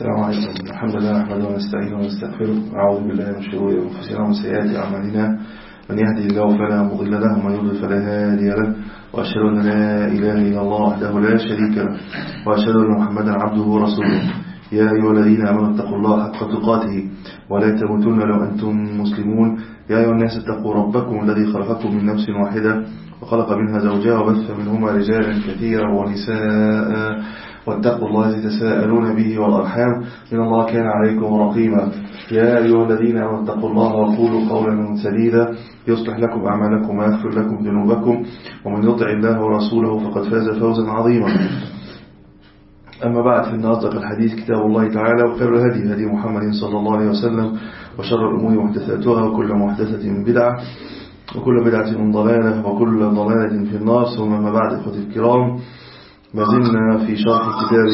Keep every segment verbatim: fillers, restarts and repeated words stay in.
السلام عليكم. الحمد لله نحمده ونستعينه ونستغفره ونعوذ بالله من شرور انفسنا ومن سيئات اعمالنا. من يهده الله فلا مضل له ومن يضلل فلا هادي له، واشهد ان لا اله الا الله وحده لا شريك له، واشهد ان محمدا عبده ورسوله. يا ايها الذين امنوا اتقوا الله حق تقاته ولا تموتن الا وانتم مسلمون. يا ايها الناس اتقوا ربكم الذي خلقكم من نفس واحده وخلق منها زوجها وبث منهما رجالا كثيرا ونساء، واتقوا الله الذي تساءلون به والأرحام إن الله كان عليكم رقيبا. يا أيها الذين آمنوا اتقوا الله وقولوا قولا سديدا يصلح لكم أعمالكم ويغفر لكم ذنوبكم، ومن يطع الله ورسوله فقد فاز فوزا عظيما. أما بعد، فإن أصدق الحديث كتاب الله تعالى، وخير الهدي هدي محمد صلى الله عليه وسلم، وشر الأمور محدثاتها، وكل محدثة بدعة، وكل بدعة ضلالة، وكل ضلالة في النار. ثم ما بعد، إخوتي الكرام، ما زلنا في شرح كتاب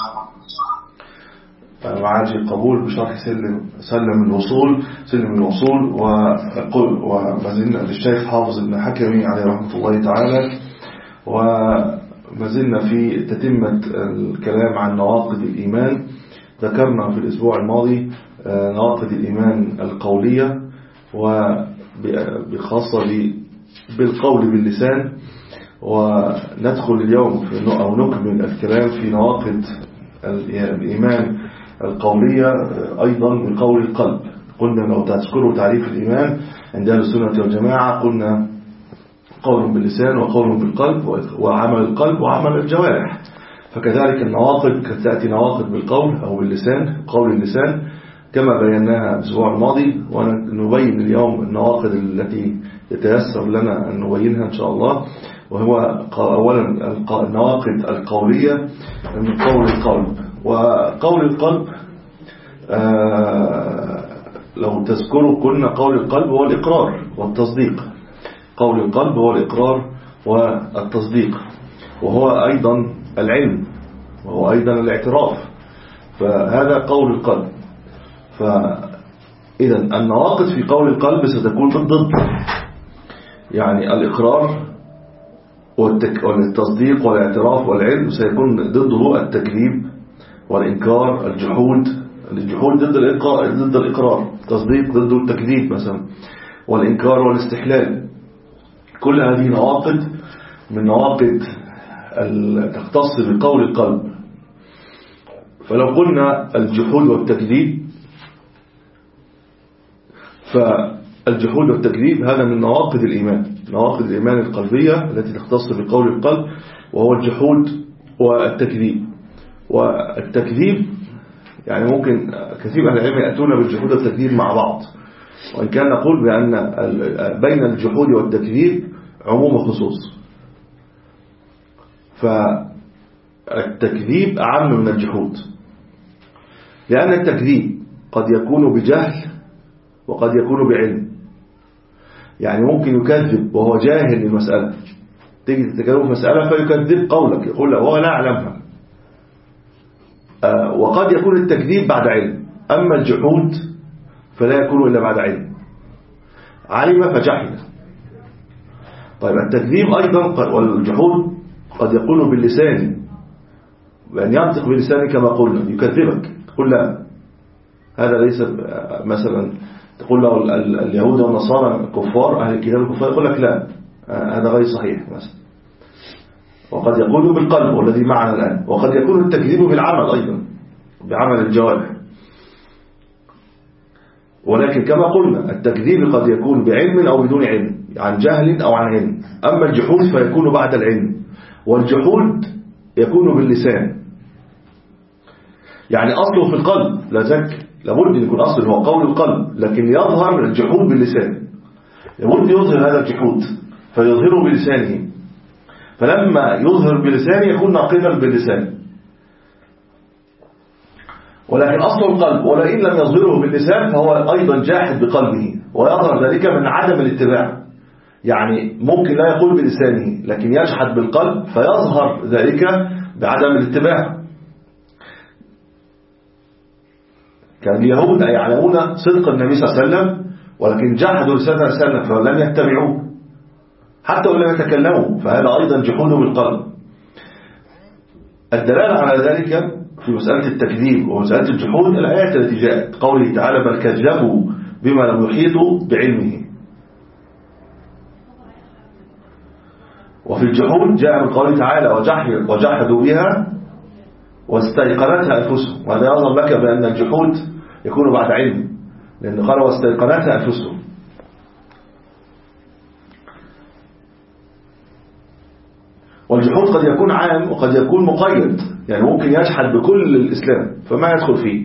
معارج القبول بشرح سلم سلم الوصول سلم الوصول وما زلنا للشيخ حافظ ابن حكمي عليه رحمة الله تعالى. وما زلنا في تتمة الكلام عن نواقض الإيمان. ذكرنا في الأسبوع الماضي نواقض الإيمان القولية، وبخاصة بالقول باللسان. وندخل اليوم في أو نكمل الكلام في نواقض الإيمان القولية أيضا بقول القلب. قلنا لو تذكروا تعريف الإيمان عند أهل السنة والجماعة، قلنا قول باللسان وقول بالقلب وعمل القلب وعمل الجوارح. فكذلك النواقض تأتي نواقض بالقول أو باللسان، قول اللسان كما بيناها الأسبوع الماضي. ونبين اليوم النواقض التي يتيسر لنا أن نبينها إن شاء الله. وهو أولا النواقض القولية من قول القلب. وقول القلب آه لو تذكروا قلنا قول القلب هو الإقرار والتصديق. قول القلب هو الإقرار والتصديق، وهو أيضا العلم، وهو أيضا الاعتراف. فهذا قول القلب. فإذا النواقض في قول القلب ستكون بالضد، يعني الإقرار والتصديق والاعتراف والعلم سيكون ضده التكذيب والإنكار، الجحود. الجحود ضد الإقرار، ضد الإقرار، التصديق ضده التكذيب مثلا، والإنكار والاستحلال. كل هذه نواقض من نواقض تختص بقول القلب. فلو قلنا الجحود والتكذيب، فالجحود والتكذيب هذا من نواقض الإيمان، نواقض الإيمان القلبية التي تختص بقول القلب، وهو الجحود والتكذيب. والتكذيب يعني ممكن كثير أهل العلم يأتون بالجحود والتكذيب مع بعض، وإن كان نقول بأن بين الجحود والتكذيب عموم وخصوص. فالتكذيب أعم من الجحود، لأن التكذيب قد يكون بجهل وقد يكون بعلم. يعني ممكن يكذب وهو جاهل للمسألة، تيجي تتكلم في مسألة فيكذب قولك، يقول له هو لا يعلمها. آه وقد يكون التكذيب بعد علم. أما الجحود فلا يكون إلا بعد علم، علم فجحل. طيب التكذيب أيضا والجحود قد يكون باللسان، بأن ينطق بلسانه كما قلنا، يكذبك، تقول لا هذا ليس مثلا، تقول له اليهود والنصارى كفار، أهل الكتاب الكفار، يقول لك لا هذا غير صحيح مثلا. وقد يكون بالقلب والذي معنا الآن، وقد يكون التكذيب بالعمل أيضا، بعمل الجوارح. ولكن كما قلنا التكذيب قد يكون بعلم أو بدون علم، عن جهل أو عن علم. أما الجحود فيكون بعد العلم، والجحود يكون باللسان، يعني أصله في القلب، لا شك لابد أن يكون أصله هو قول القلب، لكن يظهر الجحود باللسان. لابد يظهر هذا الجحود فيظهره بلسانه، فلما يظهر بلسانه يكون ناقضا باللسان. ولكن أصل القلب، ولئن لم يظهره باللسان فهو أيضا جاحد بقلبه، ويظهر ذلك من عدم الاتباع. يعني ممكن لا يقول بلسانه لكن يجحد بالقلب، فيظهر ذلك بعدم الاتباع. كان اليهود يعلمون صدق النبي صلى الله عليه وسلم، ولكن جحدوا رسالة النبي صلى الله عليه وسلم فلم يتبعوه حتى ولم يتكلموا، فهذا أيضا جحود بالقلب. الدلالة على ذلك في مسألة التكذيب ومسألة الجحود الآيات التي جاءت قوله تعالى بل كذبوا بما لم يحيطوا بعلمه. وفي الجحود جاء من قوله تعالى وجحدوا بها واستيقنتها أنفسهم، وهذا يظهر لك بأن الجحود يكون بعد علم، لأنه قال واستيقنتها أنفسهم. والجحود قد يكون عام وقد يكون مقيد، يعني ممكن يجحد بكل الإسلام فما يدخل فيه،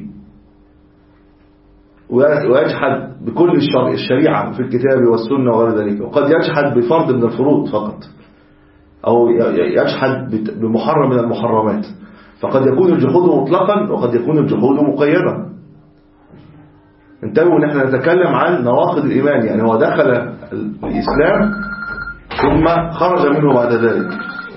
ويجحد بكل الشريعة في الكتاب والسنة وغير ذلك، وقد يجحد بفرض من الفروض فقط، أو يجحد بمحرم من المحرمات. فقد يكون الجحود مطلقا وقد يكون الجحود مقيدا. انتبهوا نحن نتكلم عن نواقض الإيمان، يعني هو دخل الإسلام ثم خرج منه بعد ذلك.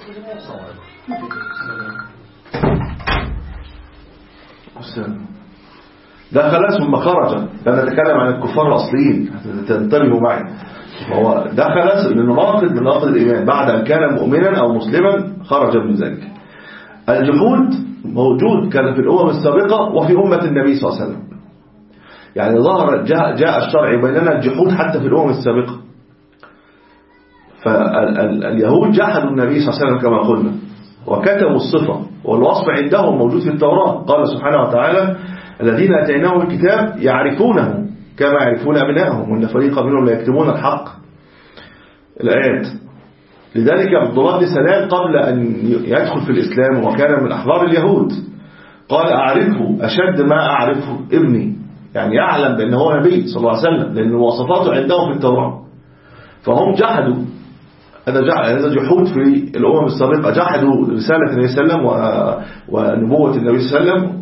دخل ثم خرج، لا نتكلم عن الكفار الأصليين، تنتبهوا معي. هو دخل لنواقض من نواقض الإيمان بعد أن كان مؤمنا أو مسلما خرج من ذلك. الجحود موجود كان في الأمم السابقة وفي أمة النبي صلى الله عليه وسلم، يعني ظهر جاء, جاء الشرع بيننا الجحود حتى في الأمم السابقة. فاليهود جحدوا النبي صلى الله عليه وسلم كما قلنا وكتبوا الصفة، والوصف عندهم موجود في التوراة. قال سبحانه وتعالى الذين أتيناهم الكتاب يعرفونه كما يعرفون أبنائهم وإن فريقا منهم لا يكتمون الحق، الآيات. لذلك عبد الله بن سلام قبل أن يدخل في الإسلام وكان من أحبار اليهود قال أعرفه أشد ما أعرفه ابني، يعني يعلم بأنه هو نبي صلى الله عليه وسلم لأن مواصفاته عندهم في التوراة. فهم جحدوا، هذا جحود في الأمم السابقة، جحدوا رسالة النبي صلى الله عليه وسلم ونبوة النبي صلى الله عليه وسلم.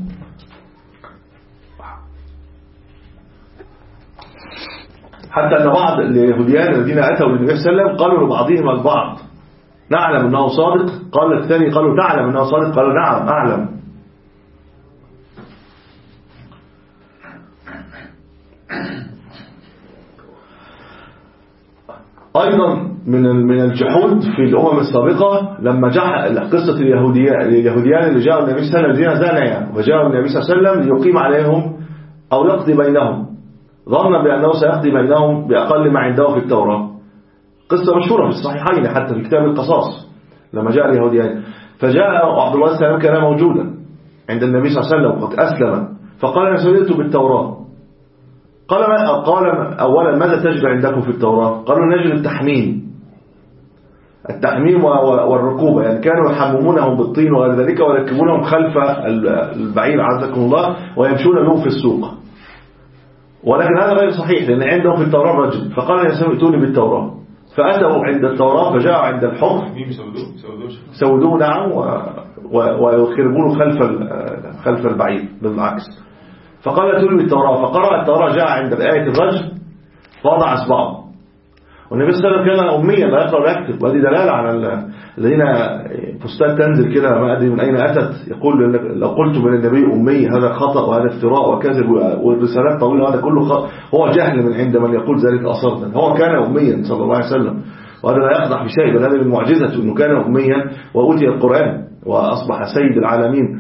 حتى أن بعض اليهوديان الذين أتوا للنبي صلى الله عليه وسلم قالوا لبعضهم البعض نعلم أنه صادق، قال الثاني قالوا تعلم أنه صادق، قالوا نعم أعلم. أيضا من من الجحود في الأمم السابقة لما جاء قصة اليهوديان اليهوديان اللي جاءوا النبي صلى الله عليه وسلم الذين زانيا وجاءوا النبي صلى الله عليه وسلم ليقيم عليهم أو يقضي بينهم، ظن بأنه سيقضي بينهم بأقل ما عنده في التوراة. قصة مشهورة في الصحيحين حتى في كتاب القصاص لما جاء اليهوديان. فجاء عبد الله بن سلام كان موجودا عند النبي صلى الله عليه وسلم وقد أسلم، فقال أنا سئلت بالتوراة. قال ما قال أولا ماذا تجد عندكم في التوراة؟ قالوا نجد التحميم التحميم والركوبة، يعني كانوا يحممونهم بالطين وغير ذلك ويركبونهم خلف البعير عزكم الله ويمشون لهم في السوق. ولكن هذا غير صحيح لأن عندهم في التوراة رجل. فقال يا سيدي ائتوني بالتوراة، فأتوا عند التوراة فجاءوا عند الحكم سودوه نعم ويخربونه خلف خلف البعير بالعكس. فقال ائتوني بالتوراة، فقرأ التوراة جاء عند آية الرجل فوضع إصبعه. والنبي صلى الله عليه وسلم كان أميا لا يقرأ ويكتب، وهذه دلالة على الذين فستان تنزل كده ما أدري من أين أتت يقول لو قلت من النبي أمي هذا خطأ وهذا افتراء وكذب والرسالات طويلة هذا كله خطأ. هو جهل من عند من يقول ذلك أصلا، هو كان أميا صلى الله عليه وسلم، وهذا لا يقضح بشيء، بل هذا من معجزته أنه كان أميا وأوتي القرآن وأصبح سيد العالمين.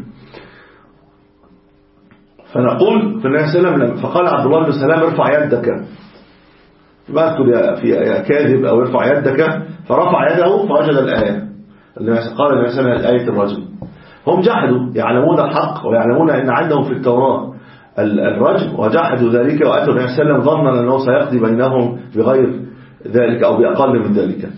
فنقول في النبي صلى الله عليه وسلم فقال عبد الله بن سلام ارفع يدك، ما أذكر في كاذب أو ارفع يدك، فرفع يده فوجد الآية اللي قال النبي صلى الله عليه وسلم آية الرجل. هم جحدوا يعلمون الحق ويعلمون أن عندهم في التوراة الرجل وجحدوا ذلك وأتوا النبي صلى الله عليه وسلم ظنا أنه سيقضي بينهم بغير ذلك أو بأقل من ذلك.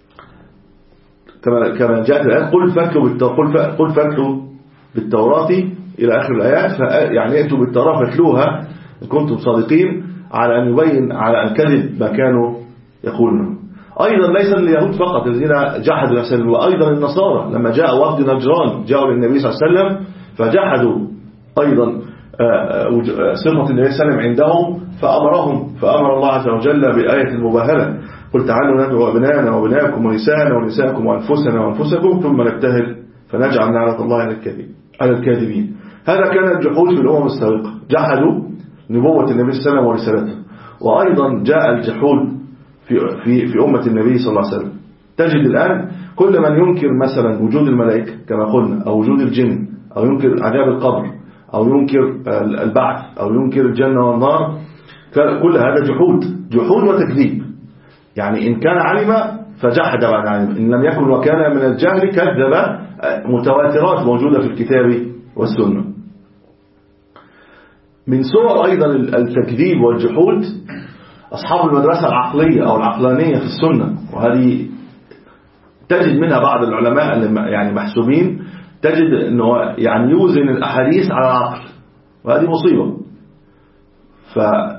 كما كما جاءت الآية قل فاكتوا قل فاكتوا بالتوراة إلى آخر الآيات، يعني ائتوا بالتوراة فاتلوها إن كنتم صادقين، على أن يبين على أن كذب ما كانوا يقولون. أيضا ليس اليهود فقط الذين جحدوا نفسهم، وأيضا النصارى لما جاء وفد نجران جاءوا للنبي صلى الله عليه وسلم فجحدوا أيضا صفة النبي صلى الله عليه وسلم عندهم، فأمرهم فأمر الله عز وجل بآية المباهلة قل تعالوا ندعو أبناءنا وأبناءكم ونساءنا ونساءكم وأنفسنا وأنفسكم ثم نبتهل فنجعل لعنة الله على الكاذبين. هذا كان الجحود في الأمم السابقة، جحدوا نبوة النبي صلى الله عليه وسلم ورسالته. وأيضا جاء الجحود في في في أمة النبي صلى الله عليه وسلم. تجد الآن كل من ينكر مثلا وجود الملائكة كما قلنا أو وجود الجن أو ينكر عذاب القبر أو ينكر البعث أو ينكر الجنة والنار، كل هذا جحود جحود وتكذيب. يعني إن كان علم فجحد بعد علم، إن لم يكن وكان من الجهل كذب متواترات موجودة في الكتاب والسنة. من صور أيضا التكذيب والجحود أصحاب المدرسة العقلية أو العقلانية في السنة، وهذه تجد منها بعض العلماء اللي يعني محسوبين، تجد أنه يعني يوزن الأحاديث على العقل، وهذه مصيبة. ف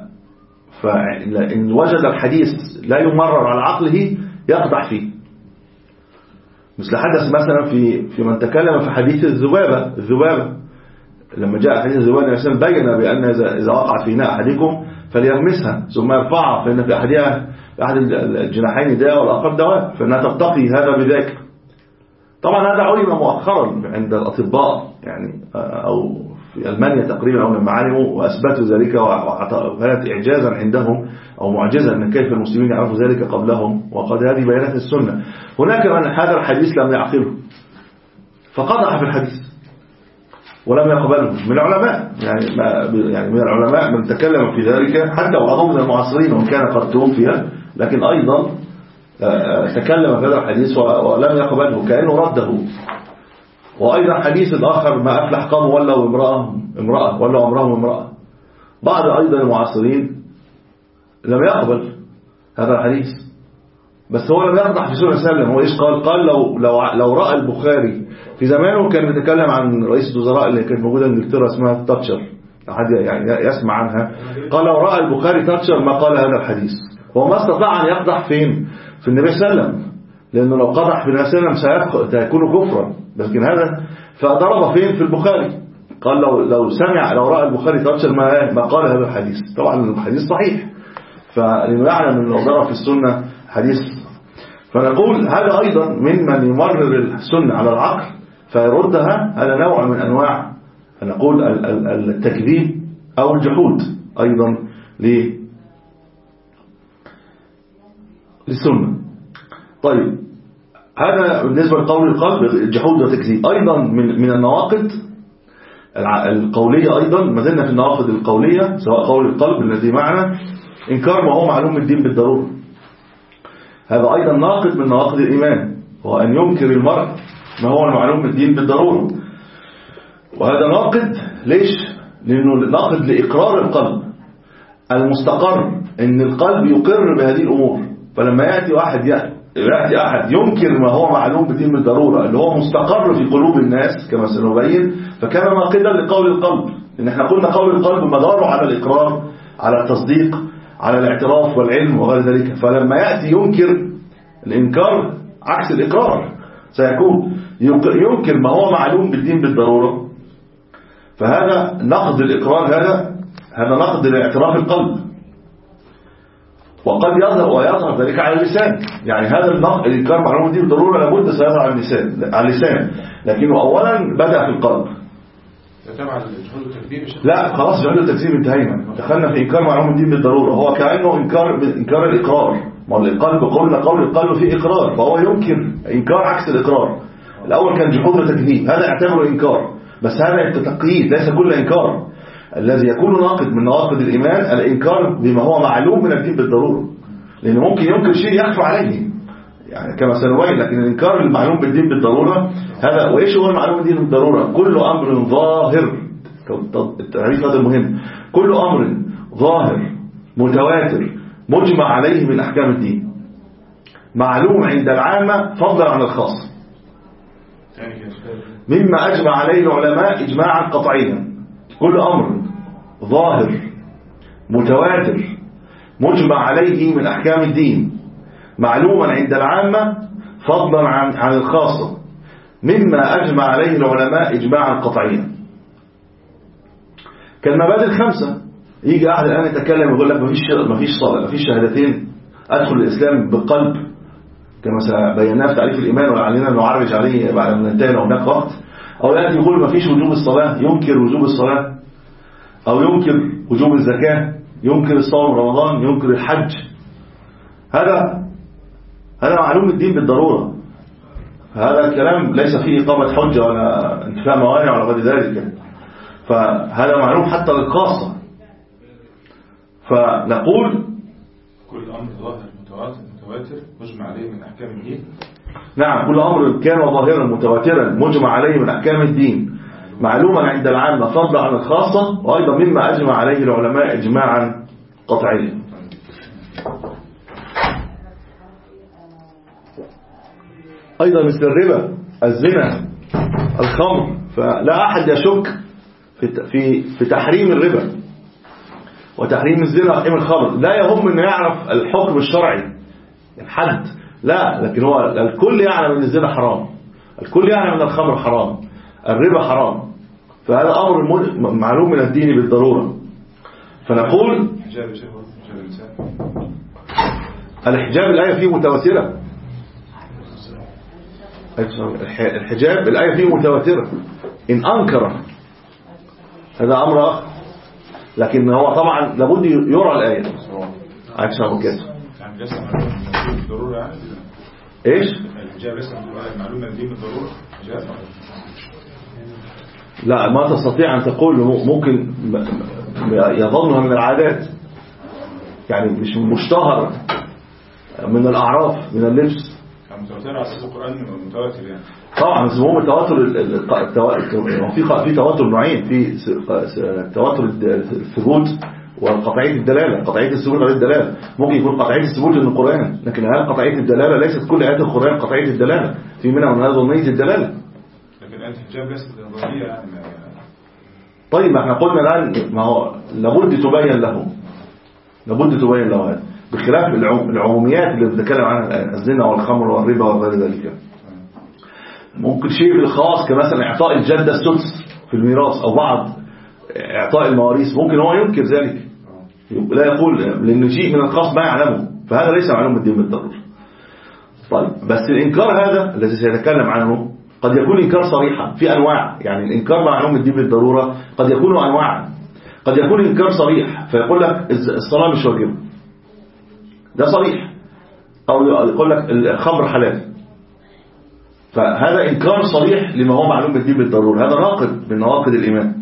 فإن وجد الحديث لا يمرر على عقله يقدح فيه، مثل حدث مثلا في في من تكلم في حديث الذبابة الذبابة لما جاء حديث الذبابة النبي بين بأن إذا وقعت في إناء أحدكم فليغمسها ثم يرفعها، فإن في أحدها أحد الجناحين داء والآخر دواء، فإنها ترتقي هذا بذاك. طبعا هذا علم مؤخرا عند الأطباء، يعني أو في ألمانيا تقريبا أو لما علموا وأثبتوا ذلك، وكانت إعجازا عندهم أو معجزة من كيف المسلمين يعرفوا ذلك قبلهم، وقد هذه بيانات السنة. هناك من هذا الحديث لم يعقله فقضح في الحديث ولم يقبله من العلماء، يعني يعني من العلماء من تكلم في ذلك، حتى وبعضهم من المعاصرين وإن كان قد توفي، لكن أيضا تكلم في هذا الحديث ولم يقبله كأنه رده. وأيضا حديث آخر ما أفلح قوم ولوا امرأة امرأة ولوا أمرهم امرأة، بعض أيضا المعاصرين لم يقبل هذا الحديث، بس هو لم يقضح في سنة سلم. هو إيش قال؟ قال لو لو لو رأى البخاري في زمانه كان بيتكلم عن رئيس الوزراء اللي كانت موجودة في انجلترا اسمها تاتشر، أحد يعني يسمع عنها. قال لو رأى البخاري تاتشر ما قال هذا الحديث. هو ما استطاع أن يقضح فين؟ في النبي صلى الله عليه وسلم، لأنه لو قضح في النبي صلى الله عليه وسلم سيكون كفرا، لكن هذا فضرب فين؟ في البخاري. قال لو لو سمع لو رأى البخاري تاتشر ما ما قال هذا الحديث. طبعا الحديث صحيح، فلأنه يعلم أنه لو ضرب في السنة حديث. فنقول هذا أيضا ممن يمرر السنة على العقل فيردها، هذا نوع من أنواع نقول التكذيب أو الجحود أيضا للسنة. طيب هذا بالنسبة لقول القلب الجحود والتكذيب. أيضا من من النواقض القولية، أيضا ما زلنا في النواقض القولية سواء قول القلب الذي معنا، إنكار ما هو معلوم الدين بالضرورة. هذا أيضا ناقض من نواقض الإيمان، هو أن ينكر المرء ما هو معلوم الدين بالضرورة. وهذا ناقض ليش؟ لأنه ناقض لإقرار القلب المستقر، أن القلب يقر بهذه الأمور. فلما يأتي واحد يأتي أحد ينكر ما هو معلوم بالدين بالضرورة اللي هو مستقر في قلوب الناس كما سنبين، فكان ناقضا لقول القلب. لأن احنا قلنا قول القلب مداره على الإقرار، على التصديق، على الاعتراف والعلم وغير ذلك. فلما يأتي ينكر، الإنكار عكس الإقرار سيكون ينكر ما هو معلوم بالدين بالضرورة، فهذا نقض الإقرار، هذا هذا نقض لاعتراف القلب. وقد يظهر ويظهر ذلك على اللسان، يعني هذا النقض الإنكار معلوم بالدين بالضرورة لابد سيظهر على اللسان على اللسان لكنه أولا بدأ في القلب. لا خلاص جهل التكذيب انتهينا، دخلنا في إنكار معلوم الدين بالضرورة. هو كأنه إنكار إنكار الإقرار، ما القلب قولنا قول القلب فيه إقرار، فهو ينكر إنكار عكس الإقرار. الأول كان جحود وتكذيب، هذا اعتبره إنكار، بس هذا تقييد ليس كل إنكار. الذي يكون ناقض من نواقض الإيمان الإنكار بما هو معلوم من الدين بالضرورة، لأنه ممكن ينكر شيء يخفى عليه يعني كما سنوين، لكن الإنكار المعلوم بالدين بالضرورة هذا. وإيش هو المعلوم بالدين بالضرورة؟ كل أمر ظاهر، التعريف هذا المهم، كل أمر ظاهر متواتر مجمع عليه من أحكام الدين، معلوم عند العامة فضلا عن الخاص، مما أجمع عليه العلماء إجماعا قطعيا. كل أمر ظاهر متواتر مجمع عليه من أحكام الدين معلوما عند العامة فضلا عن عن الخاصة، مما أجمع عليه العلماء إجماعا قطعيا. كالمبادئ الخمسة، يجي أحد الآن يتكلم يقول لك مفيش مفيش صلاة، مفيش شهادتين، أدخل الإسلام بالقلب كما بيناه في تعريف الإيمان ولعلنا نعرج عليه بعد ما ننتهي لو هناك وقت. أو يأتي يقول مفيش وجوب الصلاة، ينكر وجوب الصلاة، أو ينكر وجوب الزكاة، ينكر الصوم رمضان، ينكر الحج. هذا هذا معلوم الدين بالضرورة. هذا الكلام ليس فيه إقامة حجة ولا انتفاء موانع ولا غير ذلك، فهذا معلوم حتى للخاصة. فنقول كل أمر ظاهر متواتر مجمع عليه من أحكام الدين. نعم، كل أمر كان ظاهرا متواترا مجمع عليه من أحكام الدين معلوما عند العامة فضلا عن الخاصة، وأيضا مما أجمع عليه العلماء إجماعا قطعيا. أيضا مثل الربا، الزنا، الخمر، فلا أحد يشك في في تحريم الربا وتحريم الزنا وتحريم الخمر. لا يهم أن يعرف الحكم الشرعي الحد، لا، لكن هو الكل يعلم أن الزنا حرام، الكل يعلم أن الخمر حرام، الربا حرام، فهذا أمر معلوم من الدين بالضرورة. فنقول الحجاب الآية فيه متواترة، الحجاب الآية فيه متواترة، إن أنكر هذا أمر آخر، لكن هو طبعا لابد يرى الآية عكسها مكتب. إيش؟ الحجاب لسه معلومة دي بالضرورة. لا، ما تستطيع أن تقول ممكن يظنها من العادات، يعني مش مشتهر من الأعراف من اللبس. متواتر على أساس القرآن متواتر يعني. طبعا بس هو التواتر في في تواتر نوعين، في تواتر الثبوت وقطعية الدلالة. قطعية الثبوت غير الدلالة، ممكن يكون قطعية الثبوت من القرآن، لكن هل قطعية الدلالة؟ ليست كل آيات القرآن قطعية الدلالة، في منها من هذا ظنية الدلالة. لكن آيات الحجاب ليست ظنية يعني. طيب ما احنا قلنا الآن ما هو لابد تبين له، لابد تبين له هذا، بخلاف العموميات اللي بنتكلم عنها الآن، الزنا والخمر والربا وغير ذلك. ممكن شيء بالخاص كمثلا إعطاء الجدة السدس في الميراث أو بعض إعطاء المواريث، ممكن هو ينكر ذلك، لا يقول لأنه شيء من الخاص ما يعلمه، فهذا ليس معلوم الدين بالضرورة. طيب بس الإنكار هذا الذي سيتكلم عنه قد يكون إنكار صريحا في أنواع، يعني الإنكار معلوم الدين بالضرورة قد يكون أنواعا. قد يكون إنكار صريح فيقول لك الصلاة مش واجبة، ده صريح، أو يقول لك الخمر حلال، فهذا إنكار صريح لما هو معلوم الدين بالضرورة، هذا ناقض من نواقض الإيمان.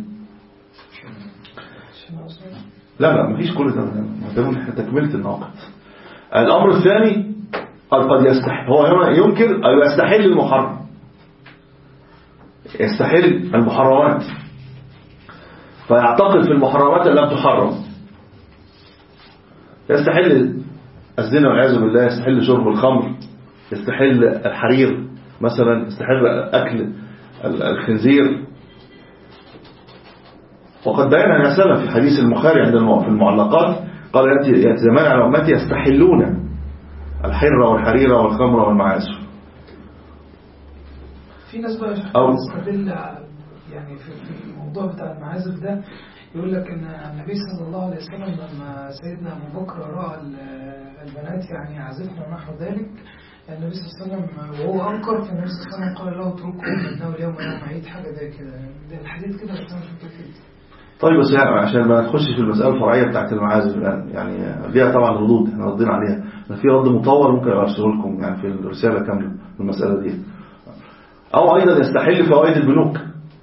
لا لا مفيش كل ده، ده تكملة الناقض. الأمر الثاني قد يستحل، هو ينكر أو يستحل المحرم، يستحل المحرمات، فيعتقد في المحرمات التي لم تحرم، يستحل الزنا والعياذ بالله، يستحل شرب الخمر، يستحل الحرير مثلا، يستحل أكل الخنزير. وقد بينا أن سلف في حديث البخاري عند في المعلقات قال يأتي زمان على أمتي يستحلون الحر والحرير والخمر والمعازف. في ناس بقى تستدل يعني في الموضوع بتاع المعازف ده، يقول لك ان النبي صلى الله عليه وسلم لما سيدنا ابو بكر راى البنات يعني يعزفن ونحو ذلك، النبي صلى الله عليه وسلم وهو انكر، فالنبي صلى الله عليه وسلم قال له اتركوا انه اليوم يوم عيد، حاجه زي كده. ده الحديث كده بس انا مش متاكد. طيب بس يعني عشان ما نخشش في المساله الفرعيه بتاعت المعازف الان، يعني ليها طبعا ردود احنا ردينا عليها، في رد مطول ممكن ارسله لكم يعني في الرساله كامله في المساله دي. او ايضا يستحل فوائد البنوك،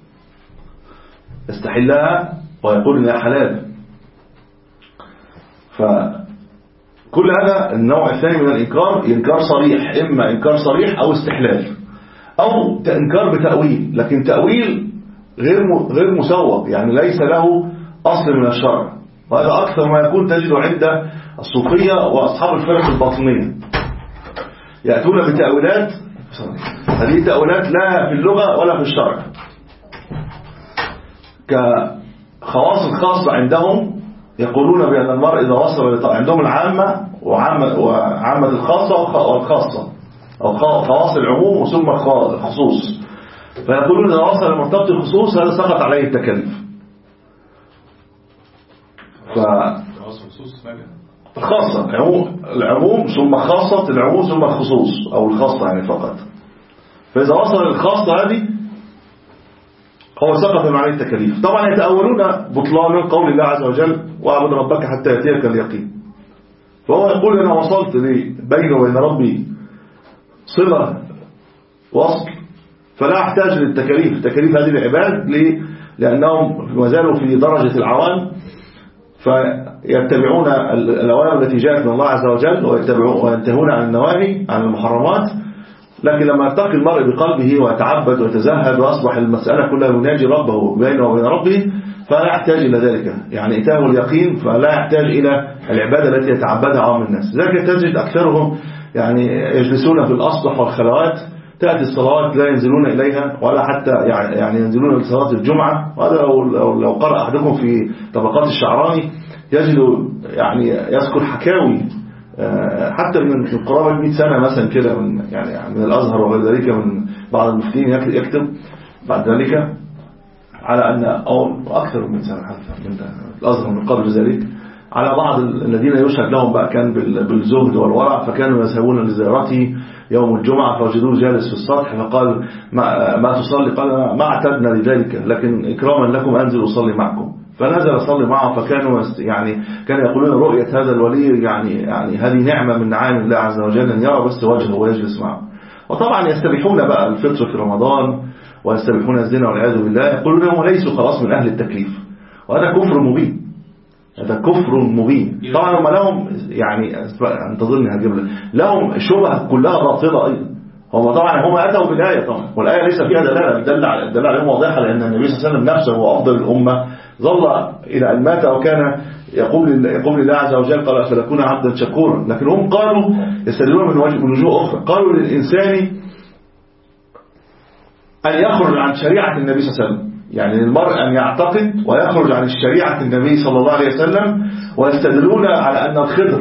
يستحلها ويقول انها حلال. فكل هذا النوع الثاني من الانكار، انكار صريح، اما انكار صريح او استحلال، او انكار بتاويل، لكن تاويل غير غير مسوق، يعني ليس له اصل من الشرع، وهذا اكثر ما يكون تجد عند الصوفيه واصحاب الفرق الباطنيه، ياتون بتاويلات، هذه تاويلات لا في اللغه ولا في الشرع، كخواص الخاصة عندهم، يقولون بأن المرء إذا وصل عندهم العامة وعامة, وعامة الخاصة والخاصة، أو خواص العموم ثم الخصوص، فيقولون إذا وصل لمرتبة الخصوص هذا سقط عليه التكليف. ف الخاصة العموم ثم خاصة العموم ثم الخصوص، أو الخاصة يعني فقط، فإذا وصل الخاصة هذه هو سقط عليه التكاليف. طبعا يتأولون بطلان قول الله عز وجل واعبد ربك حتى يأتيك اليقين، فهو يقول أنا وصلت لي بيني وبين ربي صلة وصل فلا يحتاج للتكاليف. تكاليف هذه العباد لأنهم ما زالوا في درجة العوام، فيتبعون الأوامر التي جاءت من الله عز وجل وينتهون عن النواهي عن المحرمات. لكن لما يرتقي المرء بقلبه ويتعبد ويتزهد وأصبح المسألة كلها يناجي ربه بينه وبين ربه فلا يحتاج إلى ذلك، يعني إتاه اليقين فلا يحتاج إلى العبادة التي يتعبدها عوام الناس. ذلك تجد أكثرهم يعني يجلسون في الأسطح والخلوات، تأتي الصلوات لا ينزلون إليها ولا حتى يعني ينزلون لصلاة الجمعة. وهذا لو, لو قرأ أحدكم في طبقات الشعراني يجد يعني يذكر حكاوي حتى من قرابة مئة سنة مثلا كده من يعني من الأزهر وغير ذلك، من بعض المفتين يكتب بعد ذلك على أن أو أكثر من سنة حتى من الأزهر من قبل ذلك، على بعض الذين يشهد لهم بقى كان بالزهد والورع، فكانوا يذهبون لزيارته يوم الجمعة فوجدوه جالس في السطح، فقال ما, ما تصلي؟ قال ما اعتدنا لذلك، لكن إكراما لكم أنزل أصلي معكم. فنزل أصلي معه، فكانوا يعني كانوا يقولون رؤية هذا الولي يعني يعني هذه نعمة من نعم الله عز وجل أن يرى بس وجهه ويجلس معه. وطبعا يستبيحون بقى الفطر في رمضان ويستبيحون الزنا والعياذ بالله، يقولون هم ليسوا خلاص من أهل التكليف، وهذا كفر مبين، هذا كفر مبين. طبعا هم لهم يعني انتظرني هجيب لهم شبهة كلها باطلة أيضا. هم طبعا هم أتوا بالآية طبعا، والآية ليس فيها دلالة، دل على دل عليهم واضحة، لأن النبي صلى الله عليه وسلم نفسه هو أفضل الأمة ظل إلى أن مات وكان يقول يقول لله عز وجل قال فلكون عبدا شكورا. لكن هم قالوا يستدلون من وجوه أخرى، قالوا للإنسان أن يخرج عن شريعة النبي صلى الله عليه وسلم، يعني للمرء أن يعتقد ويخرج عن شريعة النبي صلى الله عليه وسلم، ويستدلون على أن الخضر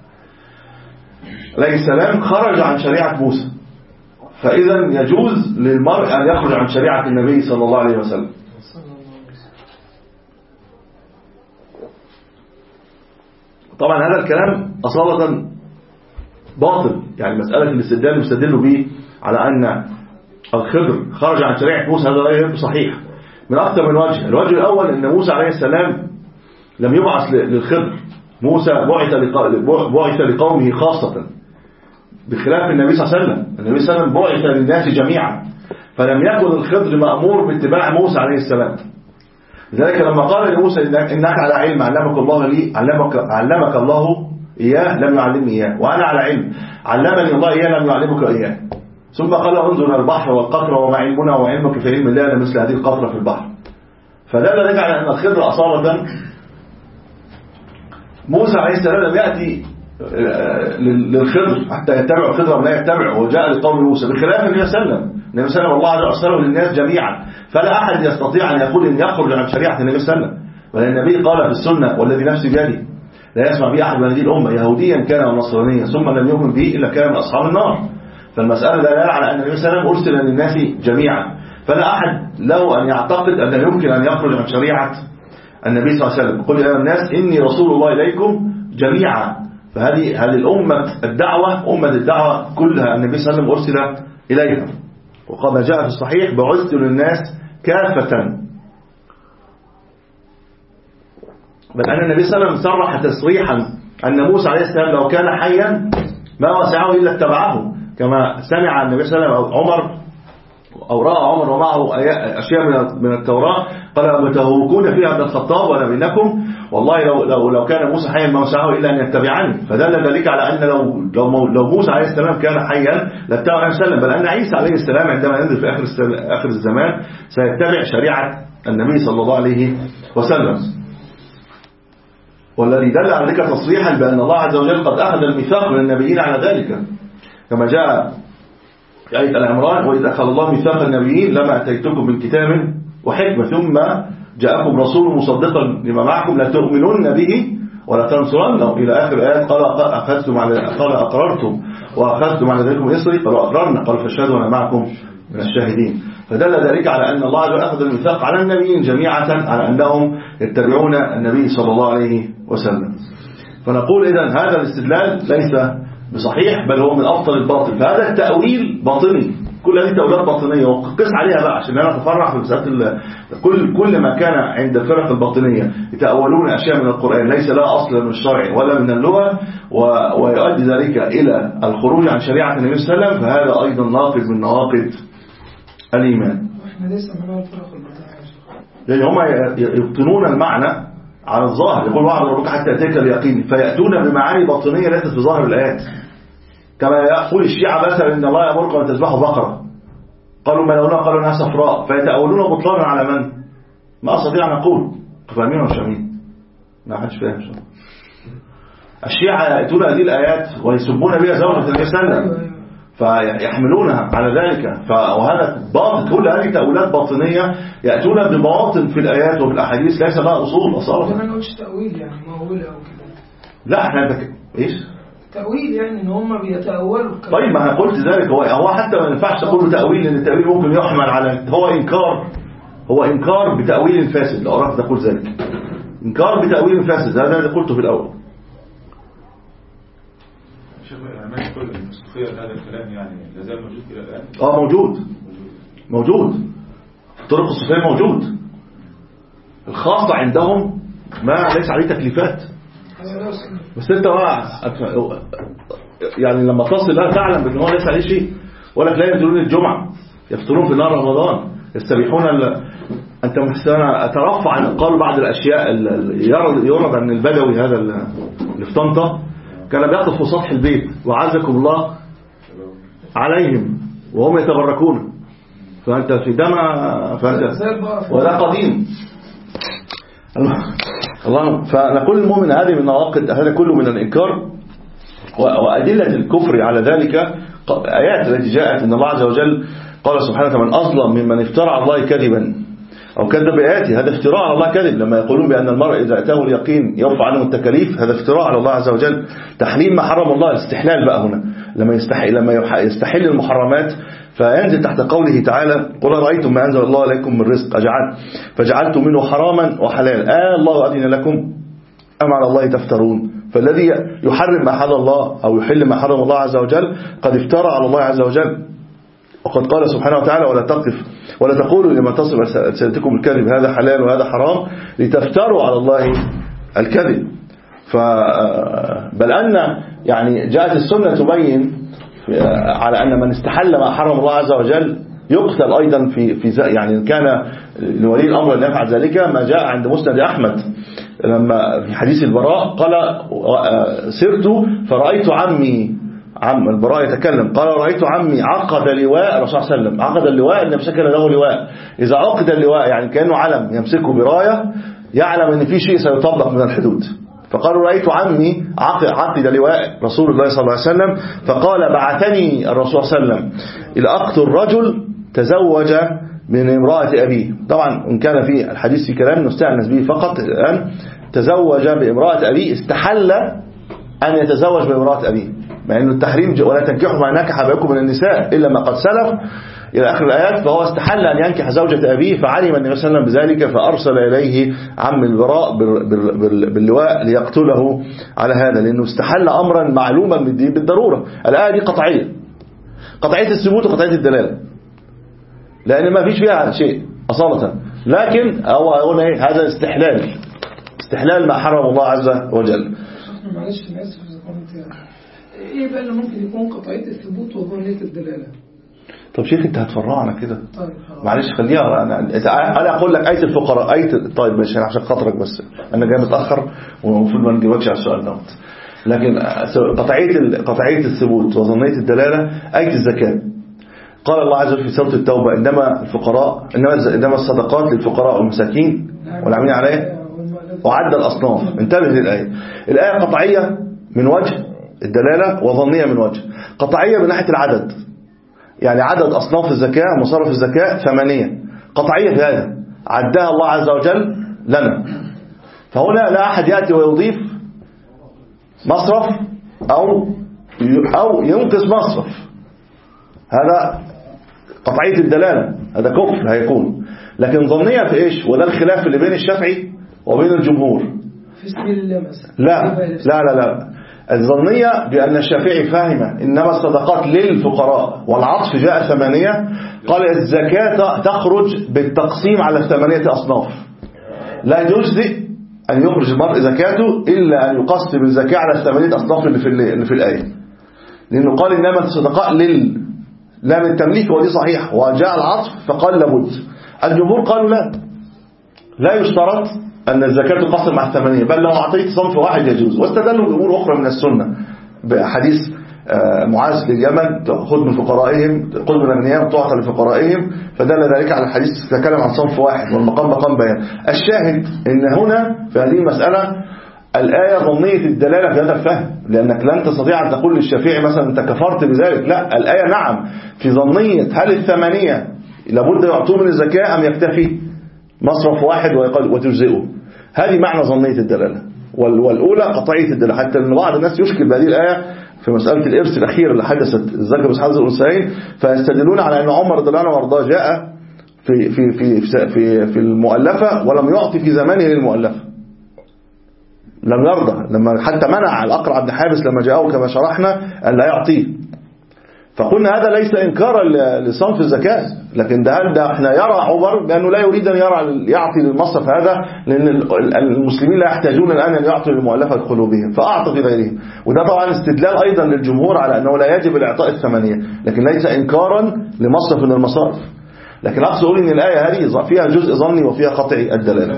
عليه السلام خرج عن شريعة موسى، فإذا يجوز للمرء أن يخرج عن شريعة النبي صلى الله عليه وسلم. طبعا هذا الكلام أصالة باطل، يعني مسألة الاستدلال يستدل به على أن الخضر خرج عن شريعة موسى، هذا لا يبقى صحيح من أكثر من وجه. الوجه الأول أن موسى عليه السلام لم يبعث للخضر، موسى بعث لقومه خاصة بخلاف النبي صلى الله عليه وسلم. النبي صلى الله عليه وسلم بعث للناس جميعا، فلم يكن الخضر مأمور باتباع موسى عليه السلام. لذلك لما قال لموسى إنك على علم علمك الله لي علمك, علمك الله إياه لم يعلمني إياه، وأنا على علم علمني الله إياه لم يعلمك إياه. ثم قال انظر البحر والقطر وما علمنا وعلمك في علم الله مثل هذه القطرة في البحر. فدل ذلك على أن الخضر أصالة موسى عليه السلام لم يأتي للخضر حتى يتبع الخضر ولا يتبع، وجاء لقوم موسى بخلاف النبي صلى الله عليه وسلم. النبي صلى الله عليه وسلم الله أرسله للناس جميعا، فلا أحد يستطيع أن يقول إن يخرج عن شريعة النبي صلى الله عليه وسلم. ولأن النبي قال في السنة والذي نفسي بيده لا يسمع به أحد من هذه الأمة يهوديا كان أو نصرانيا ثم لم يؤمن به إلا كان من أصحاب النار. فالمسألة لا دلالة على أن النبي صلى الله عليه وسلم أرسل للناس جميعا، فلا أحد له أن يعتقد أن يمكن أن يخرج عن شريعة النبي صلى الله عليه وسلم. قل يا الناس إني رسول الله إليكم جميعا. فهذه هذه الأمة الدعوة أمة الدعوة كلها النبي صلى الله عليه وسلم أرسل إليها، وقد جاء في الصحيح بعثت للناس كافة. بل أن النبي صلى الله عليه وسلم صرح تصريحا أن موسى عليه السلام لو كان حيا ما وسعه إلا اتبعه، كما سمع النبي صلى الله عليه وسلم عمر أو رأى عمر ومعه أشياء من التوراة قال متهوكون فيها ابن الخطاب وأنا بينكم والله لو, لو, لو كان موسى حيا ما وسعه إلا أن يتبعني. فدل ذلك على أن لو, لو, لو موسى عليه السلام كان حيا لاتبع عليه السلام، بل أن عيسى عليه السلام عندما ينزل في آخر, آخر الزمان سيتبع شريعة النبي صلى الله عليه وسلم. والذي دل على ذلك تصريحا بأن الله عز وجل قد أخذ الميثاق من النبيين على ذلك، كما جاء في آية العمران وإذ أخذ الله ميثاق النبيين لما أتيتكم من كتاب وحكمة ثم جاءكم رسول مصدقا لما معكم لا تؤمنون به ولا تنصرنه إلى آخر آيات. قال أخذتم على قال أقررتم وأخذتم على ذلكم إصري قالوا أقررنا قال فاشهدوا أنا معكم من الشاهدين. فدل ذلك على أن الله عز وجل أخذ الميثاق على النبيين جميعا على أنهم يتبعون النبي صلى الله عليه وسلم. فنقول إذن هذا الاستدلال ليس بصحيح بل هو من أبطل الباطل، فهذا التأويل باطني كل هذه تأويلات باطنية، وقس عليها بقى عشان أنا أتفرع في مسألة كل كل ما كان عند الفرق الباطنية يتأولون أشياء من القرآن ليس لها أصل من الشرع ولا من اللغة، ويؤدي ذلك إلى الخروج عن شريعة النبي صلى الله عليه وسلم، فهذا أيضا ناقض من نواقض الإيمان. إحنا لسه من الفرق الباطنية لأن هم يبطنون المعنى على الظاهر، يقول وعد ربك حتى يأتيك اليقين، فيأتون بمعاني باطنية ليست في ظاهر الآيات. كما يقول الشيعة مثلا إن الله يأمركم أن تذبحوا بقرة، قالوا ما لونها، قالوا انها صفراء، فيتأولون بطلانا على من؟ ما أستطيع أن أقول. فاهمين ولا مش فاهمين؟ ما حدش فاهم. الشيعة يأتون هذه الآيات ويسبون بها زوجة النبي صلى الله عليه وسلم، فيحملونها على ذلك، وهذا باطل. كل هذه تأويلات باطنية يأتون ببواطن في الآيات وفي الأحاديث ليس لها أصول أصلا. ما نقولش تأويل يعني مؤولة أو كده. لا احنا بك... ايش؟ تأويل يعني ان هم بيتأولوا. طيب ما انا قلت ذلك، هو هو حتى ما ينفعش تقول له تأويل، لان التأويل ممكن يحمل على هو انكار، هو انكار بتأويل فاسد. لو اردت تقول ذلك انكار بتأويل فاسد، هذا اللي قلته في الاول. شيخ العلماء كل المستخير هذا الكلام يعني لا زال موجود الى الان؟ اه موجود موجود الطرق الصوفية موجود. الخاصة عندهم ما ليس عليه تكليفات، بس انت بقى يعني لما تصل لا تعلم بان هو ليس عليه شيء. ولك لا ينزلون الجمعة، يفطرون في نهار رمضان، يستبيحون ال... انت محسنا اترفع عن قالوا بعض الاشياء اللي يرد عن البدوي هذا اللي في طنطا كان بيقف في سطح البيت وعزكم الله عليهم وهم يتبركون، فانت في دم فانت ولا قديم الله. فنقول المؤمن هذه من نواقض، هذا كله من الإنكار. وأدلة الكفر على ذلك آيات التي جاءت إن الله عز وجل قال سبحانه من أظلم ممن افترى على الله كذبا أو كذب بآياته، هذا افتراء على الله كذب. لما يقولون بأن المرء إذا أتاه اليقين يرفع عنه التكاليف، هذا افتراء على الله عز وجل. تحريم ما حرم الله، الاستحلال بقى هنا لما يستحل لما يستحل المحرمات فينزل تحت قوله تعالى قل رأيتم ما أنزل الله عليكم من رزق أجعل فجعلتم منه حراما وحلال آه الله أذن لكم أم على الله تفترون. فالذي يحرم ما حل الله أو يحل ما حرم الله عز وجل قد افترى على الله عز وجل. وقد قال سبحانه وتعالى ولا تقف ولا تقولوا لما تصف ألسنتكم الكذب هذا حلال وهذا حرام لتفتروا على الله الكذب. ف بل أن يعني جاءت السنة تبين على أن من استحل ما حرم الله عز وجل يقتل أيضا في في يعني كان لولي الأمر أن يفعل ذلك. ما جاء عند مسند أحمد لما في حديث البراء قال سرت فرأيت عمي عم البراء يتكلم قال رأيت عمي عقد لواء الرسول صلى الله عليه وسلم. عقد اللواء أن يمسك له لواء، إذا عقد اللواء يعني كأنه علم يمسكه براية يعلم أن في شيء سيطبق من الحدود. فقالوا رأيت عمي عقد لواء رسول الله صلى الله عليه وسلم، فقال بعثني الرسول صلى الله عليه وسلم إلى أقتل رجل تزوج من امرأة أبيه. طبعا إن كان في الحديث في كلام نستأنس به فقط الآن تزوج بامرأة أبيه استحل أن يتزوج بامرأة أبيه، مع أنه التحريم ولا تنكحوا ما نكح أباكم من النساء إلا ما قد سلف إلى آخر الآيات. فهو استحل أن ينكح زوجة أبيه، فعلم النبي صلى الله عليه وسلم بذلك فأرسل إليه عم البراء باللواء ليقتله على هذا، لأنه استحل أمرا معلوما بالضرورة. الآية دي قطعية، قطعية الثبوت وقطعية الدلالة، لأن ما فيش فيها شيء أصالة، لكن هو إيه هذا استحلال استحلال ما حرم الله عز وجل. معلش أنا آسف إيه بقى اللي ممكن يكون قطعية الثبوت وظنية الدلالة؟ طب شيخ انت هتفرعنا كده. طيب معلش خليها انا انا اقول لك ايه الفقراء ايه. طيب ماشي عشان خاطرك بس انا جاي متاخر والمفروض ما نجاوبكش على السؤال دوت. لكن قطعيه قطعيه الثبوت وظنيه الدلاله ايه الزكاه. قال الله عز وجل في سوره التوبه انما الفقراء انما انما الصدقات للفقراء والمساكين والعاملين عليها وعد الاصناف. انتبه للايه. الايه قطعيه من وجه الدلاله وظنيه من وجه. قطعيه من ناحيه العدد، يعني عدد أصناف الزكاة مصارف الزكاة ثمانية، قطعية في هذا عدها الله عز وجل لنا. فهنا لا أحد يأتي ويضيف مصرف أو أو ينقص مصرف، هذا قطعية الدلالة، هذا كفر هيكون. لكن ظنية في إيش؟ وده الخلاف اللي بين الشافعي وبين الجمهور. في سبيل الله مثلا. لا لا لا لا الظنية بأن الشافعي فهم إنما الصدقات للفقراء والعطف جاء ثمانية، قال الزكاة تخرج بالتقسيم على الثمانية أصناف، لا يجزئ أن يخرج المرء زكاته إلا أن يقسم الزكاة على الثمانية أصناف اللي في, اللي في الآية، لأنه قال إنما الصدقاء لل لا من التمليك، ودي صحيح، وجاء العطف فقال لابد. الجمهور قالوا لا لا يشترط أن الزكاة تقسم على الثمانية، بل لو أعطيت صنف واحد يجوز. واستدلوا بأمور أخرى من السنة بحديث معاذ لليمن خذ من فقرائهم، خذ من أغنيائهم تعطى لفقرائهم، فدل ذلك على الحديث تتكلم عن صنف واحد والمقام مقام بيان. الشاهد إن هنا في هذه المسألة الآية ضمنية الدلالة في هذا الفهم، لأنك لن تستطيع أن تقول للشافعي مثلا أنت كفرت بذلك، لا، الآية نعم في ضمنية هل الثمانية لابد يعطوه من الزكاة أم يكتفي مصرف واحد وتجزئه. هذه معنى ضمنية الدلالة، والأولى قطعية الدلالة، حتى أن بعض الناس يشكل بهذه الآية في مسألة الإرث الأخير اللي حدثت الزكاة بس حدث الأنثيين، فيستدلون على أن عمر رضي الله عنه وارضاه جاء في في في في في المؤلفة ولم يعطي في زمانه للمؤلفة، لم يرضى، لما حتى منع الأقرع بن حابس لما جاءه كما شرحنا أن لا يعطيه. فقلنا هذا ليس إنكارا لصنف الزكاة، لكن ده, ده احنا يرى عمر بأنه لا يريد أن يرى يعطي للمصرف هذا، لأن المسلمين لا يحتاجون الآن أن يعطوا للمؤلفة قلوبهم فأعطوا في غيرهم. وده طبعا استدلال أيضا للجمهور على أنه لا يجب الإعطاء الثمانية، لكن ليس إنكارا لمصرف من المصارف. لكن أقصد أقول أن الآية هذه فيها جزء ظني وفيها قطعي الدلالة.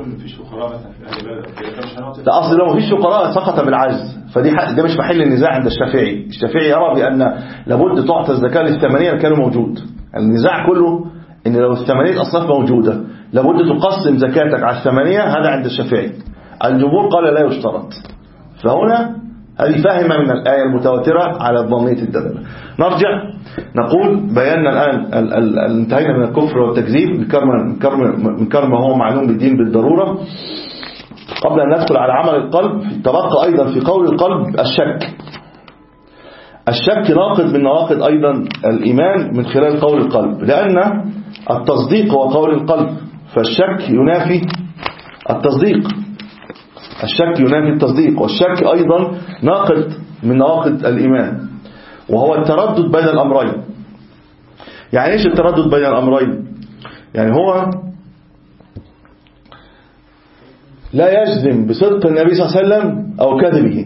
لا، أصل لو مفيش فقراء سقط بالعجز، فدي ده مش محل النزاع عند الشافعي. الشافعي يرى بأن لابد تعطى الزكاة للثمانية اللي كانوا موجود. النزاع كله إن لو الثمانية أصناف موجودة لابد تقسم زكاتك على الثمانية، هذا عند الشافعي. الجمهور قال لا يشترط. فهنا هذه فاهمة من الآية المتواترة على ضمنية الدلالة. نرجع نقول بينا الآن انتهينا من الكفر والتكذيب من كرم هو معلوم بالدين بالضرورة. قبل أن ندخل على عمل القلب تبقى أيضا في قول القلب الشك. الشك ناقض من نواقض أيضا الإيمان من خلال قول القلب، لأن التصديق هو قول القلب، فالشك ينافي التصديق. الشك ينافي التصديق، والشك أيضا ناقض من نواقض الإيمان، وهو التردد بين الأمرين. يعني إيش التردد بين الأمرين؟ يعني هو لا يجزم بصدق النبي صلى الله عليه وسلم أو كذبه،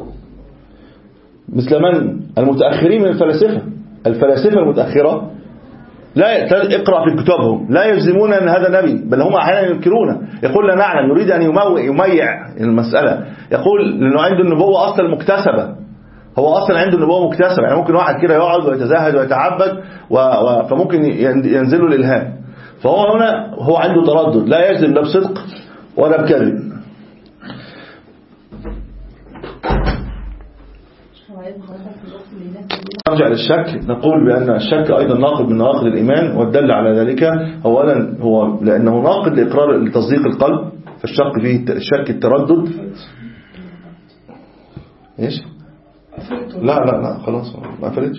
مثل من المتأخرين من الفلاسفة. الفلاسفة المتأخرة لا اقرأ في كتابهم لا يجزمون أن هذا نبي، بل هم أحيانا ينكرونه. يقول لا نعلم، يريد أن يميع المسألة، يقول لأنه عنده النبوة أصلا مكتسبة، هو أصلا عنده النبوة مكتسبة. يعني ممكن واحد كده يقعد ويتزاهد ويتعبد و... و... فممكن ينزله الإلهام. فهو هنا هو عنده تردد، لا يجزم لا بصدق ولا بكذب. نرجع للشك، نقول بأن الشك أيضا ناقض من نواقض الإيمان، والدل على ذلك أولا هو لأنه ناقض لإقرار لتصديق القلب، فالشك فيه الشك التردد. إيش؟ لا لا لا خلاص ما قفلتش.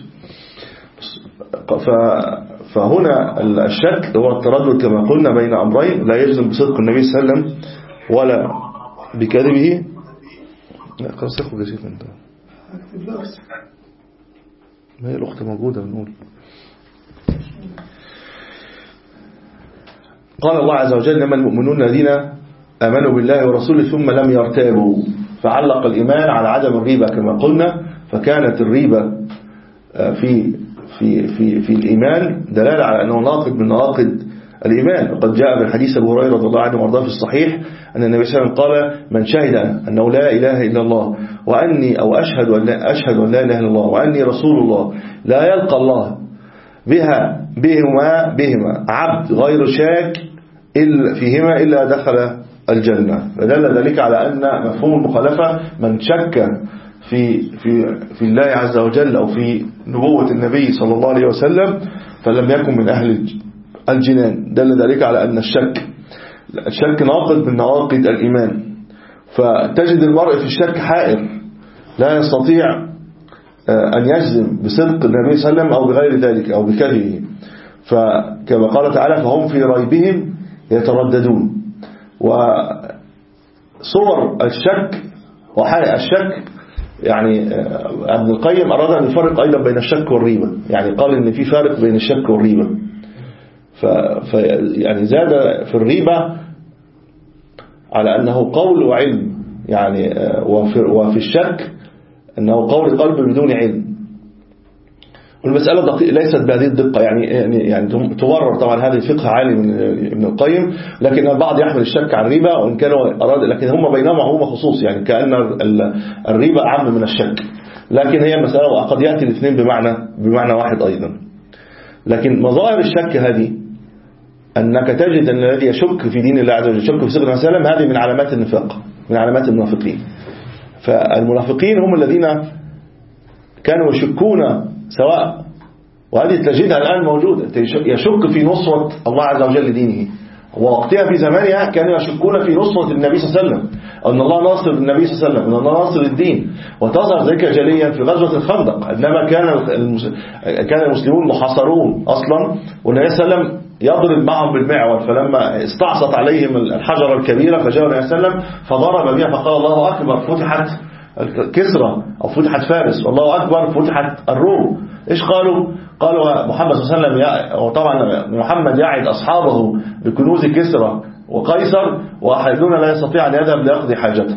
فهنا الشك هو التردد كما قلنا بين أمرين، لا يجزم بصدق النبي صلى الله عليه وسلم ولا بكذبه. لا خلاص اخو جزيف انت، ما هي الأخت موجودة بنقول. قال الله عز وجل إنما المؤمنون الذين آمنوا بالله ورسوله ثم لم يرتابوا، فعلق الإيمان على عدم الريبة كما قلنا، فكانت الريبة في في في في الإيمان دلالة على أنه ناقض من نواقض الإيمان. وقد جاء في الحديث أبو هريرة رضي الله عنه وارضاه في الصحيح أن النبي صلى الله عليه وسلم قال من شهد أنه لا إله إلا الله وأني أو أشهد أن لا أشهد أن لا إله إلا الله وأني رسول الله لا يلقى الله بها بهما بهما عبد غير شاك إلا فيهما إلا دخل الجنة. فدل ذلك على أن مفهوم المخالفة من شك في في في الله عز وجل أو في نبوة النبي صلى الله عليه وسلم فلم يكن من أهل الجنان. دل ذلك على أن الشك الشك ناقض من نواقض الإيمان. فتجد المرء في الشك حائر لا يستطيع أن يجزم بصدق النبي صلى الله عليه وسلم أو بغير ذلك أو بكذبه. فكما قال تعالى فهم في ريبهم يترددون. وصور الشك وحال الشك يعني ابن القيم أراد أن يفرق أيضا بين الشك والريبة، يعني قال إن في فارق بين الشك والريبة. ف... ف... يعني زاد في الريبة على أنه قول وعلم، يعني وفي, وفي الشك أنه قول قلب بدون علم. والمسألة ليست بهذه الدقة، يعني يعني تورر طبعا هذه فقه عالي من ابن القيم، لكن البعض يحمل الشك عن الريبة وإن كانوا أراد، لكن هم بينهما عموم خصوص، يعني كأن الريبة أعم من الشك، لكن هي مسألة وقد يأتي الاثنين بمعنى بمعنى واحد أيضا. لكن مظاهر الشك هذه أنك تجد أن الذي يشك في دين الله عز وجل يشك في صدق وسلم، هذه من علامات النفاق، من علامات المنافقين. فالمنافقين هم الذين كانوا يشكون، سواء وهذه تجدها الآن موجودة، يشك في نصرة الله عز وجل لدينه، ووقتها في زمانها كانوا يشكون في نصرة النبي صلى الله عليه وسلم، أن الله ناصر النبي صلى الله عليه وسلم، أن الله ناصر الدين. وتظهر ذلك جليا في غزوة الخندق، عندما كان كان المسلمون محاصرون أصلا، والنبي صلى الله عليه وسلم يضرب معهم بالمعول، فلما استعصت عليهم الحجرة الكبيرة فجاء النبي صلى الله عليه وسلم فضرب بها فقال الله أكبر، فتحت كسرى أو فتحت فارس، والله أكبر فتحت الروم. إيش قالوا؟ قالوا محمد صلى الله عليه وسلم، وطبعا محمد يعد أصحابه بكنوز كسرى وقيصر، وأحدنا لا يستطيع أن يذهب ليقضي حاجته.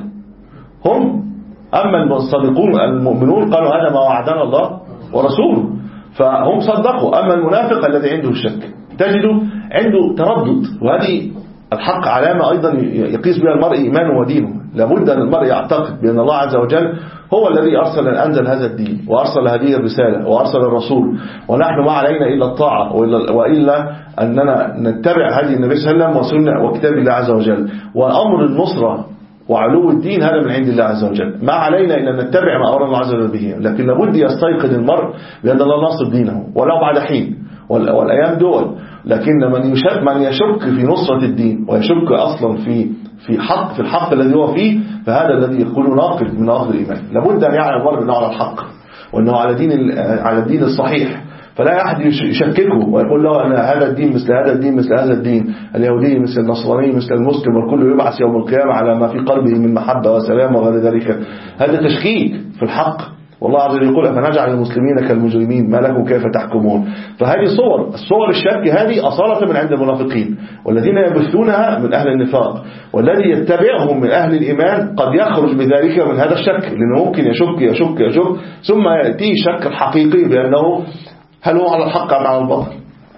هم أما الصادقون المؤمنون قالوا هذا ما وعدنا الله ورسوله، فهم صدقوا. أما المنافق الذي عنده الشك تجده عنده تردد، وهذه الحق علامة أيضا يقيس بها المرء إيمانه ودينه. لابد أن المرء يعتقد بأن الله عز وجل هو الذي أرسل أنزل هذا الدين وأرسل هذه الرسالة وأرسل الرسول، ونحن ما علينا إلا الطاعة، وإلا أننا نتبع هذه النبي صلى الله عليه وسلم وسنة وكتاب الله عز وجل. وأمر النصرة وعلو الدين هذا من عند الله عز وجل، ما علينا إلا نتبع ما أمر الله عز وجل به. لكن لابد يستيقظ المرء بأن الله ناصر دينه ولو بعد حين، والأيام دول. لكن من يشك من يشك في نصرة الدين ويشك أصلا في في حق في الحق الذي هو فيه، فهذا الذي يقول ناقض من نواقض الإيمان. لابد أن يعلم المرء أنه على الحق، وأنه على دين على الدين الصحيح، فلا أحد يشككه ويقول له أن هذا الدين مثل هذا الدين مثل هذا الدين، اليهودي مثل النصراني مثل المسلم، والكل يبعث يوم القيامة على ما في قلبه من محبة وسلام وغير ذلك. هذا تشكيك في الحق. والله عز وجل يقول فنجعل المسلمين كالمجرمين ما لكم كيف تحكمون. فهذه صور الصور الشك هذه أصالة من عند المنافقين، والذين يبثونها من أهل النفاق، والذي يتبعهم من أهل الإيمان قد يخرج بذلك من هذا الشك، لأنه ممكن يشك يشك يشك ثم يأتي شك الحقيقي بأنه هل هو على الحق أم على الباطل،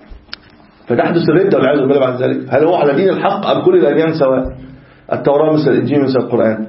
فتحدث الردة والعياذ بالله بعد ذلك. هل هو على دين الحق أم كل الأديان سواء؟ التوراة مثل الإنجيل مثل القرآن،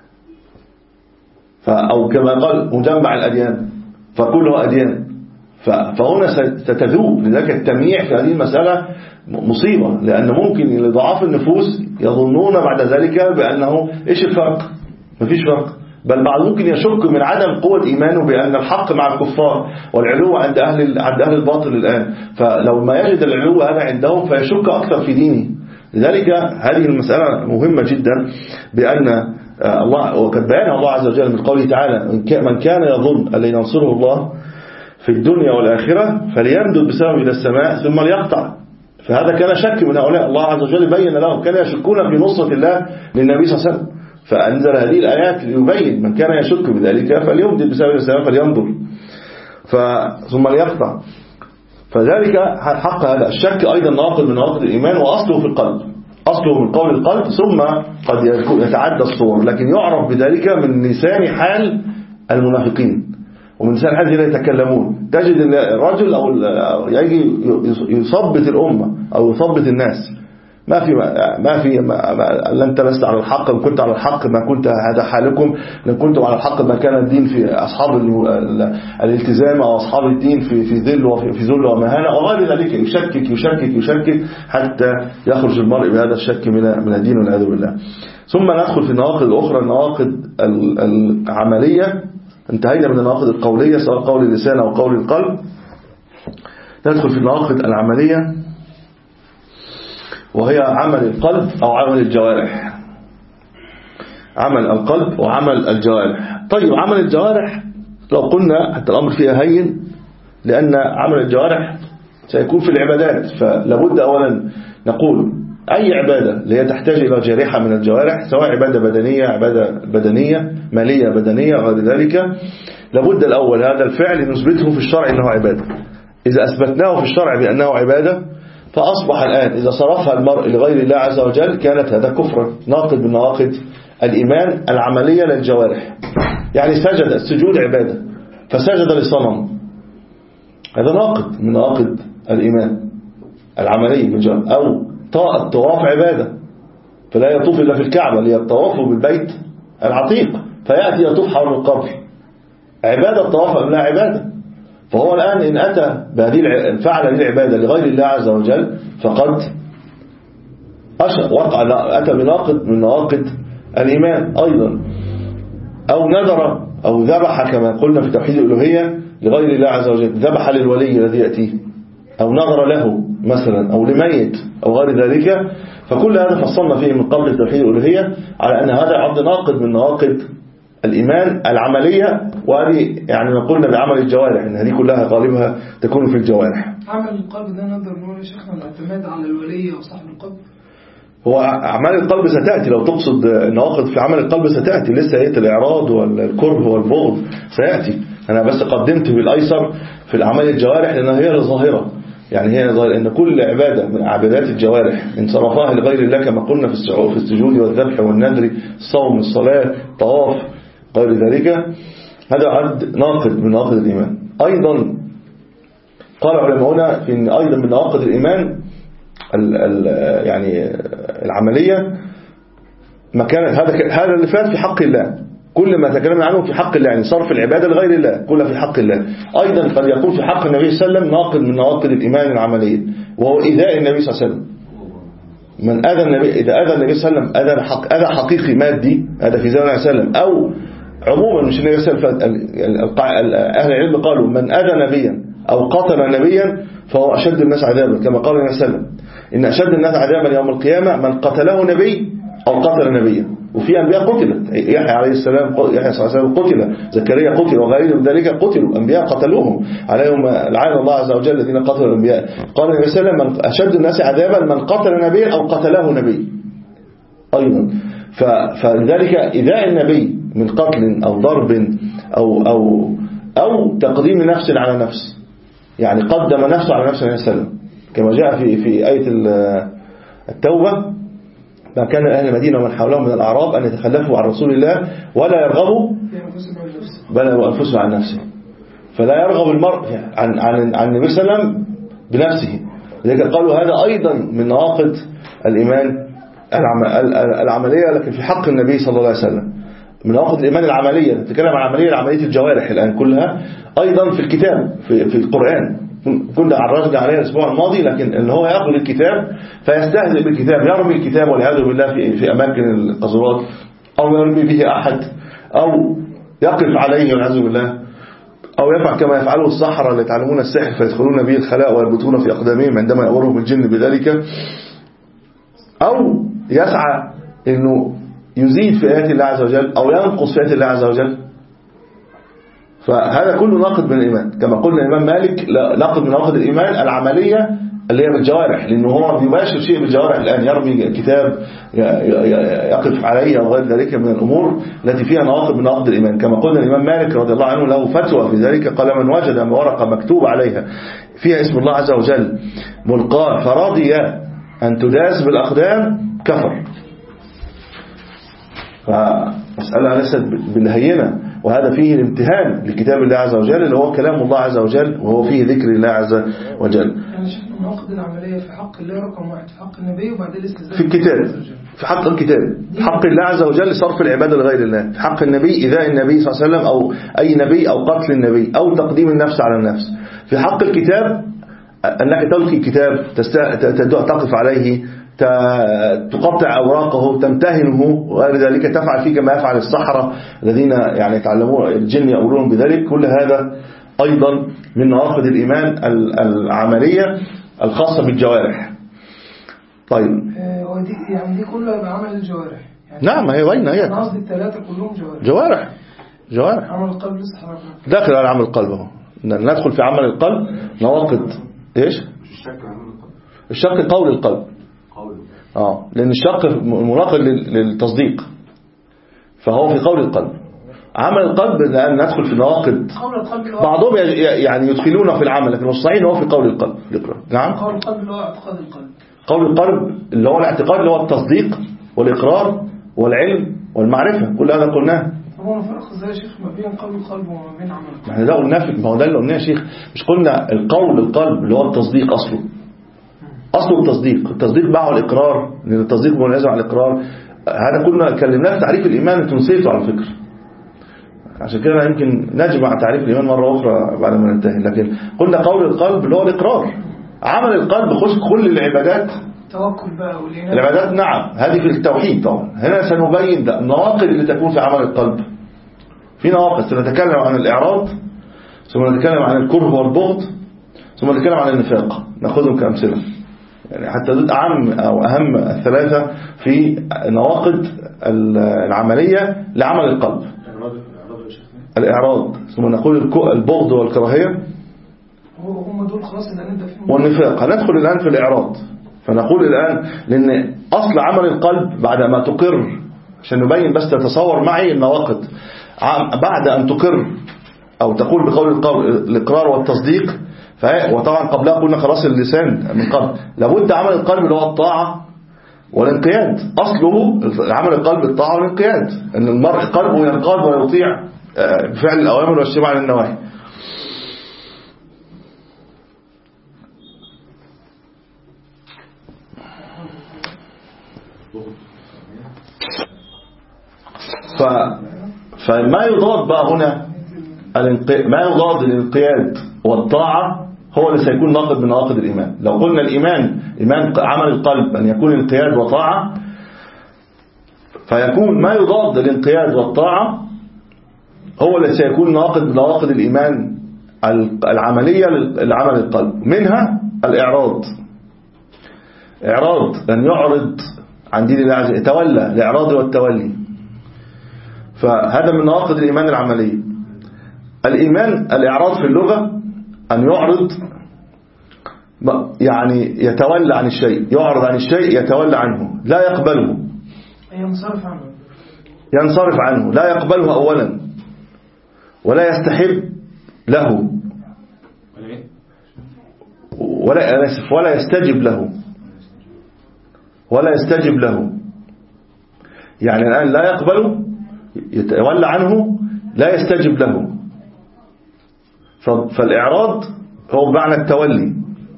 أو كما قال مجمع الأديان فكلها أديان. فهنا ستذوب. لذلك التمييع في هذه المسألة مصيبة، لأن ممكن لضعاف النفوس يظنون بعد ذلك بأنه إيش الفرق؟ مفيش فرق، بل بعض ممكن يشك من عدم قوة إيمانه بأن الحق مع الكفار والعلو عند أهل عند أهل الباطل الآن، فلو ما يجد العلو هذا عندهم فيشك أكثر في دينه. لذلك هذه المسألة مهمة جدا، بأن الله وقد بيان الله عز وجل من قوله تعالى من كان يظن أن ينصره الله في الدنيا والآخرة فليمدد بسبب إلى السماء ثم ليقطع. فهذا كان شك من هؤلاء، الله عز وجل بين لهم كانوا يشكون في نصرة الله للنبي صلى الله عليه وسلم، فأنزل هذه الآيات ليبين من كان يشك بذلك فليمدد بسبب إلى السماء فلينظر ثم ليقطع. فذلك حق هذا الشك أيضا ناقض من نواقض الإيمان، وأصله في القلب، أصله من قول القلب، ثم قد يتعدى الصور، لكن يعرف بذلك من لسان حال المنافقين ومن لسان حال الذين يتكلمون. تجد الرجل أو يجي يثبت الأمة أو يثبت الناس، ما في ما في لن تلست على الحق، إن كنت على الحق ما كنت هذا حالكم، إن كنتم على الحق ما كان الدين في أصحاب الالتزام أو أصحاب الدين في في ذل وفي ذل ومهانة وغير ذلك. يشكك يشكك يشكك حتى يخرج المرء بهذا الشك من من الدين والعياذ بالله. ثم ندخل في النواقض الأخرى، النواقض العملية. انتهينا من النواقض القولية سواء قول اللسان أو قول القلب، ندخل في النواقض العملية وهي عمل القلب أو عمل الجوارح. عمل القلب وعمل الجوارح. طيب عمل الجوارح لو قلنا حتى الأمر فيها هين، لأن عمل الجوارح سيكون في العبادات، فلابد أولا نقول أي عبادة اللي هي تحتاج إلى جارحة من الجوارح، سواء عبادة بدنية عبادة بدنية مالية بدنية غير ذلك، لابد الأول هذا الفعل نثبته في الشرع أنه عبادة. إذا أثبتناه في الشرع بأنه عبادة فأصبح الآن إذا صرفها المرء لغير الله عز وجل كانت هذا كفرا ناقض من نواقض الإيمان العملية للجوارح. يعني سجد، السجود عبادة، فسجد لصنم، هذا ناقض من نواقض الإيمان العملي بالجوارح. أو الطواف عبادة، فلا يطوف إلا في الكعبة ليطوف بالبيت العتيق، فيأتي يطوف حول القبر، عبادة الطواف أم لا عبادة؟ فهو الآن إن أتى بهذه فعل هذه العبادة لغير الله عز وجل فقد وقع أتى بناقض من نواقض الإيمان أيضا. أو نذر أو ذبح كما قلنا في توحيد الألوهية لغير الله عز وجل، ذبح للولي الذي يأتيه، أو نذر له مثلا، أو لميت أو غير ذلك. فكل هذا فصلنا فيه من قبل توحيد الألوهية على أن هذا عبد ناقض من نواقض الإيمان العملية، وهذه يعني ما قلنا بعمل الجوارح إن هذه كلها غالبها تكون في الجوارح. عمل القلب ده نقدر نقول يا شيخنا الاعتماد على الولي أو صاحب القلب؟ هو أعمال القلب ستأتي، لو تقصد النواقض في عمل القلب ستأتي، لسه هي الإعراض والكره والبغض سيأتي. أنا بس قدمت بالأيسر في الأعمال الجوارح لأنها هي الظاهرة، يعني هي ظاهرة أن كل عبادة من عبادات الجوارح إن صرفها لغير الله كما قلنا في السجود والذبح والنذر، الصوم، الصلاة، الطواف غير ذلك، هذا عد ناقض من نواقض الإيمان. أيضا قال علماؤنا في إن أيضا من نواقض الإيمان ال ال يعني العملية ما كان هذا هذا اللي فات في حق الله، كل ما تكلمنا عنه في حق الله، يعني صرف العبادة لغير الله كلها في حق الله. أيضا قد يكون في حق النبي صلى الله عليه وسلم ناقض من نواقض الإيمان العملية، وهو إيذاء النبي صلى الله عليه وسلم. من أذى النبي، إذا أذى النبي صلى الله عليه وسلم أذى حق أذى حقيقي مادي، هذا في زمن النبي صلى الله عليه وسلم، أو عموما مش النبي صلى الله عليه وسلم، أهل العلم قالوا من أذى نبيا أو قتل نبيا فهو أشد الناس عذابا، كما قال النبي صلى الله عليه وسلم إن أشد الناس عذابا يوم القيامة من قتله نبي أو قتل نبيا. وفي أنبياء قتلت، يحيى عليه السلام يحيى صلى الله عليه وسلم قتل، زكريا قتل، وغيره من ذلك قتلوا، أنبياء قتلوهم عليهم لعن الله عز وجل الذين قتلوا الأنبياء. قال النبي صلى الله عليه وسلم أشد الناس عذابا من قتل نبيا أو قتله نبي أيضا. فلذلك إذاء النبي من قتل أو ضرب أو أو أو تقديم نفس على نفس، يعني قدم نفسه على نفسه عليه السلام، كما جاء في في آية التوبة ما كان أهل المدينة ومن حولهم من الأعراب أن يتخلفوا عن رسول الله ولا يرغبوا بل أنفسهم عن نفسه. فلا يرغب المرء عن عن عن النبي صلى الله عليه وسلم بنفسه. لذلك قالوا هذا أيضا من نواقض الإيمان العملية، لكن في حق النبي صلى الله عليه وسلم. من نواقض الإيمان العملية نتكلم عن عملية عملية الجوارح الآن كلها، أيضا في الكتاب في, في القرآن كنا عرجنا عليها الأسبوع الماضي، لكن اللي هو يأخذ الكتاب فيستهزئ بالكتاب، يرمي الكتاب والعياذ بالله في, في أماكن القذورات، أو يرمي به أحد، أو يقف عليه والعياذ بالله، أو يفعل كما يفعله السحرة اللي يتعلمون السحر فيدخلون به الخلاء ويربطون في أقدامهم عندما يأمرهم الجن بذلك، أو يسعى إنه يزيد في آيات الله عز وجل أو ينقص في آيات الله عز وجل. فهذا كله ناقض من الإيمان، كما قلنا الإمام مالك ناقض من نواقض الإيمان العملية اللي هي بالجوارح، لأنه هو بيباشر شيء بالجوارح الآن، يرمي كتاب يقف عليه أو غير ذلك من الأمور التي فيها نواقض من نواقض الإيمان. كما قلنا الإمام مالك رضي الله عنه له فتوى في ذلك، قال من وجد ورقة مكتوب عليها فيها اسم الله عز وجل ملقاه فرضي أن تداس بالأقدام كفر. فمسألة ليست بالهينة، وهذا فيه الامتهان لكتاب الله عز وجل اللي هو كلام الله عز وجل، وهو فيه ذكر الله عز وجل. يعني شوف النواقض العملية في حق الله رقم واحد، في حق النبي، وبعدين الاستهزاء في الكتاب، في حق الكتاب، في حق الله عز وجل صرف العبادة لغير الله، في حق النبي إذاء النبي صلى الله عليه وسلم أو أي نبي أو قتل النبي أو تقديم النفس على النفس. في حق الكتاب أنك تلقي كتاب تقف عليه، تقطع أوراقه، تمتهنه وغير ذلك، تفعل فيه كما يفعل السحرة الذين يعني يتعلمون الجن يأمرون بذلك. كل هذا أيضا من نواقض الإيمان العملية الخاصة بالجوارح. طيب ودي يعني دي كلها بعمل الجوارح يعني. نعم هي وين هي قصدي الثلاثة كلهم جوارح جوارح جوارح عمل القلب لسه حركة داخل على عمل القلب اهو. ندخل في عمل القلب نواقض ايش الشك قول القلب اه لأن الشك مناقض للتصديق، فهو في قول القلب. عمل القلب لأن ندخل في نواقض بعضهم يعني يدخلون في العمل، لكن الصحيح هو في قول القلب الإقرار. نعم قول القلب اللي هو اعتقاد القلب، قول القلب اللي هو الاعتقاد اللي هو التصديق والإقرار والعلم والمعرفة، كل هذا قلناه. هو نفرق ازاي يا شيخ ما بين قول القلب وما بين عمل القلب؟ احنا ده قلناه، ما هو ده اللي قلناه يا شيخ، مش قلنا القول القلب اللي هو التصديق أصله أصله التصديق، التصديق معه الإقرار، لأن التصديق منازع على الإقرار. هذا كنا كلمناه في تعريف الإيمان، انتم نسيتوا على فكرة، عشان كده يمكن نجمع تعريف الإيمان مرة أخرى بعد ما ننتهي. لكن قلنا قول القلب اللي هو الإقرار، عمل القلب خش كل العبادات، توكل بقى والإيمان العبادات. نعم هذه في التوحيد طبعا. هنا سنبين ده النواقض اللي تكون في عمل القلب. في نواقض سنتكلم عن الإعراض، ثم نتكلم عن الكره والبغض، ثم نتكلم عن النفاق، نأخذهم كأمثلة يعني حتى دول أعم أو أهم الثلاثة في نواقض العملية لعمل القلب. الإعراض، ثم نقول البغض والكراهية هم دول خلاص اللي نبدأ فيهم، والنفاق. هندخل الآن في الإعراض، فنقول الآن لأن أصل عمل القلب بعد ما تقر، عشان نبين بس تتصور معي النواقض، بعد أن تقر أو تقول بقول الإقرار والتصديق، وطبعا قبلها قلنا خلاص اللسان من قبل، لابد عمل القلب اللي هو الطاعة والانقياد. أصله عمل القلب الطاعة والانقياد، أن المرء قلبه ينقاد ويطيع بفعل الأوامر واجتناب عن النواهي. ف... فما يضاد بقى هنا الانق... ما يضاد الانقياد والطاعة هو اللي سيكون ناقض من نواقض الإيمان. لو قلنا الإيمان إيمان عمل القلب أن يكون انقياد وطاعة، فيكون ما يضاد الانقياد والطاعة هو اللي سيكون ناقض من نواقض الإيمان العملية لعمل القلب. منها الإعراض، إعراض أن يعرض عن دين الله عز وجل، يتولى، الإعراض والتولي، فهذا من نواقض الإيمان العملية. الإيمان الإعراض في اللغة أن يعرض يعني يتولى عن الشيء، يعرض عن الشيء يتولى عنه، لا يقبله، ينصرف عنه ينصرف عنه لا يقبله أولا، ولا يستحب له، ولا ولا يستجب له، ولا يستجب له. يعني الآن لا يقبله، يتولى عنه، لا يستجب له. فالإعراض هو بمعنى التولي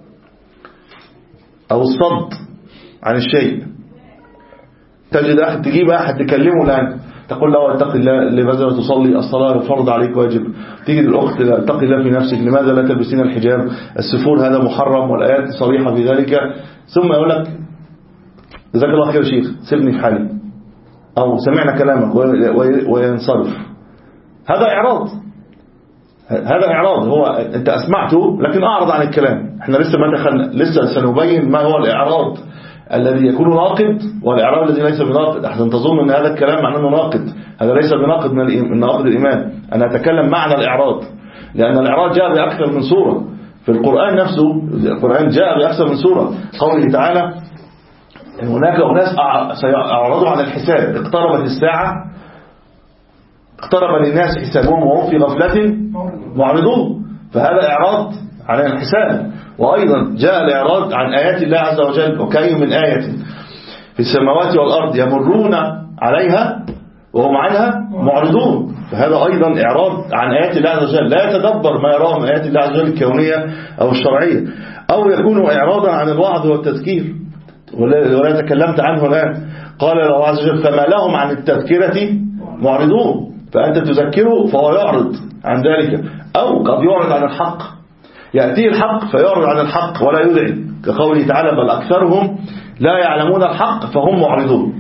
أو الصد عن الشيء. تجد أحد تجيب أحد تكلمه الآن تقول له اتق الله، لماذا لا تصلي؟ الصلاة فرض عليك واجب. تيجي الأخت اتق الله في نفسك، لماذا لا تلبسين الحجاب؟ السفور هذا محرم والآيات صريحة في ذلك. ثم يقول لك جزاك الله خير شيخ سيبني في حالي، أو سمعنا كلامك وينصرف. هذا إعراض، هذا إعراض. هو أنت أسمعته لكن أعرض عن الكلام. احنا لسه ما دخلنا، لسه سنبين ما هو الإعراض الذي يكون ناقض والإعراض الذي ليس بناقض. أحسن تظن أن هذا الكلام معناه ناقض، هذا ليس بناقض من نواقض الإيمان. أنا أتكلم معنى الإعراض، لأن الإعراض جاء بأكثر من صورة في القرآن نفسه. القرآن جاء بأكثر من صورة. قوله تعالى إن هناك أناس سيعرضوا عن الحساب، اقتربت الساعة، اقترب للناس حسابهم وهم في غفلة معرضون، فهذا إعراض عن الحساب. وأيضا جاء الإعراض عن آيات الله عز وجل، وكأي من آية في السماوات والأرض يمرون عليها وهم عنها معرضون، فهذا أيضا إعراض عن آيات الله عز وجل، لا يتدبر ما يراه من آيات الله عز وجل الكونية أو الشرعية. أو يكون إعراضا عن الوعظ والتذكير، ولا تكلمت عنه الآن. قال الله عز وجل فما لهم عن التذكرة معرضون، فأنت تذكره فهو يعرض عن ذلك. أو قد يعرض عن الحق، يأتيه الحق فيعرض عن الحق ولا يدعي، كقوله تعالى بل أكثرهم لا يعلمون الحق فهم معرضون.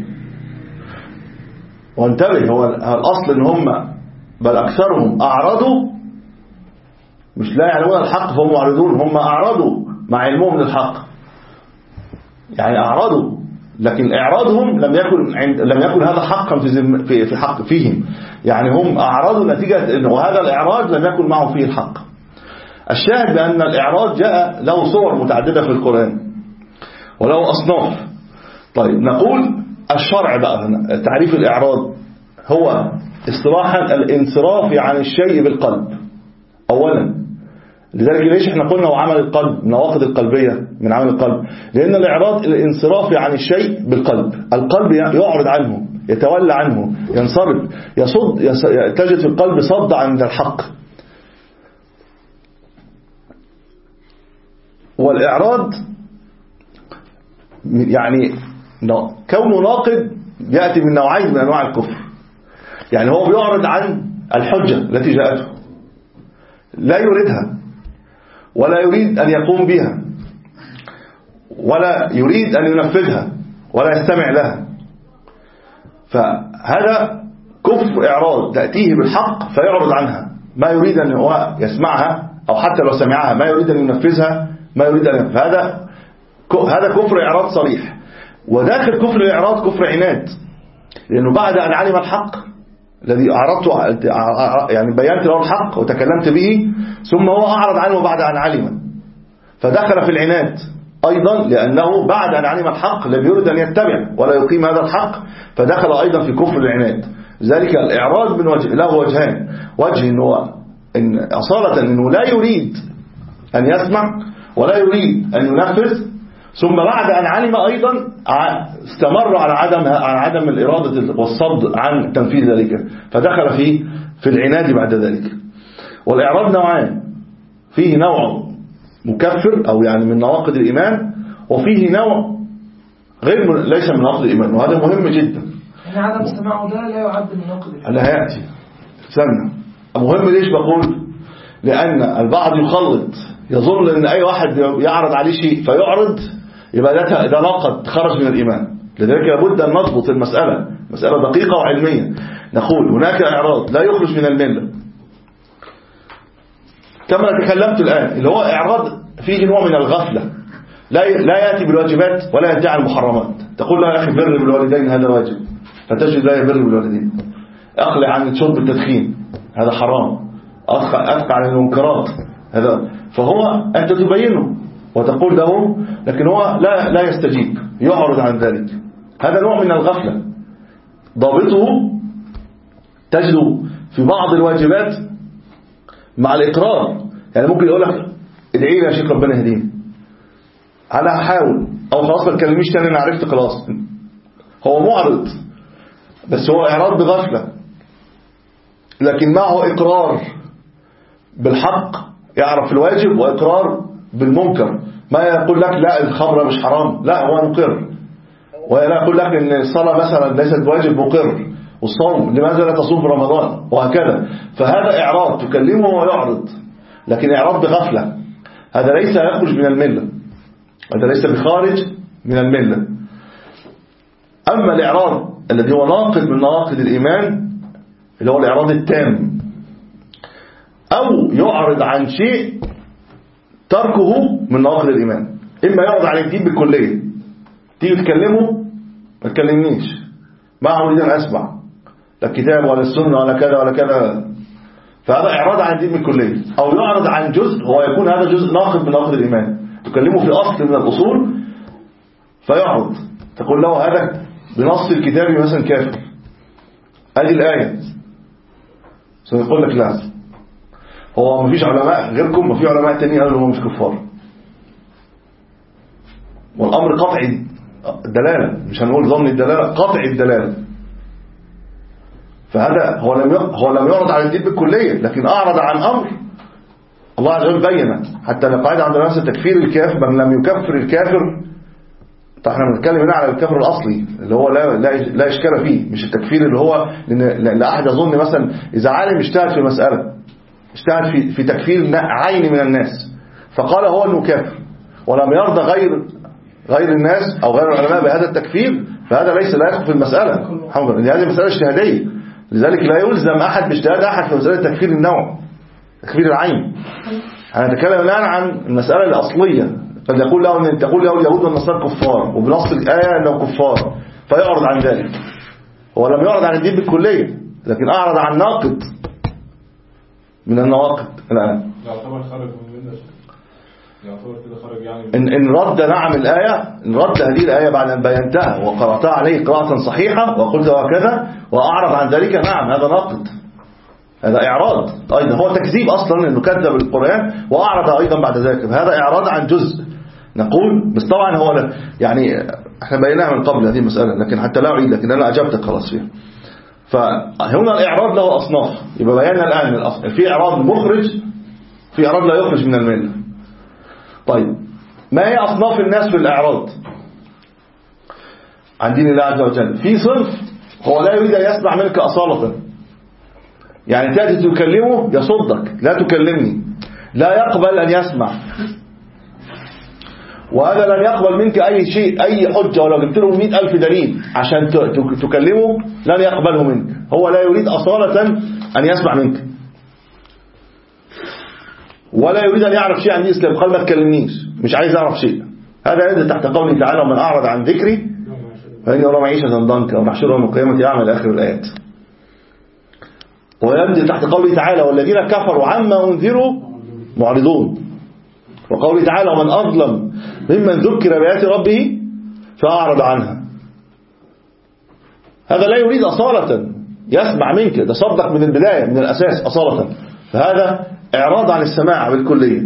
وانتبه، هو الأصل إن هم بل أكثرهم أعرضوا، مش لا يعلمون الحق فهم معرضون، هم أعرضوا مع علمهم للحق، يعني أعرضوا، لكن إعراضهم لم يكن عند لم يكن هذا حقا في في في حق فيهم، يعني هم أعرضوا نتيجة إنه هذا الإعراض لم يكن معه فيه الحق. الشاهد بأن الإعراض جاء له صور متعددة في القرآن وله أصناف. طيب نقول الشرع بقى هنا تعريف الإعراض هو اصطلاحا الانصراف عن الشيء بالقلب أولا. لذلك ليش احنا قلنا وعمل القلب من نواقض القلبية من عمل القلب؟ لأن الإعراض الانصراف عن الشيء بالقلب. القلب يعرض عنه، يتولى عنه، ينصرف، يصد، تجد في القلب صد عن الحق. والإعراض يعني كونه ناقض يأتي من نوعين من أنواع الكفر. يعني هو بيعرض عن الحجة التي جاءته، لا يريدها ولا يريد أن يقوم بها ولا يريد أن ينفذها ولا يستمع لها، فهذا كفر إعراض تأتيه بالحق فيعرض عنها، ما يريد أن هو يسمعها أو حتى لو سمعها ما يريد أن ينفذها، ما يريد أن ينفذها. هذا هذا كفر إعراض صريح. وداخل كفر الإعراض كفر عناد، لأنه بعد أن علم الحق الذي أعرضته يعني بينت له الحق وتكلمت به ثم هو أعرض عنه بعد أن علم، فدخل في العناد أيضا، لأنه بعد أن علم الحق لم يريد أن يتبع ولا يقيم هذا الحق فدخل أيضا في كفر العناد. ذلك الإعراض من وجه له وجهان، وجه إنه إن أصالة إنه لا يريد أن يسمع ولا يريد أن ينفذ، ثم بعد أن علم أيضا استمر على عدم على عدم الإرادة والصد عن تنفيذ ذلك، فدخل في في العناد بعد ذلك. والإعراض نوعان، فيه نوع مكفر أو يعني من نواقض الإيمان، وفيه نوع غير ليس من نواقض الإيمان، وهذا مهم جدا. يعني عدم سماعه ده لا يعد من نواقض الإيمان. أنا هيأتي استنى. مهم ليش بقول؟ لأن البعض يخلط، يظن أن أي واحد يعرض عليه شيء فيعرض يبقى ده ده ناقض خرج من الإيمان. لذلك لابد أن نضبط المسألة، مسألة دقيقة وعلمية. نقول هناك إعراض لا يخرج من الملة كما تكلمت الآن، اللي هو إعراض فيه نوع من الغفلة، لا لا يأتي بالواجبات ولا يدعي المحرمات. تقول له يا أخي بر بالوالدين هذا واجب، فتجد لا يبر بالوالدين. أقلع عن شرب التدخين هذا حرام، أدفع عن المنكرات هذا، فهو أنت تبينه وتقول له، لكن هو لا لا يستجيب، يعرض عن ذلك. هذا نوع من الغفلة. ضابطه تجده في بعض الواجبات مع الإقرار، يعني ممكن يقول لك ادعي لي يا شيخ ربنا يهديني، أنا هحاول، أو خلاص ما تكلميش تاني أنا عرفت خلاص. هو معرض بس هو إعراض بغفلة، لكن معه إقرار بالحق، يعرف الواجب وإقرار بالمنكر. ما يقول لك لا الخمر مش حرام، لا هو مقر. ولا يقول لك ان الصلاة مثلا ليست بواجب، مقر. والصوم لماذا لا تصوم في رمضان، وهكذا. فهذا إعراض تكلمه ويعرض، لكن إعراض بغفلة. هذا ليس يخرج من الملة، هذا ليس بخارج من الملة. أما الإعراض الذي هو ناقض من نواقض الإيمان اللي هو الإعراض التام، أو يعرض عن شيء تركه من نواقض الإيمان. إما يعرض عن الدين بالكلية، تيجي تكلمه ما تكلمنيش، ما أريد أن أسمع لا الكتاب ولا السنة ولا كذا ولا كذا، فهذا إعراض عن الدين بالكلية. أو يعرض عن جزء هو يكون هذا جزء ناقض من نواقض الإيمان، تكلمه في أصل من الأصول فيعرض، تقول له هذا بنص الكتاب مثلا كافر، هذه الآية، سيقول لك لا هو ما فيش علماء غيركم، ما في علماء تانيين قالوا هم مش كفار، والأمر قطعي الدلالة، مش هنقول ظن الدلالة، قطعي الدلالة. فهذا هو لم هو لم يعرض عن الدين بالكلية، لكن أعرض عن أمر الله عز وجل بينه. حتى القاعدة عند الناس تكفير الكافر، من لم يكفر الكافر، طيب احنا بنتكلم هنا على الكفر الأصلي اللي هو لا لا لا إشكال فيه، مش التكفير اللي هو لأن أحد يظن مثلا إذا عالم اجتهد في مسألة، اجتهد في في تكفير عين من الناس فقال هو انه كافر، ولم يرضى غير غير الناس او غير العلماء بهذا التكفير، فهذا ليس لا يدخل في المسألة. الحمد لله هذه مسألة اجتهادية، لذلك لا يلزم احد باجتهاد احد في مسألة تكفير النوع، تكفير العين. انا اتكلم الان عن المسألة الأصلية. قد يقول له ان تقول له اليهود والنصارى كفار، وبنص الآية انه كفار، فيعرض عن ذلك. هو لم يعرض عن الدين بالكلية، لكن اعرض عن ناقض من النواقض الآن. يعتبر خارج من الملة. إن, إن رد نعم الآية، إن رد هذه الآية بعد أن بينتها وقرأتها عليه قراءة صحيحة وقلت وكذا وأعرض عن ذلك، نعم هذا ناقض، هذا إعراض أيضا، هو تكذيب أصلا أنه كذب القرآن وأعرض أيضا بعد ذلك، هذا إعراض عن جزء نقول. بس طبعا هو يعني احنا بيناها من قبل هذه المسألة، لكن حتى لا أعيد، لكن أنا أجبتك خلاص فيها. فهنا الإعراض له أصناف، يبقى بينا الآن في إعراض مخرج، في إعراض لا يخرج من الملة. طيب ما هي أصناف الناس في الإعراض عن دين الله عز وجل؟ في صنف هو لا يريد أن يسمع منك أصالة، يعني تأتي تكلمه يصدك، لا تكلمني، لا يقبل أن يسمع، وهذا لن يقبل منك أي شيء، أي حجة، ولو جبت له مئة ألف دليل عشان تكلمه لن يقبله منك، هو لا يريد أصالة أن يسمع منك، ولا يريد أن يعرف شيء عن الإسلام، قال ما تكلمنيش، مش عايز أعرف شيء. هذا ينزل تحت قوله تعالى ومن أعرض عن ذكري فإن يرى معيشة ضنكا ونحشره يوم القيامة أعمى إلى آخر الآيات. وينزل تحت قوله تعالى والذين كفروا عما أنذروا معرضون، وقوله تعالى ومن أظلم ممن ذكر بآيات ربه فأعرض عنها. هذا لا يريد أصالة يسمع منك، ده صدق من البداية من الأساس أصالة، فهذا إعراض عن السماع بالكلية.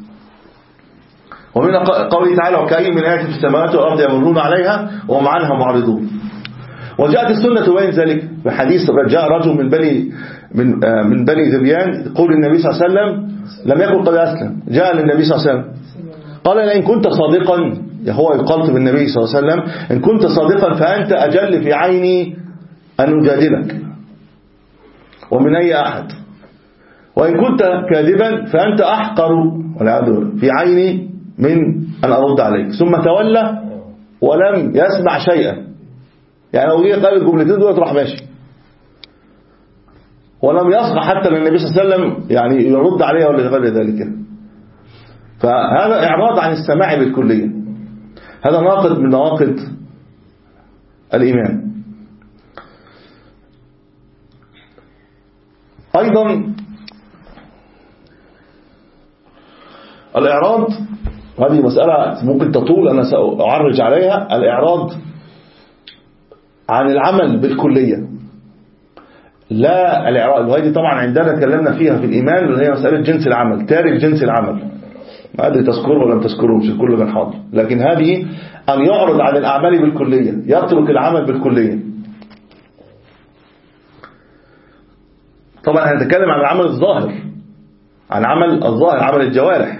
ومن قوله تعالى وكأي من آية في السماوات والأرض يمرون عليها وهم عنها معرضون. وجاءت السنة تبين ذلك بحديث جاء رجل من بني من من بني ذبيان يقول النبي صلى الله عليه وسلم لم يكن قد أسلم، جاء للنبي صلى الله عليه وسلم قال إن كنت صادقا، هو يقال بالنبي صلى الله عليه وسلم إن كنت صادقا فأنت أجل في عيني أن أجادلك ومن أي أحد، وإن كنت كاذبا فأنت أحقر في عيني من أن أرد عليك. ثم تولى ولم يسمع شيئا، يعني لو جه قال الجملتين دول راح ماشي، ولم يصغى حتى للنبي صلى الله عليه وسلم يعني يرد عليه ولا غير ذلك. فهذا إعراض عن السماع بالكلية، هذا ناقض من نواقض الإيمان. أيضا الإعراض، هذه مسألة ممكن تطول أنا سأعرج عليها، الإعراض عن العمل بالكلية، لا الإعراض، وهذه طبعا عندنا تكلمنا فيها في الإيمان اللي هي مسألة جنس العمل، تارك جنس العمل، ما أدري تذكره ولا تذكره، مش كله كان حاضر، لكن هذه أن يعرض عن الأعمال بالكلية، يترك العمل بالكلية. طبعا هنتكلم عن العمل الظاهر، عن عمل الظاهر، عمل الجوارح،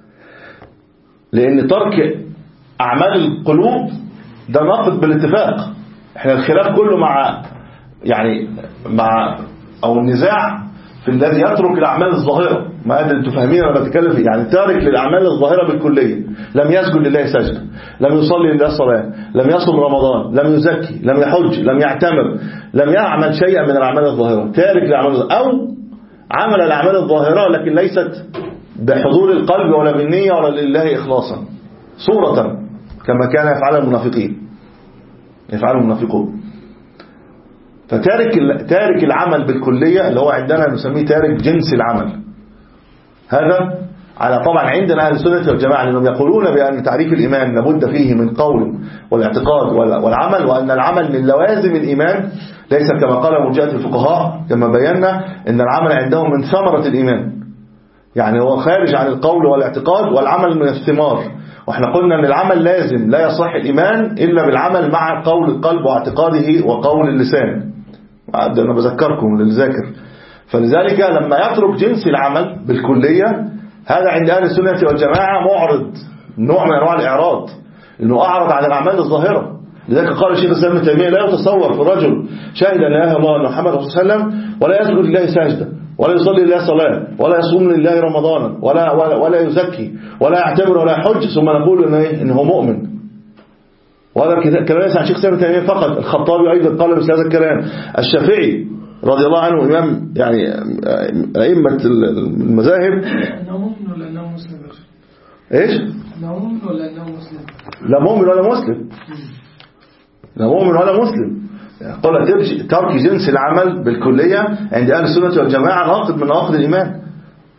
لأن ترك أعمال القلوب ده ناقض بالاتفاق. احنا الخلاف كله مع يعني مع أو النزاع في الذي يترك الأعمال الظاهرة، ما أدري أنتوا فاهمين أنا بتكلم فيه، يعني تارك للأعمال الظاهرة بالكلية، لم يسجد لله سجدة، لم يصلي لله صلاة، لم يصوم رمضان، لم يزكي، لم يحج، لم يعتمر، لم يعمل شيئا من الأعمال الظاهرة، تارك للأعمال، أو عمل الأعمال الظاهرة لكن ليست بحضور القلب ولا بالنية ولا لله إخلاصا، صورة كما كان يفعل المنافقين، يفعل المنافقون. فتارك تارك العمل بالكلية اللي هو عندنا نسميه تارك جنس العمل، هذا على طبعا عندنا أهل السنة والجماعة لأنهم يقولون بأن تعريف الإيمان لابد فيه من قول والاعتقاد والعمل، وأن العمل من لوازم الإيمان، ليس كما قال مرجئة الفقهاء كما بينا أن العمل عندهم من ثمرة الإيمان، يعني هو خارج عن القول والاعتقاد، والعمل من الثمار. واحنا قلنا ان العمل لازم لا يصح الإيمان إلا بالعمل مع قول القلب واعتقاده وقول اللسان، أنا بذكركم للذاكر. فلذلك لما يترك جنس العمل بالكلية، هذا عند أهل السنة والجماعة معرض، نوع من أنواع الإعراض، إنه أعرض عن الأعمال الظاهرة. لذلك قال الشيخ الإسلام ابن تيمية لا يتصور في الرجل شاهد أن لا إله إلا الله وأن محمد رسول الله صلى الله عليه وسلم ولا يسجد لله سجدة ولا يصلي لله صلاة ولا يصوم لله رمضانا ولا ولا, ولا يزكي ولا يعتبر ولا يحج ثم نقول إنه إن هو مؤمن. وهذا كلام ليس عن شيخ الإسلام ابن تيمية فقط، الخطابي أيضا قال مثل هذا الكلام، الشافعي رضي الله عنه إمام يعني أئمة المذاهب. أنه مؤمن ولا أنه مسلم؟ إيش؟ أنه مؤمن ولا أنه مسلم؟ لا مؤمن ولا مسلم، لا مؤمن ولا مسلم. قال ترك جنس العمل بالكلية عند أهل السنة والجماعة ناقض من نواقض الإيمان.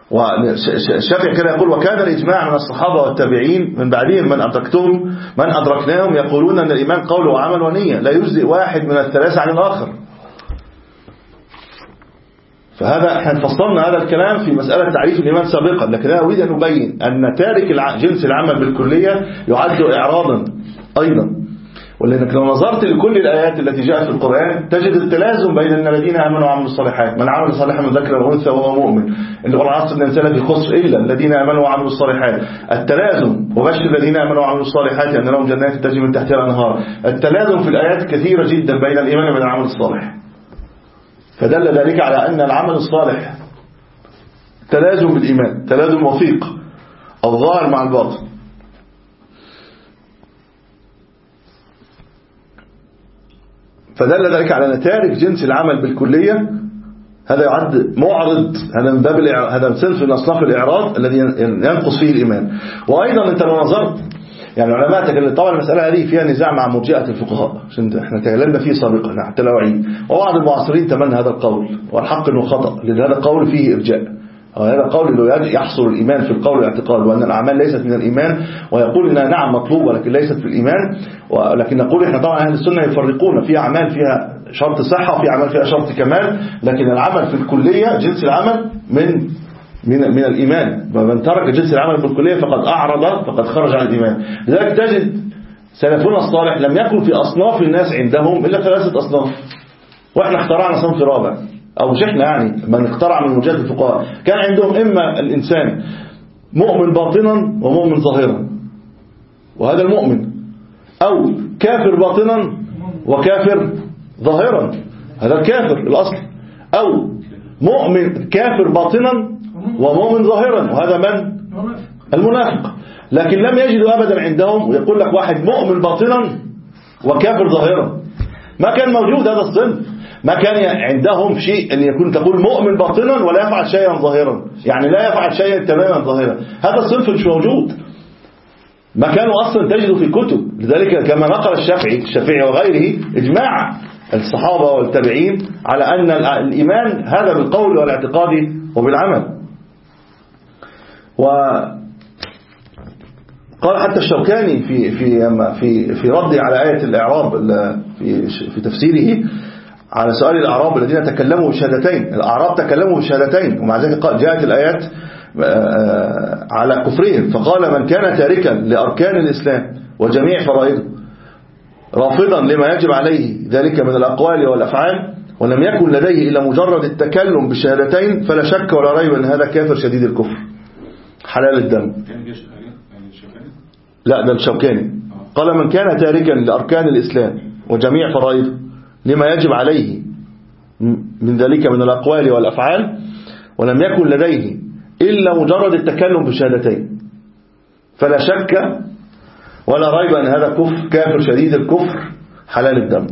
والشافعي كان يقول وكان الإجماع من الصحابة والتابعين من بعدهم من أدركتهم من أدركناهم يقولون أن الإيمان قول وعمل ونية لا يجزئ واحد من الثلاثة عن الآخر. فهذا احنا فصلنا هذا الكلام في مسألة تعريف الإيمان سابقا، لكن أنا أريد أن أبين أن تارك جنس العمل بالكلية يعد إعراضا أيضا. ولأنك لو نظرت لكل الآيات التي جاءت في القرآن تجد التلازم بين أن الذين آمنوا وعملوا الصالحات من عمل صالحا من ذكر وأنثى وهو مؤمن إن والعصر الإنسان في خسر إلا الذين آمنوا وعملوا الصالحات. التلازم وبشر الذين آمنوا وعملوا الصالحات أن لهم جنات تجري من تحتها الأنهار. التلازم في الآيات كثيرة جدا بين الإيمان وبين العمل الصالح، فدل ذلك على أن العمل الصالح تلازم بالإيمان، تلازم وثيق الظاهر مع الباطن. فدل ذلك على أن تارك جنس العمل بالكلية هذا يعد معرض، هذا من باب هذا صنف من أصناف الإعراض الذي ينقص فيه الإيمان. وأيضا أنت لو نظرت يعني علماء تكلم، طبعا المسألة هذه فيها نزاع مع مرجئة الفقهاء عشان احنا تكلمنا فيه سابقا حتى لا أعيد، وبعض المعاصرين تمنى هذا القول والحق انه خطأ، لأن هذا القول فيه إرجاء، هذا القول اللي يحصر الإيمان في القول والاعتقاد وأن الأعمال ليست من الإيمان، ويقول إنها نعم مطلوبة لكن ليست في الإيمان. ولكن نقول إحنا طبعا أهل السنة يفرقون في أعمال فيها شرط صحة وفي أعمال فيها شرط كمال، لكن العمل في الكلية جنس العمل من من من الإيمان، ومن ترك جنس العمل بالكلية فقد أعرض فقد خرج عن الإيمان. لذلك تجد سلفنا الصالح لم يكن في أصناف الناس عندهم إلا ثلاثة أصناف، وإحنا اخترعنا صنف رابع، أو مش إحنا يعني من اخترع من وجهات الفقهاء، كان عندهم إما الإنسان مؤمن باطنا ومؤمن ظاهرا وهذا المؤمن، أو كافر باطنا وكافر ظاهرا هذا الكافر الأصل، أو مؤمن كافر باطنا ومؤمن ظاهرا وهذا من؟ المنافق. لكن لم يجدوا أبدا عندهم ويقول لك واحد مؤمن باطنا وكافر ظاهرا، ما كان موجود هذا الصنف، ما كان عندهم شيء أن يكون تقول مؤمن باطنا ولا يفعل شيئا ظاهرا، يعني لا يفعل شيئا تماما ظاهرا، هذا الصنف مش موجود، ما كانوا أصلا تجدوا في كتب. لذلك كما نقل الشافعي الشافعي وغيره إجماع الصحابة والتابعين على أن الإيمان هذا بالقول والاعتقاد وبالعمل. وقال حتى الشوكاني في في في في رد على آية الإعراب في في تفسيره على سؤال الأعراب الذين تكلموا بالشهادتين، الأعراب تكلموا بالشهادتين ومع ذلك جاءت الآيات على كفرهم، فقال من كان تاركا لأركان الإسلام وجميع فرائضه رافضا لما يجب عليه ذلك من الأقوال والأفعال ولم يكن لديه إلا مجرد التكلم بالشهادتين فلا شك ولا ريب أن هذا كافر شديد الكفر حلال الدم. لا ده الشوكاني قال من كان تاركا لأركان الإسلام وجميع فرائضه لما يجب عليه من ذلك من الأقوال والأفعال ولم يكن لديه إلا مجرد التكلم بالشهادتين فلا شك ولا ريب أن هذا كفر كافر شديد الكفر حلال الدم.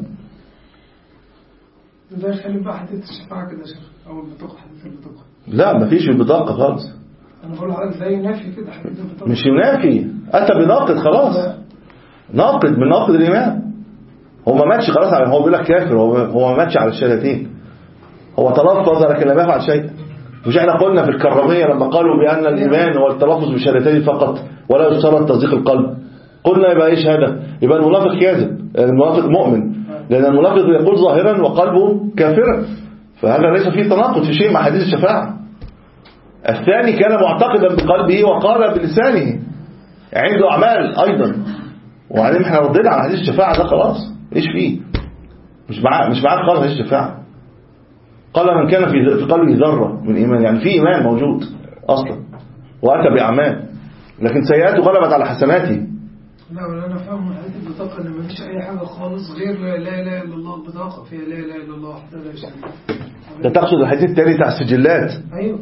ده يخلي بقى حديث الشفاعة كده أو البطاقة، حديث البطاقة لا مفيش البطاقة خالص، أنا بقول لحضرتك زي ينافي كده حديث البطاقة، مش ينافي، أتى بناقض خلاص، ناقض من ناقض الإيمان، هو ما ماتش خلاص، هو بيقول لك كافر، هو هو ما ماتش على الشهادتين، هو تلفظ لكن لم يفعل شيء. مش احنا قلنا في الكرامية لما قالوا بأن الإيمان هو التلفظ بالشهادتين فقط ولا يشترط تصديق القلب، قلنا يبقى ايش هذا؟ يبقى المنافق كاذب، المنافق مؤمن، لأن المنافق يقول ظاهرا وقلبه كافرا، فهذا ليس فيه تناقض في شيء مع حديث الشفاعة. الثاني كان معتقدا بقلبه وقال بلسانه، عنده أعمال أيضا، وبعدين احنا ردينا على حديث الشفاعة ده خلاص، ايش فيه؟ مش معاه مش معاه خالص حديث الشفاعة. قال من كان في في قلبه ذرة من إيمان، يعني في إيمان موجود أصلا وأتى بأعمال لكن سيئاته غلبت على حسناته. لا ولا أنا فاهم من حديث البطاقة إن مفيش أي حاجة خالص غير لا إله إلا الله، البطاقة فيها لا إله إلا الله وحده لا شريك له. ده تقصد الحديث التاني بتاع السجلات؟ أيوه.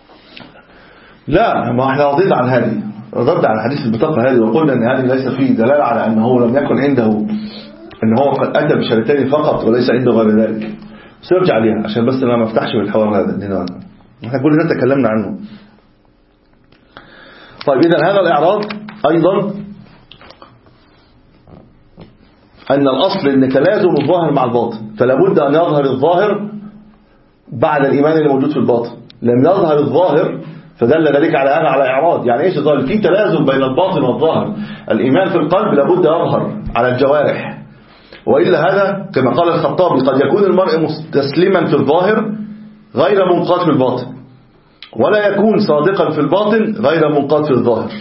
لا ما احنا رضينا عن هذه، ردد على حديث البطاقة هذه وقلنا أن هذه ليس فيه دلالة على أنه لم يكن عنده أن هو قد أتى بشهادتين فقط وليس عنده غير ذلك. سيرجع عليها عشان بس أنا ما افتحش بالحوار هذا لأنه احنا كل ده تكلمنا عنه. طيب إذن هذا الإعراض أيضا أن الأصل أن تلازم الظاهر مع الباطن، فلا بد أن يظهر الظاهر بعد الإيمان اللي موجود في الباطن. لم يظهر الظاهر فدل ذلك على هذا على إعراض. يعني إيش الظاهر؟ في تلازم بين الباطن والظاهر. الإيمان في القلب لابد يظهر على الجوارح، وإلا هذا كما قال الخطابي قد يكون المرء مستسلما في الظاهر غير منقاد في الباطن، ولا يكون صادقا في الباطن غير منقاد في الظاهر.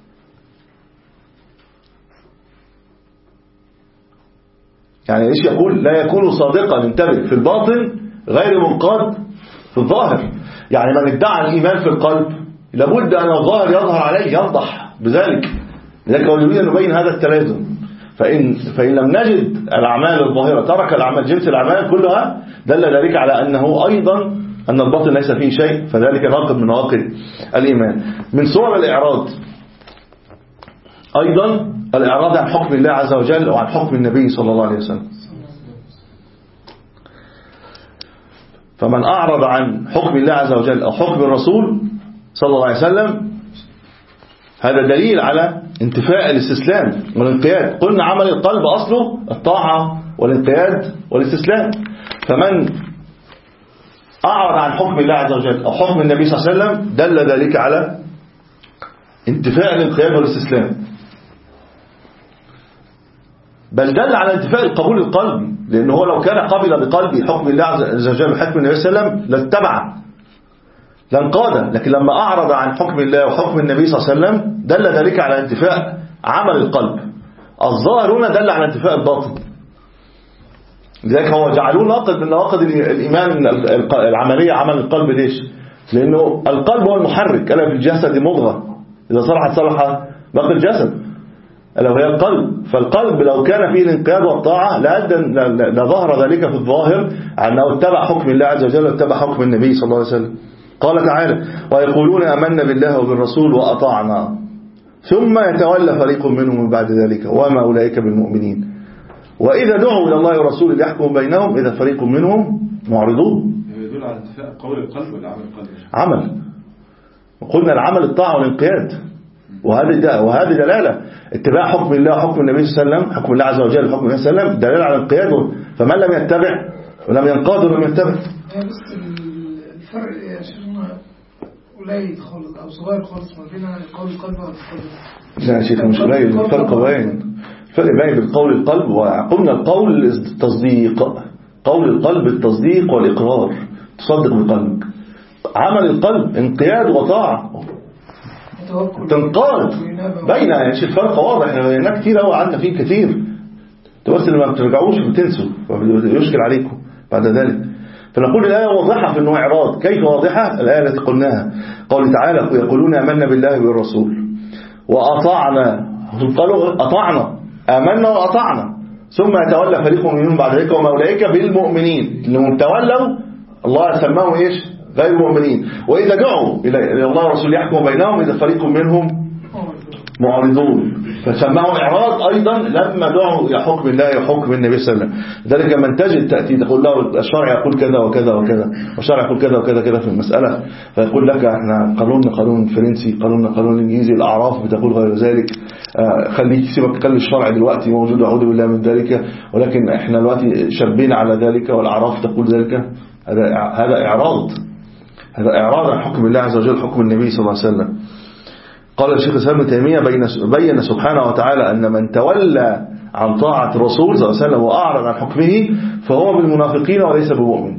يعني إيش يقول؟ لا يكون صادقا، انتبه، في الباطن غير منقاد في الظاهر. يعني من ادعى الإيمان في القلب لابد أن الظاهر يظهر عليه، ينضح بذلك. لذلك هو يريد أن نبين هذا التلازم. فإن, فإن لم نجد الأعمال الظاهرة، ترك الأعمال جنس الأعمال كلها، دل ذلك على أنه أيضا أن الباطن ليس فيه شيء، فذلك ناقض من نواقض الإيمان. من صور الإعراض أيضا الإعراض عن حكم الله عز وجل وعن حكم النبي صلى الله عليه وسلم. فمن أعرض عن حكم الله عز وجل أو حكم الرسول صلى الله عليه وسلم، هذا دليل على انتفاء الاستسلام والانقياد. قلنا عمل القلب أصله الطاعة والانقياد والاستسلام. فمن أعرض عن حكم الله عز وجل أو حكم النبي صلى الله عليه وسلم دل ذلك على انتفاء الانقياد والاستسلام، بل دل على انتفاء القبول القلبي، لأنه هو لو كان قبل بقلبه حكم الله عز وجل وحكم النبي صلى الله عليه وسلم لاتبع لانقاد. لكن لما أعرض عن حكم الله وحكم النبي صلى الله عليه وسلم دل ذلك على انتفاء عمل القلب. الظاهر هنا دل على انتفاء الباطن. لذلك هو جعلوه ناقض من نواقض الإيمان العملية عمل القلب. ليش؟ لأنه القلب هو المحرك. ألا في الجسد مضغة إذا صلحت صلح باقي الجسد، ألا وهي القلب. فالقلب لو كان فيه الانقياد والطاعة لظهر ذلك في الظاهر أنه اتبع حكم الله عز وجل واتبع حكم النبي صلى الله عليه وسلم. قال تعالى: ويقولون آمنا بالله وبالرسول وأطعنا ثم يتولى فريق منهم من بعد ذلك وما أولئك بالمؤمنين وإذا دعوا إلى الله ورسوله ليحكم بينهم إذا فريق منهم معرضون. يدل على انتفاء قول القلب ولا عمل القلب؟ عمل. وقلنا العمل الطاعة والانقياد، وهذه وهذه دلالة اتباع حكم الله وحكم النبي صلى الله عليه وسلم، حكم الله عز وجل وحكم النبي صلى الله عليه وسلم دلالة على انقياده. فمن لم يتبع ولم ينقاد ولم يتبع. بس الفرق يا شيخنا قليل خالص او صغير خالص ما بين قول القلب والقلب. لا يا شيخ مش قليل، الفرق باين. الفرق باين بين قول القلب وقلنا القول التصديق. قول القلب التصديق والإقرار، تصدق بقلبك. عمل القلب انقياد وطاعة تنقاد. باين يعني شيء الفرق واضح. احنا كتير قوي عندنا فيه كتير، بس لما بترجعوش بتنسوا يشكل عليكم بعد ذلك. فنقول الآية واضحة في أنه إعراض. كيف واضحة؟ الآية التي قلناها قول تعالى: يقولون آمنا بالله والرسول وأطعنا. قالوا أطعنا، آمنا وأطعنا ثم يتولى فريق منهم بعد ذلك وما أولئك بالمؤمنين. لهم تولوا الله سماهم إيش؟ غير مؤمنين. وإذا دعوا إلى الله ورسوله يحكم بينهم إذا فريق منهم معرضون. فسمعوا إعراض أيضا لما دعوا إلى حكم الله وحكم النبي صلى الله عليه وسلم. ذلك من تجد تأتي تقول له الشرع يقول كذا وكذا وكذا والشرع يقول كذا وكذا كذا في المسألة، فيقول لك احنا قانوننا قانون فرنسي، قانوننا قانون انجليزي، الأعراف بتقول غير ذلك. آه خليك سيبك خلي الشرع دلوقتي موجود أعوذ بالله من ذلك، ولكن احنا دلوقتي شبينا على ذلك والأعراف تقول ذلك. هذا هذا إعراض. هذا إعراض عن حكم الله عز وجل حكم النبي صلى الله عليه وسلم. قال الشيخ الإسلام ابن تيمية بين سبحانه وتعالى أن من تولى عن طاعة الرسول صلى الله عليه وسلم وأعرض عن حكمه فهو بالمنافقين وليس بمؤمن،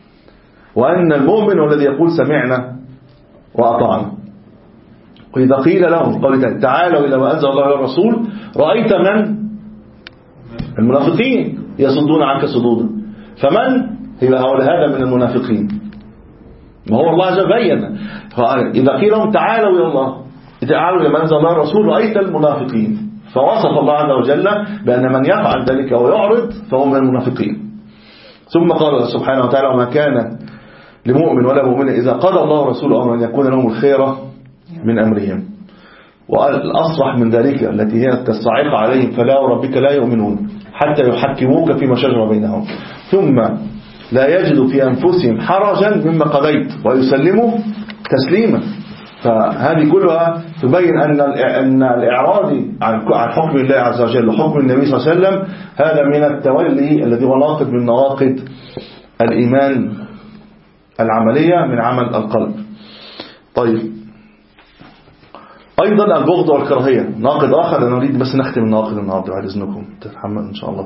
وأن المؤمن هو الذي يقول سمعنا وأطعنا. وإذا قيل لهم قال تعالوا إلى ما أنزل الله على الرسول رأيت من المنافقين يصدون عنك صدودا. فمن هو هذا من المنافقين؟ ما هو الله عز وجل بين. إذا قيل لهم تعالوا إلى الله تعالوا لما أنزل الله الرسول رأيت المنافقين، فوصف الله عز وجل بأن من يفعل ذلك ويعرض فهو من المنافقين. ثم قال سبحانه وتعالى: وما كان لمؤمن ولا مؤمن إذا قضى الله ورسوله أمرا أن يكون لهم الخيرة من أمرهم. والأصرح من ذلك التي هي تستعيق عليهم فلا وربك لا يؤمنون حتى يحكموك فيما شجر بينهم ثم لا يجدوا في أنفسهم حرجا مما قضيت ويسلموا تسليما. فهذه كلها تبين أن أن الإعراض عن حكم الله عز وجل وحكم النبي صلى الله عليه وسلم هذا من التولي الذي هو ناقض من نواقض الإيمان العملية من عمل القلب. طيب أيضا البغض والكراهية ناقد آخر. أنا أريد بس نختم الناقد النهاردة بعد إذنكم تتحمل إن شاء الله.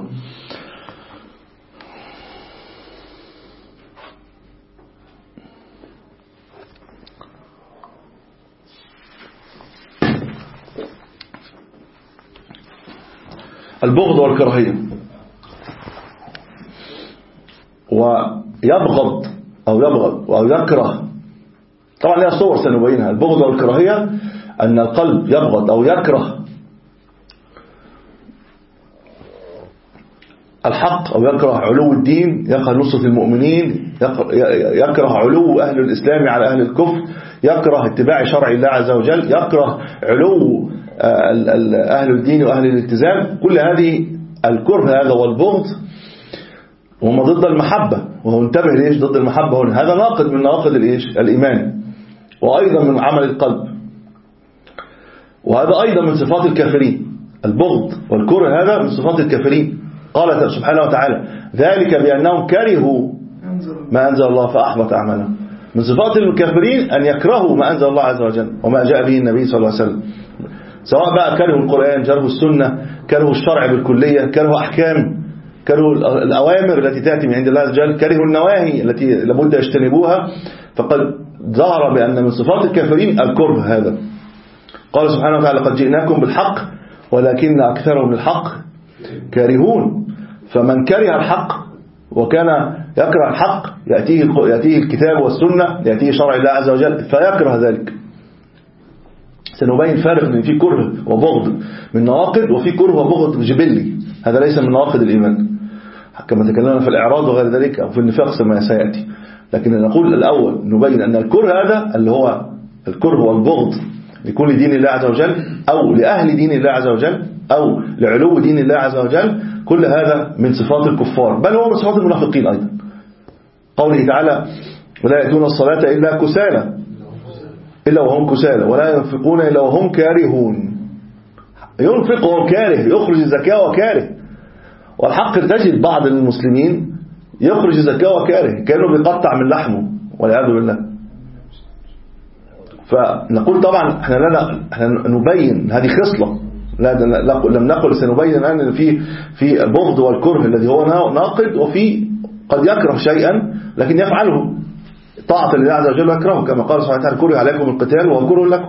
البغض والكراهية، ويبغض أو يبغض أو يكره، طبعا لها صور سنبينها. البغض والكراهية أن القلب يبغض أو يكره الحق أو يكره علو الدين، يكره نصرة المؤمنين، يكره علو أهل الإسلام على أهل الكفر، يكره اتباع شرع الله عز وجل، يكره علو أهل الدين وأهل الالتزام. كل هذه الكره هذا والبغض وهم ضد المحبة، وهو انتبه ليش ضد المحبة هنا. هذا ناقض من نواقض الإيش الإيمان، وأيضا من عمل القلب، وهذا أيضا من صفات الكافرين. البغض والكره هذا من صفات الكافرين. قال سبحانه وتعالى ذلك بأنهم كرهوا ما أنزل الله فأحبط أعمالهم. من صفات الكافرين أن يكرهوا ما أنزل الله عز وجل وما جاء به النبي صلى الله عليه وسلم، سواء بقى كرهوا القرآن، كرهوا السنة، كرهوا الشرع بالكلية، كرهوا أحكام، كرهوا الأوامر التي تأتي من عند الله عز وجل، كرهوا النواهي التي لابد يجتنبوها. فقد ظهر بأن من صفات الكافرين الكره هذا. قال سبحانه وتعالى قد جئناكم بالحق ولكن أكثرهم للحق كارهون. فمن كره الحق وكان يكره الحق يأتيه يأتيه الكتاب والسنة، يأتيه شرع الله عز وجل فيكره ذلك. سنبين فرق من في كره وبغض من نواقض، وفي كره وبغض جبلي، هذا ليس من نواقض الإيمان كما تكلمنا في الإعراض وغير ذلك أو في النفاق كما سيأتي. لكن نقول الأول نبين أن الكره هذا اللي هو الكره والبغض لكل دين الله عز وجل أو لأهل دين الله عز وجل أو لعلو دين الله عز وجل، كل هذا من صفات الكفار، بل هو من صفات المنافقين أيضا. قوله تعالى ولا يأتون الصلاة إلا كسالى إلا وهم كسالى ولا ينفقون إلا وهم كارهون. ينفق وهو كاره، يخرج الزكاة وكاره. والحق تجد بعض المسلمين يخرج الزكاة وكاره كأنه بيقطع من لحمه والعياذ بالله. فنقول طبعا احنا لا احنا نبين هذه خصلة، لا لم نقل سنبين الآن ان في في البغض والكره الذي هو ناقض، وفي قد يكره شيئا لكن يفعله طاعة لله عز وجل يكرهه، كما قال سبحانه وتعالى كره عليكم القتال وهو كره لكم،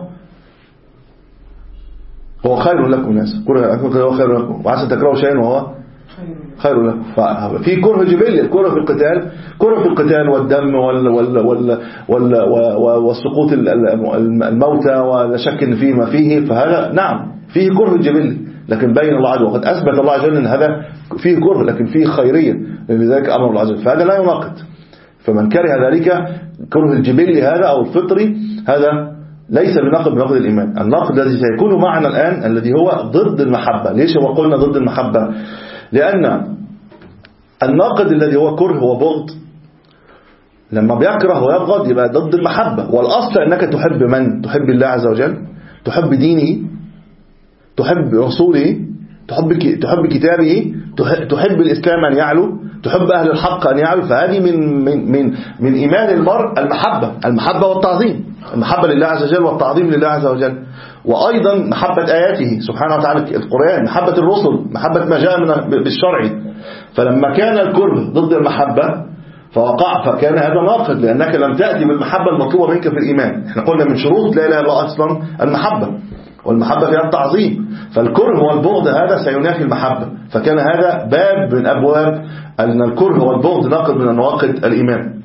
هو خير لكم الناس، كره عليكم القتال وهو خير لكم، وعسى تكرهوا شيئا وهو خير لكم. ففي كره جبلي، الكره في القتال، كره في القتال والدم وال وال وال وال والسقوط الموتى ولا شك ان فيه ما فيه، فهذا نعم فيه كره جبلي، لكن بين الله عز وجل وقد اثبت الله عز وجل ان هذا فيه كره لكن فيه خيريه، لذلك امر الله عز وجل، فهذا لا يناقض. فمن كره ذلك كره الجبلي هذا او الفطري هذا ليس بناقض من ناقض الإيمان. الناقض الذي سيكون معنا الآن الذي هو ضد المحبة. ليش هو قلنا ضد المحبة؟ لأن الناقض الذي هو كره وبغض لما بيكره ويبغض يبقى ضد المحبة، والأصل أنك تحب من؟ تحب الله عز وجل، تحب دينه، تحب رسوله، تحب تحب كتابه، تحب الإسلام أن يعلو، تحب أهل الحق أن يعلو. فهذه من من من من إيمان المرء المحبة، المحبة والتعظيم، المحبة لله عز وجل والتعظيم لله عز وجل، وأيضا محبة آياته سبحانه وتعالى القرآن، محبة الرسل، محبة ما جاء من بالشرع. فلما كان الكره ضد المحبة فوقع فكان هذا ناقض، لأنك لم تأتي بالمحبة المطلوبة منك في الإيمان. احنا قلنا من شروط لا إله إلا الله أصلا المحبة، والمحبة فيها التعظيم، فالكره والبغض هذا سينافي المحبة، فكان هذا باب من أبواب أن الكره والبغض ناقض من نواقض الإيمان.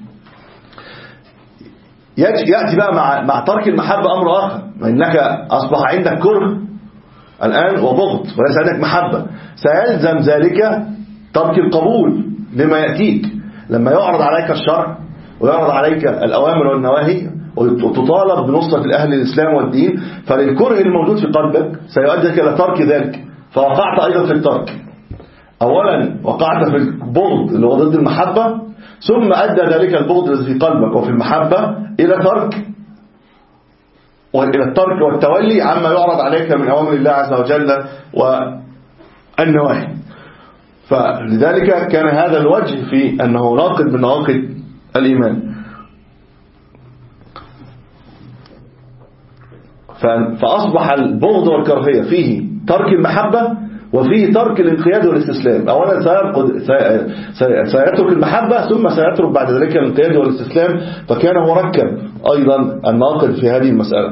يأتي بقى مع مع ترك المحبة أمر آخر، إنك أصبح عندك كره الآن وبغض وليس عندك محبة، سيلزم ذلك ترك القبول لما يأتيك. لما يعرض عليك الشرع ويعرض عليك الأوامر والنواهي وتطالب بنصرة الأهل الإسلام والدين، فللكره الموجود في قلبك سيؤديك إلى ترك ذلك، فوقعت أيضا في الترك. أولا وقعت في البغض اللي هو ضد المحبة، ثم أدى ذلك البغض الذي في قلبك وفي المحبة إلى ترك وإلى الترك والتولي عما يعرض عليك من أوامر الله عز وجل والنواهي. فلذلك كان هذا الوجه في أنه ناقض من نواقض الإيمان. فأصبح البغض والكراهية فيه ترك المحبة وفيه ترك الانقياد والاستسلام. أولا سيترك المحبة ثم سيترك بعد ذلك الانقياد والاستسلام، فكان مركب أيضا الناقد في هذه المسألة.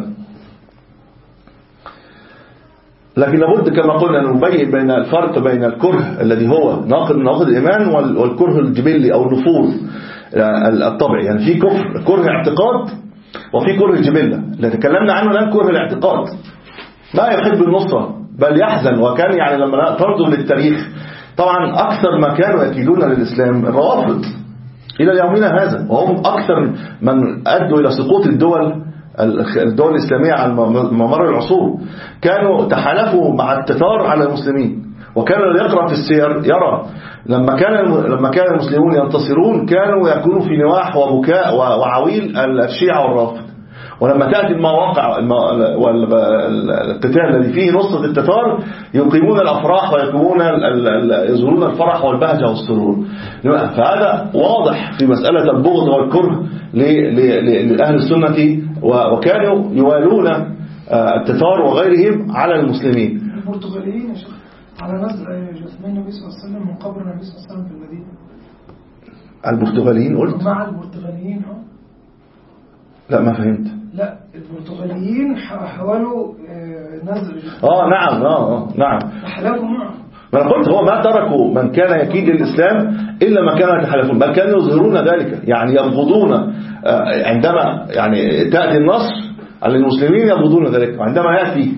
لكن لابد كما قلنا أن نبين بين الفرق بين الكره الذي هو ناقد من نواقض الإيمان والكره الجبلي أو النفوذ الطبيعي. يعني في كفر كره اعتقاد وفي كره الجبلة. اللي تكلمنا عنه الآن كره الاعتقاد، لا يحب النصرة بل يحزن. وكان يعني لما ترجع للتاريخ طبعا أكثر ما كانوا يكيدون للإسلام الروافض إلى يومنا هذا، وهم أكثر من أدوا إلى سقوط الدول الدول الإسلامية على ممر العصور. كانوا تحالفوا مع التتار على المسلمين، وكان اللي يقرأ في السير يرى لما كان لما كان المسلمون ينتصرون كانوا يكونوا في نواح وبكاء وعويل الشيعة والرافض، ولما تأتي المواقع والقتال الذي فيه نصرة التتار يقيمون الأفراح ويقيمون يظهرون الفرح والبهجة والسرور. فهذا واضح في مسألة البغض والكره لأهل السنة، وكانوا يوالون التتار وغيرهم على المسلمين. البرتغاليين يا شيخ على نزل جثمان النبي صلى الله عليه وسلم من قبر النبي صلى الله عليه وسلم في المدينة. البرتغاليين قلت؟ مع البرتغاليين اه لا ما فهمت. لا البرتغاليين حاولوا نزل اه نعم اه نعم تحالفوا معه. ما أنا قلت هو ما تركوا من كان يكيد للإسلام إلا ما كانوا يتحالفون، بل كانوا يظهرون ذلك، يعني يبغضون عندما يعني تأتي النصر على المسلمين يبغضون ذلك، وعندما يأتي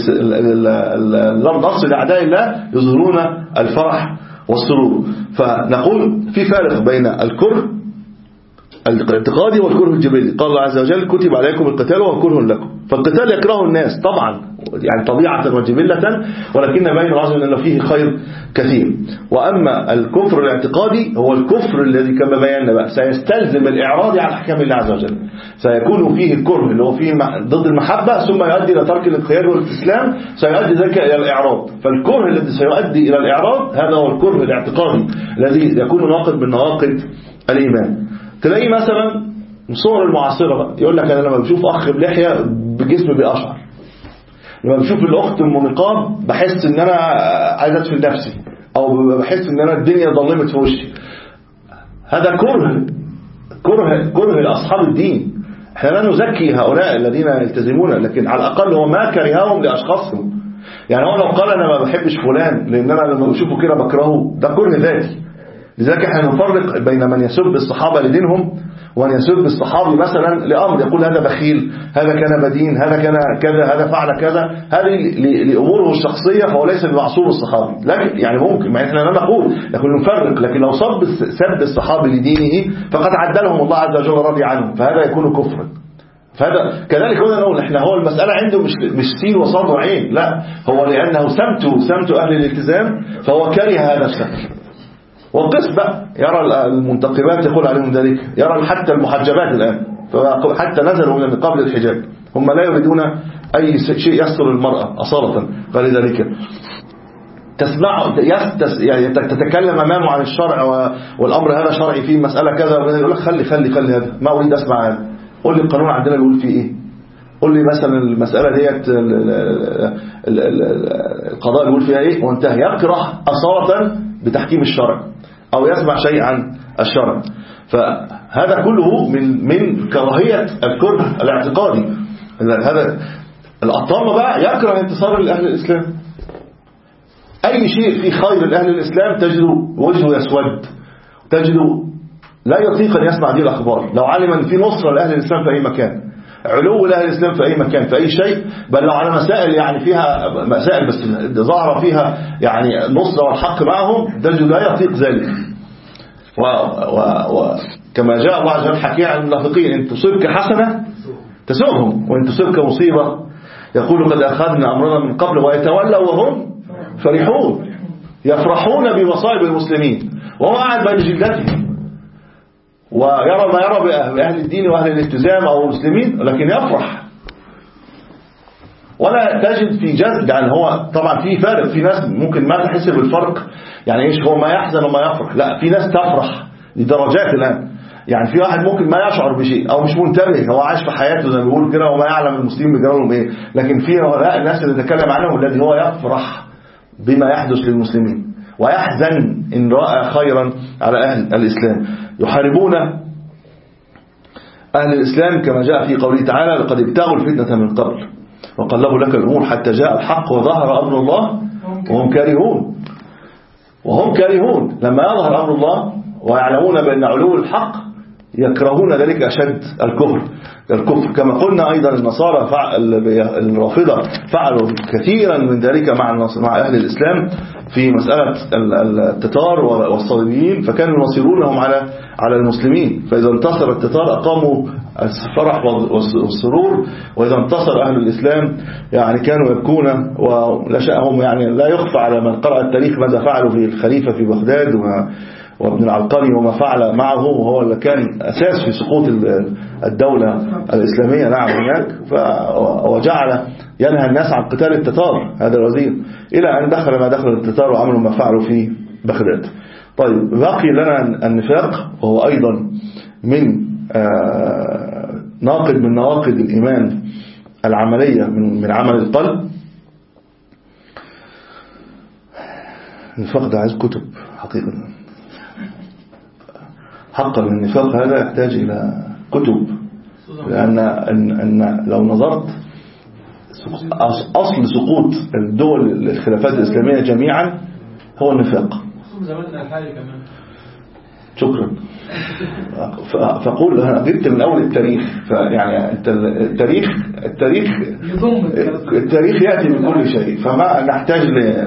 النصر لأعداء الله يظهرون الفرح والسرور. فنقول في فارق بين الكره الاعتقادي والكره الجبلي. قال الله عز وجل كتب عليكم القتال وهو كره لكم. فالقتال يكره الناس طبعا يعني طبيعة وجبلة، ولكن بين العظم أنه فيه خير كثير. وأما الكفر الاعتقادي هو الكفر الذي كما بينا بقى سيستلزم الإعراض عن أحكام الله عز وجل، سيكون فيه الكره اللي هو فيه ضد المحبة ثم يؤدي إلى ترك الانقياد والاستسلام، سيؤدي ذلك إلى الإعراض. فالكره الذي سيؤدي إلى الإعراض هذا هو الكره الاعتقادي الذي يكون ناقض من نواقض الإيمان. تلاقي مثلا صور المعاصرة بقى يقول لك أنا لما بشوف أخ بلحية بجسمي بيقشعر، لما بشوف الأخت أم نقاب بحس إن أنا عايز أدفن نفسي، أو بحس إن أنا الدنيا ظلمت في وشي. هذا كره كره كره لأصحاب الدين. احنا لا نزكي هؤلاء الذين يلتزمون، لكن على الأقل هو ما كرههم لأشخاصهم. يعني هو لو قال أنا ما بحبش فلان لأن أنا لما بشوفه كده بكرهه، ده كره ذاتي. لذلك احنا نفرق بين من يسب الصحابة لدينهم ومن يسب الصحابي مثلا لأمر، يقول هذا بخيل، هذا كان بدين، هذا كان كذا، هذا فعل كذا، هذه لأموره الشخصية، فهو ليس بمعصوم الصحابي. لكن يعني ممكن ما احنا لا نقول، لكن نفرق. لكن لو صب سب الصحابي لدينه فقد عدلهم الله عز وجل رضي عنهم، فهذا يكون كفرا. فهذا كذلك قلنا نقول احنا هو المسألة عنده مش مش سين وصاد وعين، لا هو لأنه سمته سمت أهل الالتزام فهو كره هذا الشكل. والقس بقى يرى المنتقبات يقول عليهم ذلك، يرى حتى المحجبات الآن حتى نزلوا من قبل الحجاب، هم لا يريدون أي شيء يستر المرأة أصالة. قال ذلك تسمع يستس يعني تتكلم أمامه عن الشرع والأمر هذا شرعي فيه مسألة كذا، يقول لك خلي خلي خلي هذا ما أريد أسمع هذا، قول لي القانون عندنا بيقول فيه إيه، قول لي مثلا المسألة ديت القضاء بيقول فيها إيه، وانتهى. يكره أصالة بتحكيم الشرع أو يسمع شيء عن الشرع. فهذا كله من من كراهية الكره الاعتقادي. هذا الأطامة بقى يكره انتصار لأهل الإسلام. أي شيء في خير لأهل الإسلام تجده وجهه يسود، تجده لا يطيق أن يسمع دي الأخبار. لو علم أن في نصرة لأهل الإسلام في أي مكان، علو لأهل الإسلام في أي مكان في أي شيء، بل لو على مسائل يعني فيها مسائل بس ظهر فيها يعني نصرة والحق معهم، ده لا يطيق ذلك. وكما جاء الله عز وجل حكي عن المنافقين إن تصيبك حسنة تسؤهم وإن تصيبك مصيبة يقول قد أخذنا أمرنا من قبل، ويتولوا وهم فرحون يفرحون بمصائب المسلمين وهو قاعد بين جلدتهم ويرى ما يرى بأهل الدين وأهل الالتزام أو المسلمين، لكن يفرح. ولا تجد في جذب، يعني هو طبعا في فارق، في ناس ممكن ما تحس بالفرق، يعني ايش هو ما يحزن وما يفرح، لا في ناس تفرح لدرجات الآن. يعني في واحد ممكن ما يشعر بشيء أو مش منتبه، هو عايش في حياته زي ما بيقول كده وما يعلم المسلمين بيجرالهم إيه، لكن في هؤلاء الناس اللي نتكلم عنهم الذي هو يفرح بما يحدث للمسلمين ويحزن إن رأى خيرا على أهل الإسلام. يحاربون أهل الإسلام كما جاء في قوله تعالى لقد ابتغوا الفتنة من قبل وقلبوا لك الأمور حتى جاء الحق وظهر أمر الله وهم كارهون. وهم كارهون لما يظهر أمر الله ويعلمون بأن علو الحق يكرهون ذلك أشد الكفر الكفر كما قلنا. أيضا النصارى الرافضة فعلوا كثيرا من ذلك مع مع أهل الإسلام في مسألة التتار والصليبيين، فكانوا ينصرونهم على على المسلمين، فإذا انتصر التتار أقاموا الفرح والسرور، وإذا انتصر أهل الإسلام يعني كانوا يبكون. ولا شأهم يعني لا يخفى على من قرأ التاريخ ماذا فعلوا في الخليفة في بغداد وابن العلقمي وما فعل معه، وهو اللي كان أساس في سقوط الدولة الإسلامية نعم هناك، وجعل ينهى الناس عن قتال التتار هذا الوزير، إلى أن دخل ما دخل التتار وعملوا ما فعلوا في بغداد. طيب باقي لنا النفاق، وهو أيضا من ناقض من نواقض الإيمان العملية من من عمل القلب. النفاق ده عايز كتب حقيقة، حقا النفاق هذا يحتاج إلى كتب، لأن أن أن لو نظرت أصل سقوط الدول الخلافات الإسلامية جميعا هو النفاق. زماننا الحالي كمان. شكرا. فقول أنا جبت من أول التاريخ، فيعني التاريخ التاريخ التاريخ يأتي من كل شيء، فما نحتاج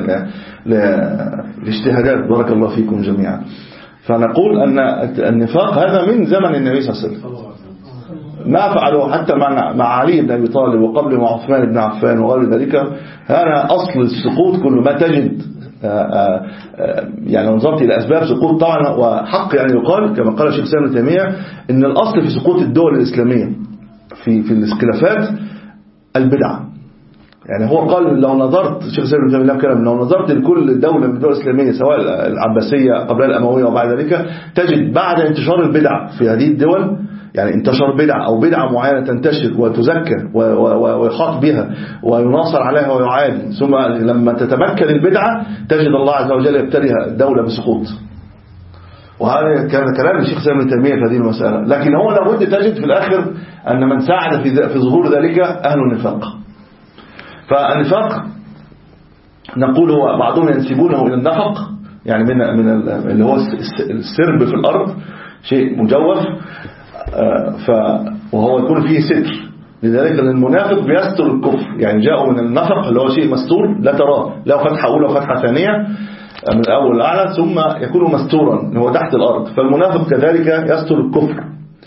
لاجتهادات. بارك الله فيكم جميعا. فنقول أن النفاق هذا من زمن النبي صلى الله عليه وسلم، ما فعلوا حتى مع مع علي بن أبي طالب وقبل مع عثمان بن عفان وغير ذلك. هذا أصل السقوط. كل ما تجد يعني نظرت إلى أسباب سقوط طبعا، وحق يعني يقال كما قال الشيخ الإسلام ابن تيمية إن الأصل في سقوط الدول الإسلامية في في الخلافات البدعة. يعني هو قال لو نظرت الشيخ الإسلام ابن تيمية كلام لو نظرت لكل دولة من الدول الإسلامية سواء العباسية قبل الأموية وبعد ذلك تجد بعد انتشار البدع في هذه الدول، يعني انتشر بدعة أو بدعة معينة تنتشر وتزكى ويحاط بها ويناصر عليها ويعادي، ثم لما تتمكن البدعة تجد الله عز وجل يبتليها الدولة بسقوط. وهذا كان كلام الشيخ الإسلام ابن تيمية في هذه المسألة. لكن هو لابد تجد في الآخر أن من ساعد في في ظهور ذلك أهل النفاق. فالنفاق نقول هو بعضهم ينسبونه إلى النفق، يعني من من اللي هو السرب في الأرض، شيء مجوف، ف وهو يكون فيه ستر. لذلك المنافق بيستر الكفر، يعني جاءوا من النفق اللي هو شيء مستور لا تراه، لا فتحة أولى وفتحة ثانية من الأول الأعلى، ثم يكون مستورا هو تحت الأرض. فالمنافق كذلك يستر الكفر،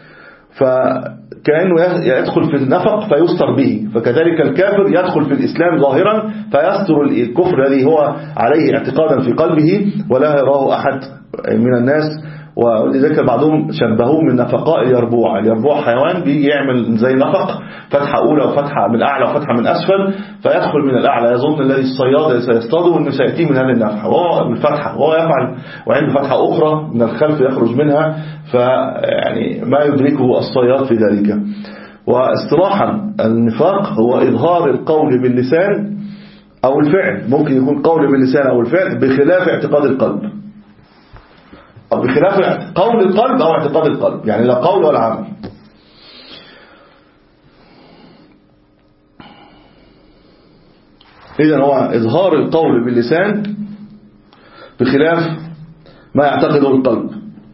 فكأنه يدخل في النفق فيستر به، فكذلك الكافر يدخل في الإسلام ظاهرا فيستر الكفر الذي هو عليه اعتقادا في قلبه ولا يراه أحد من الناس. ولذلك بعضهم شبهوه من نفقاء اليربوع. اليربوع حيوان بيجي يعمل زي نفق، فتحة أولى وفتحة من أعلى وفتحة من أسفل، فيدخل من الأعلى يظن الذي الصياد سيصطاده أنه سيأتي من هذه النفحة وهو من الفتحة، وهو يفعل وعنده فتحة أخرى من الخلف يخرج منها، فيعني ما يدركه الصياد في ذلك. واصطلاحا النفاق هو إظهار القول باللسان أو الفعل، ممكن يكون قول باللسان أو الفعل بخلاف اعتقاد القلب، أو بخلاف قول القلب أو اعتقاد القلب، يعني لا قول ولا عمل. إذن هو إظهار القول باللسان بخلاف ما يعتقده القلب.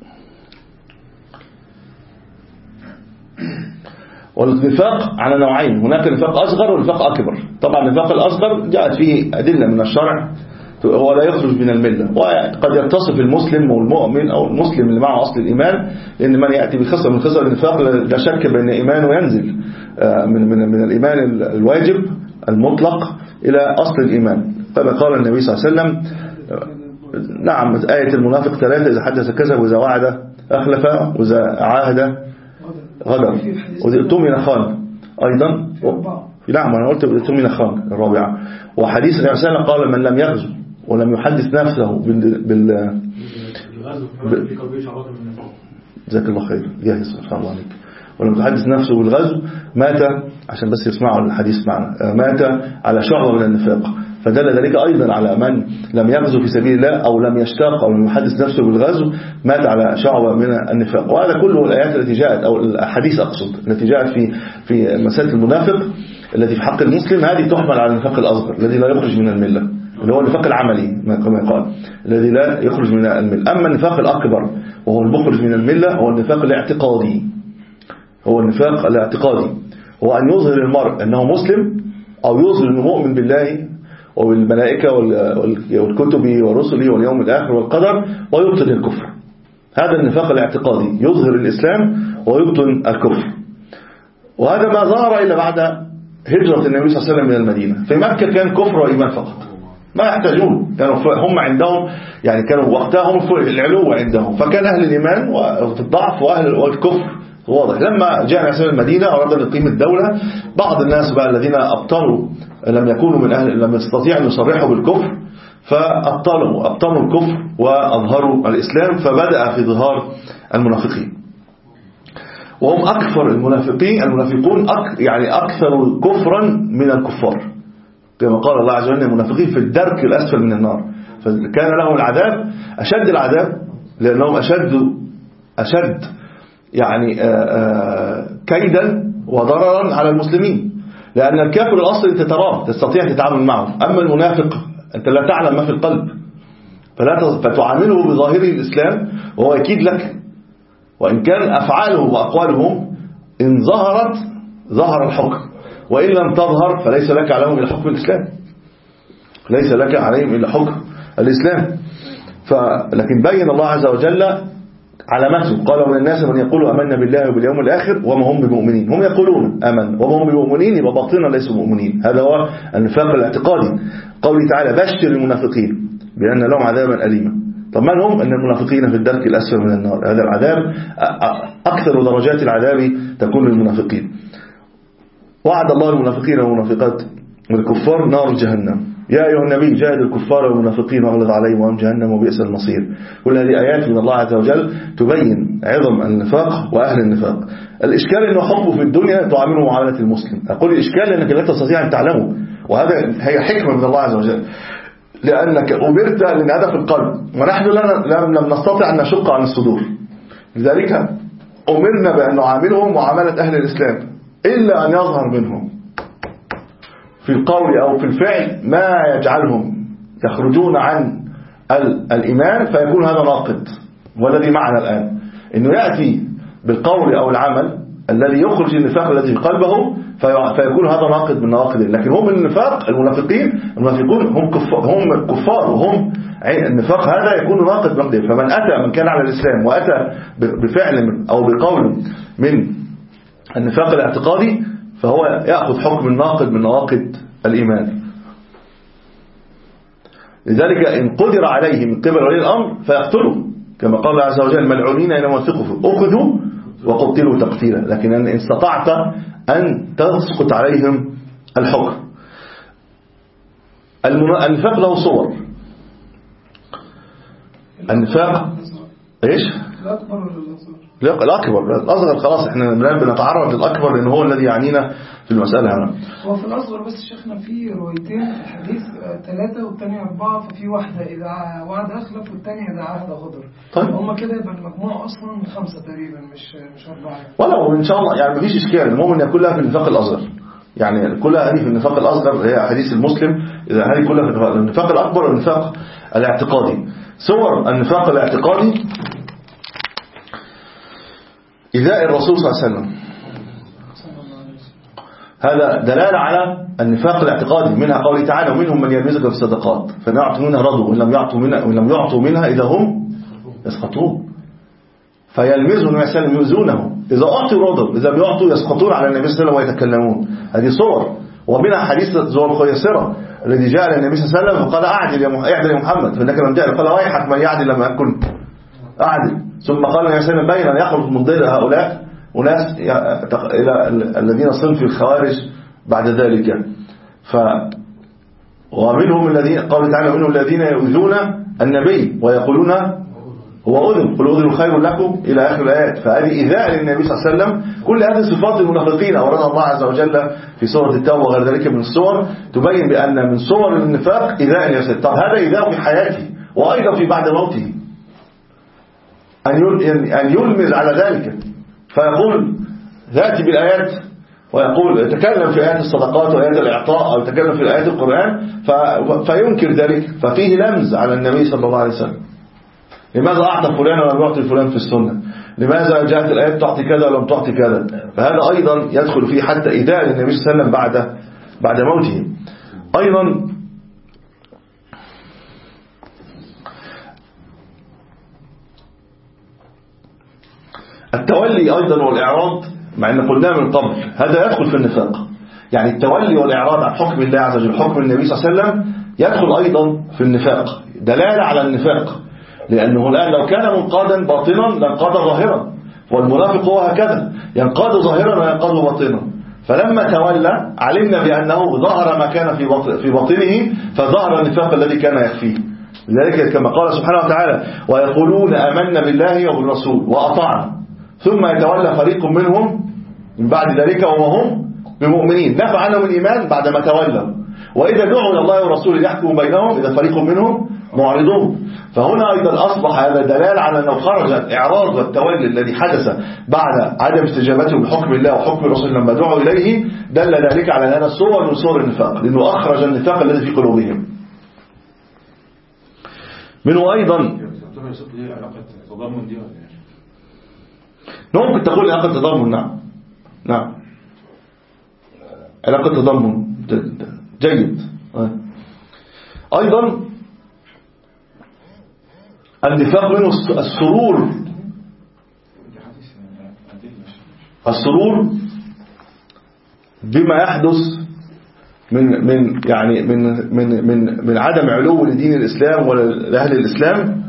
والنفاق على نوعين، هناك نفاق أصغر ونفاق أكبر. طبعا النفاق الأصغر جاءت فيه أدلة من الشرع، هو لا يخرج من الملة، وقد يتصف المسلم والمؤمن أو المسلم اللي معه أصل الإيمان، لأن من يأتي بخصلة من خصال النفاق لا شك بأن إيمانه ينزل من من من الإيمان الواجب المطلق إلى أصل الإيمان. كما قال النبي صلى الله عليه وسلم نعم آية المنافق ثلاثة: إذا حدث كذب، وإذا وعد أخلف، وإذا عاهد غدر، وإذا اؤتمن خان. أيضا نعم أنا قلت اؤتمن خان الرابعة. وحديث النبي صلى الله عليه وسلم قال: من لم يغزو ولم يحدث نفسه بال, بال... جزاك الله خير جاهز ما شاء الله عليك. ولم يحدث نفسه بالغزو مات، عشان بس يسمعوا الحديث معنا، مات على شعبة من النفاق. فدل ذلك أيضا على من لم يغزو في سبيل الله أو لم يشتاق أو لم يحدث نفسه بالغزو مات على شعبة من النفاق. وهذا كله الآيات التي جاءت أو الحديث أقصد التي جاءت في في مسألة المنافق التي في حق المسلم، هذه تحمل على النفاق الأصغر الذي لا يخرج من الملة، اللي هو النفاق العملي كما يقال الذي لا يخرج من الملة. أما النفاق الأكبر وهو المخرج من الملة هو النفاق الاعتقادي، هو النفاق الاعتقادي هو أن يظهر المرء أنه مسلم أو يظهر أنه مؤمن بالله وبالملائكة والكتب والرسل واليوم الآخر والقدر ويبطن الكفر. هذا النفاق الاعتقادي، يظهر الإسلام ويبطن الكفر. وهذا ما ظهر إلا بعد هجرة النبي صلى الله عليه وسلم من المدينة. في مكة كان كفر وإيمان فقط، ما يحتاجون، كانوا هم عندهم يعني كانوا وقتها هم في العلو عندهم، فكان أهل الإيمان وفي الضعف وأهل الكفر واضح. لما جاء الناس من المدينة أراد أن يقيم الدولة، بعض الناس بقى الذين أبطلوا لم يكونوا من أهل، لم يستطيعوا أن يصرحوا بالكفر، فأبطلوا أبطلوا الكفر وأظهروا الإسلام، فبدأ في ظهار المنافقين. وهم أكثر المنافقين المنافقون أك يعني أكثر كفرا من الكفار، كما قال الله عز وجل المنافقين في الدرك الأسفل من النار. فكان لهم العذاب أشد العذاب لأنهم أشد أشد يعني آآ آآ كيدا وضررا على المسلمين، لأن الكافر الأصلي أنت تراه تستطيع تتعامل معه، أما المنافق أنت لا تعلم ما في القلب، فلا فتعامله بظاهره الإسلام وهو أكيد لك، وإن كان أفعاله وأقوالهم إن ظهرت ظهر الحكم، وإن لم تظهر فليس لك عليهم إلا حكم الإسلام، ليس لك عليهم إلا حكم الإسلام. لكن بين الله عز وجل علامته، قال من الناس من يقول آمنا بالله وباليوم الآخر وما هم بمؤمنين. هم يقولون آمن وما هم بمؤمنين، يبقى باطنا ليسوا مؤمنين. هذا هو النفاق الاعتقادي. قوله تعالى بشر المنافقين بأن لهم عذابا أليما. طب من هم؟ أن المنافقين في الدرك الأسفل من النار. هذا العذاب أكثر درجات العذاب تكون للمنافقين. وعد الله المنافقين والمنافقات والكفار نار جهنم. يا أيها النبي جاهد الكفار والمنافقين واغلظ عليهم وهم جهنم وبئس المصير. كل هذه آيات من الله عز وجل تبين عظم النفاق وأهل النفاق. الإشكال أنه حبه في الدنيا تعامله معاملة المسلم. أقول الإشكال لأنك لا تستطيع أن تعلمه، وهذا هي حكمة من الله عز وجل، لأنك أمرت للهدف القلب، ونحن لم نستطع أن نشق عن الصدور، لذلك أمرنا بأن نعاملهم معاملة أهل الإسلام، إلا أن يظهر منهم في القول أو في الفعل ما يجعلهم يخرجون عن الإيمان فيكون هذا ناقض. والذي معنا الآن إنه يأتي بالقول أو العمل الذي يخرج النفاق الذي في قلبه فيكون هذا ناقض من نواقض. لكن هم النفاق المنافقين المنافقون هم كفار، هم كفار وهم النفاق هذا يكون ناقض نقده. فمن أتى من كان على الإسلام وأتى بفعل أو بقول من النفاق الاعتقادي فهو يأخذ حكم الناقض من نواقض الإيمان. لذلك إن قدر عليه من قبل ولي الأمر فيقتله، كما قال الله عز وجل ملعونين أينما ثقفوا أخذوا وقتلوا تقتيلا. لكن إن استطعت أن تسقط عليهم الحكم. النفاق له صور. النفاق إيش؟ الأكبر ولا الأصغر؟ لا الأكبر. الأصغر خلاص احنا الآن بنتعرض للأكبر لأنه هو الذي يعنينا في المسألة هنا. هو في الأصغر بس شيخنا في روايتين الحديث ثلاثة والثانية أربعة، ففي واحدة إذا وعد أخلف والثانية إذا عهد غدر. طيب هم كده يبقى المجموع أصلا خمسة تقريبا مش مش أربعة. ولو إن شاء الله يعني مفيش إشكال. المهم إن كلها في النفاق الأصغر، يعني كلها هذه في النفاق الأصغر هي حديث المسلم. إذا هذه كلها في النفاق الأكبر والنفاق الاعتقادي. صور النفاق الاعتقادي إيذاء الرسول صلى الله عليه وسلم، هذا دلالة على النفاق الاعتقادي. منها قوله تعالى ومنهم من يلمزك في الصدقات فإن يعطوا منها رضوا وإن لم يعطوا منها وإن لم يعطوا منها إذا هم يسقطون. فيلمزهم النبي صلى الله عليه وسلم يؤذونه، إذا أعطوا رضوا إذا لم يعطوا يسقطون على النبي صلى الله عليه وسلم ويتكلمون. هذه صور. ومنها حديث ذو الخيسرة الذي جاء للنبي صلى الله عليه وسلم فقال أعدل يا اعدل يا محمد، فإنك لم تعدل قال ويحك من يعدل لما كنت أعدل. ثم قال النبي صلى الله عليه وسلم بين أن يخرج من ضير هؤلاء وناس إلى الذين صنف الخوارج بعد ذلك. ف ومنهم الذين قال تعالى منهم الذين يؤذون النبي ويقولون هو أذن، قل أذن خير لكم إلى آخر الآيات. فهذه إيذاء للنبي صلى الله عليه وسلم. كل هذه صفات المنافقين أوردها الله عز وجل في سورة التوبة وغير ذلك من السور تبين بأن من صور النفاق إيذاء الجسد. طب هذا إيذاء في حياته وأيضا في بعد موته، أن يلمز على ذلك فيقول ذاتي بالآيات ويقول يتكلم في آيات الصدقات وآيات الإعطاء أو يتكلم في آيات القرآن فينكر ذلك، ففيه لمز على النبي صلى الله عليه وسلم. لماذا أعطى فلان ولم يعطي فلان في السنة؟ لماذا جاءت الآيات تعطي كذا ولم تعطي كذا؟ فهذا أيضا يدخل فيه حتى إيذاء للنبي صلى الله عليه وسلم بعد بعد موته. أيضا التولي أيضا والإعراض، مع أن قلنا من قبل هذا يدخل في النفاق. يعني التولي والإعراض عن حكم الله عز وجل، حكم النبي صلى الله عليه وسلم، يدخل أيضا في النفاق، دلالة على النفاق. لأنه الآن لو كان منقادا باطنا لانقاد ظاهرا، والمنافق هو هكذا ينقاد ظاهرا وينقاد باطنا. فلما تولى علمنا بأنه ظهر ما كان في باطنه، فظهر النفاق الذي كان يخفيه. لذلك كما قال سبحانه وتعالى ويقولون آمنا بالله وبالرسول وأطعنا ثم يتولى فريق منهم من بعد ذلك وهم بمؤمنين، نفى عنهم الإيمان بعدما تولوا، وإذا دعوا إلى الله ورسوله يحكم بينهم إذا فريق منهم معرضون. فهنا أيضا أصبح هذا دلالة على أنه خرج الإعراض والتولي الذي حدث بعد عدم استجابته بحكم الله وحكم الرسول لما دعوا إليه، دل ذلك على أن الصور من صور النفاق، لأنه أخرج النفاق الذي في قلوبهم. منه أيضا ممكن تقول علاقة تضامن. نعم نعم علاقة تضامن جيد. أيضا النفاق منه السرور، السرور بما يحدث من من يعني من من من من عدم علو لدين الإسلام ولا لأهل الإسلام،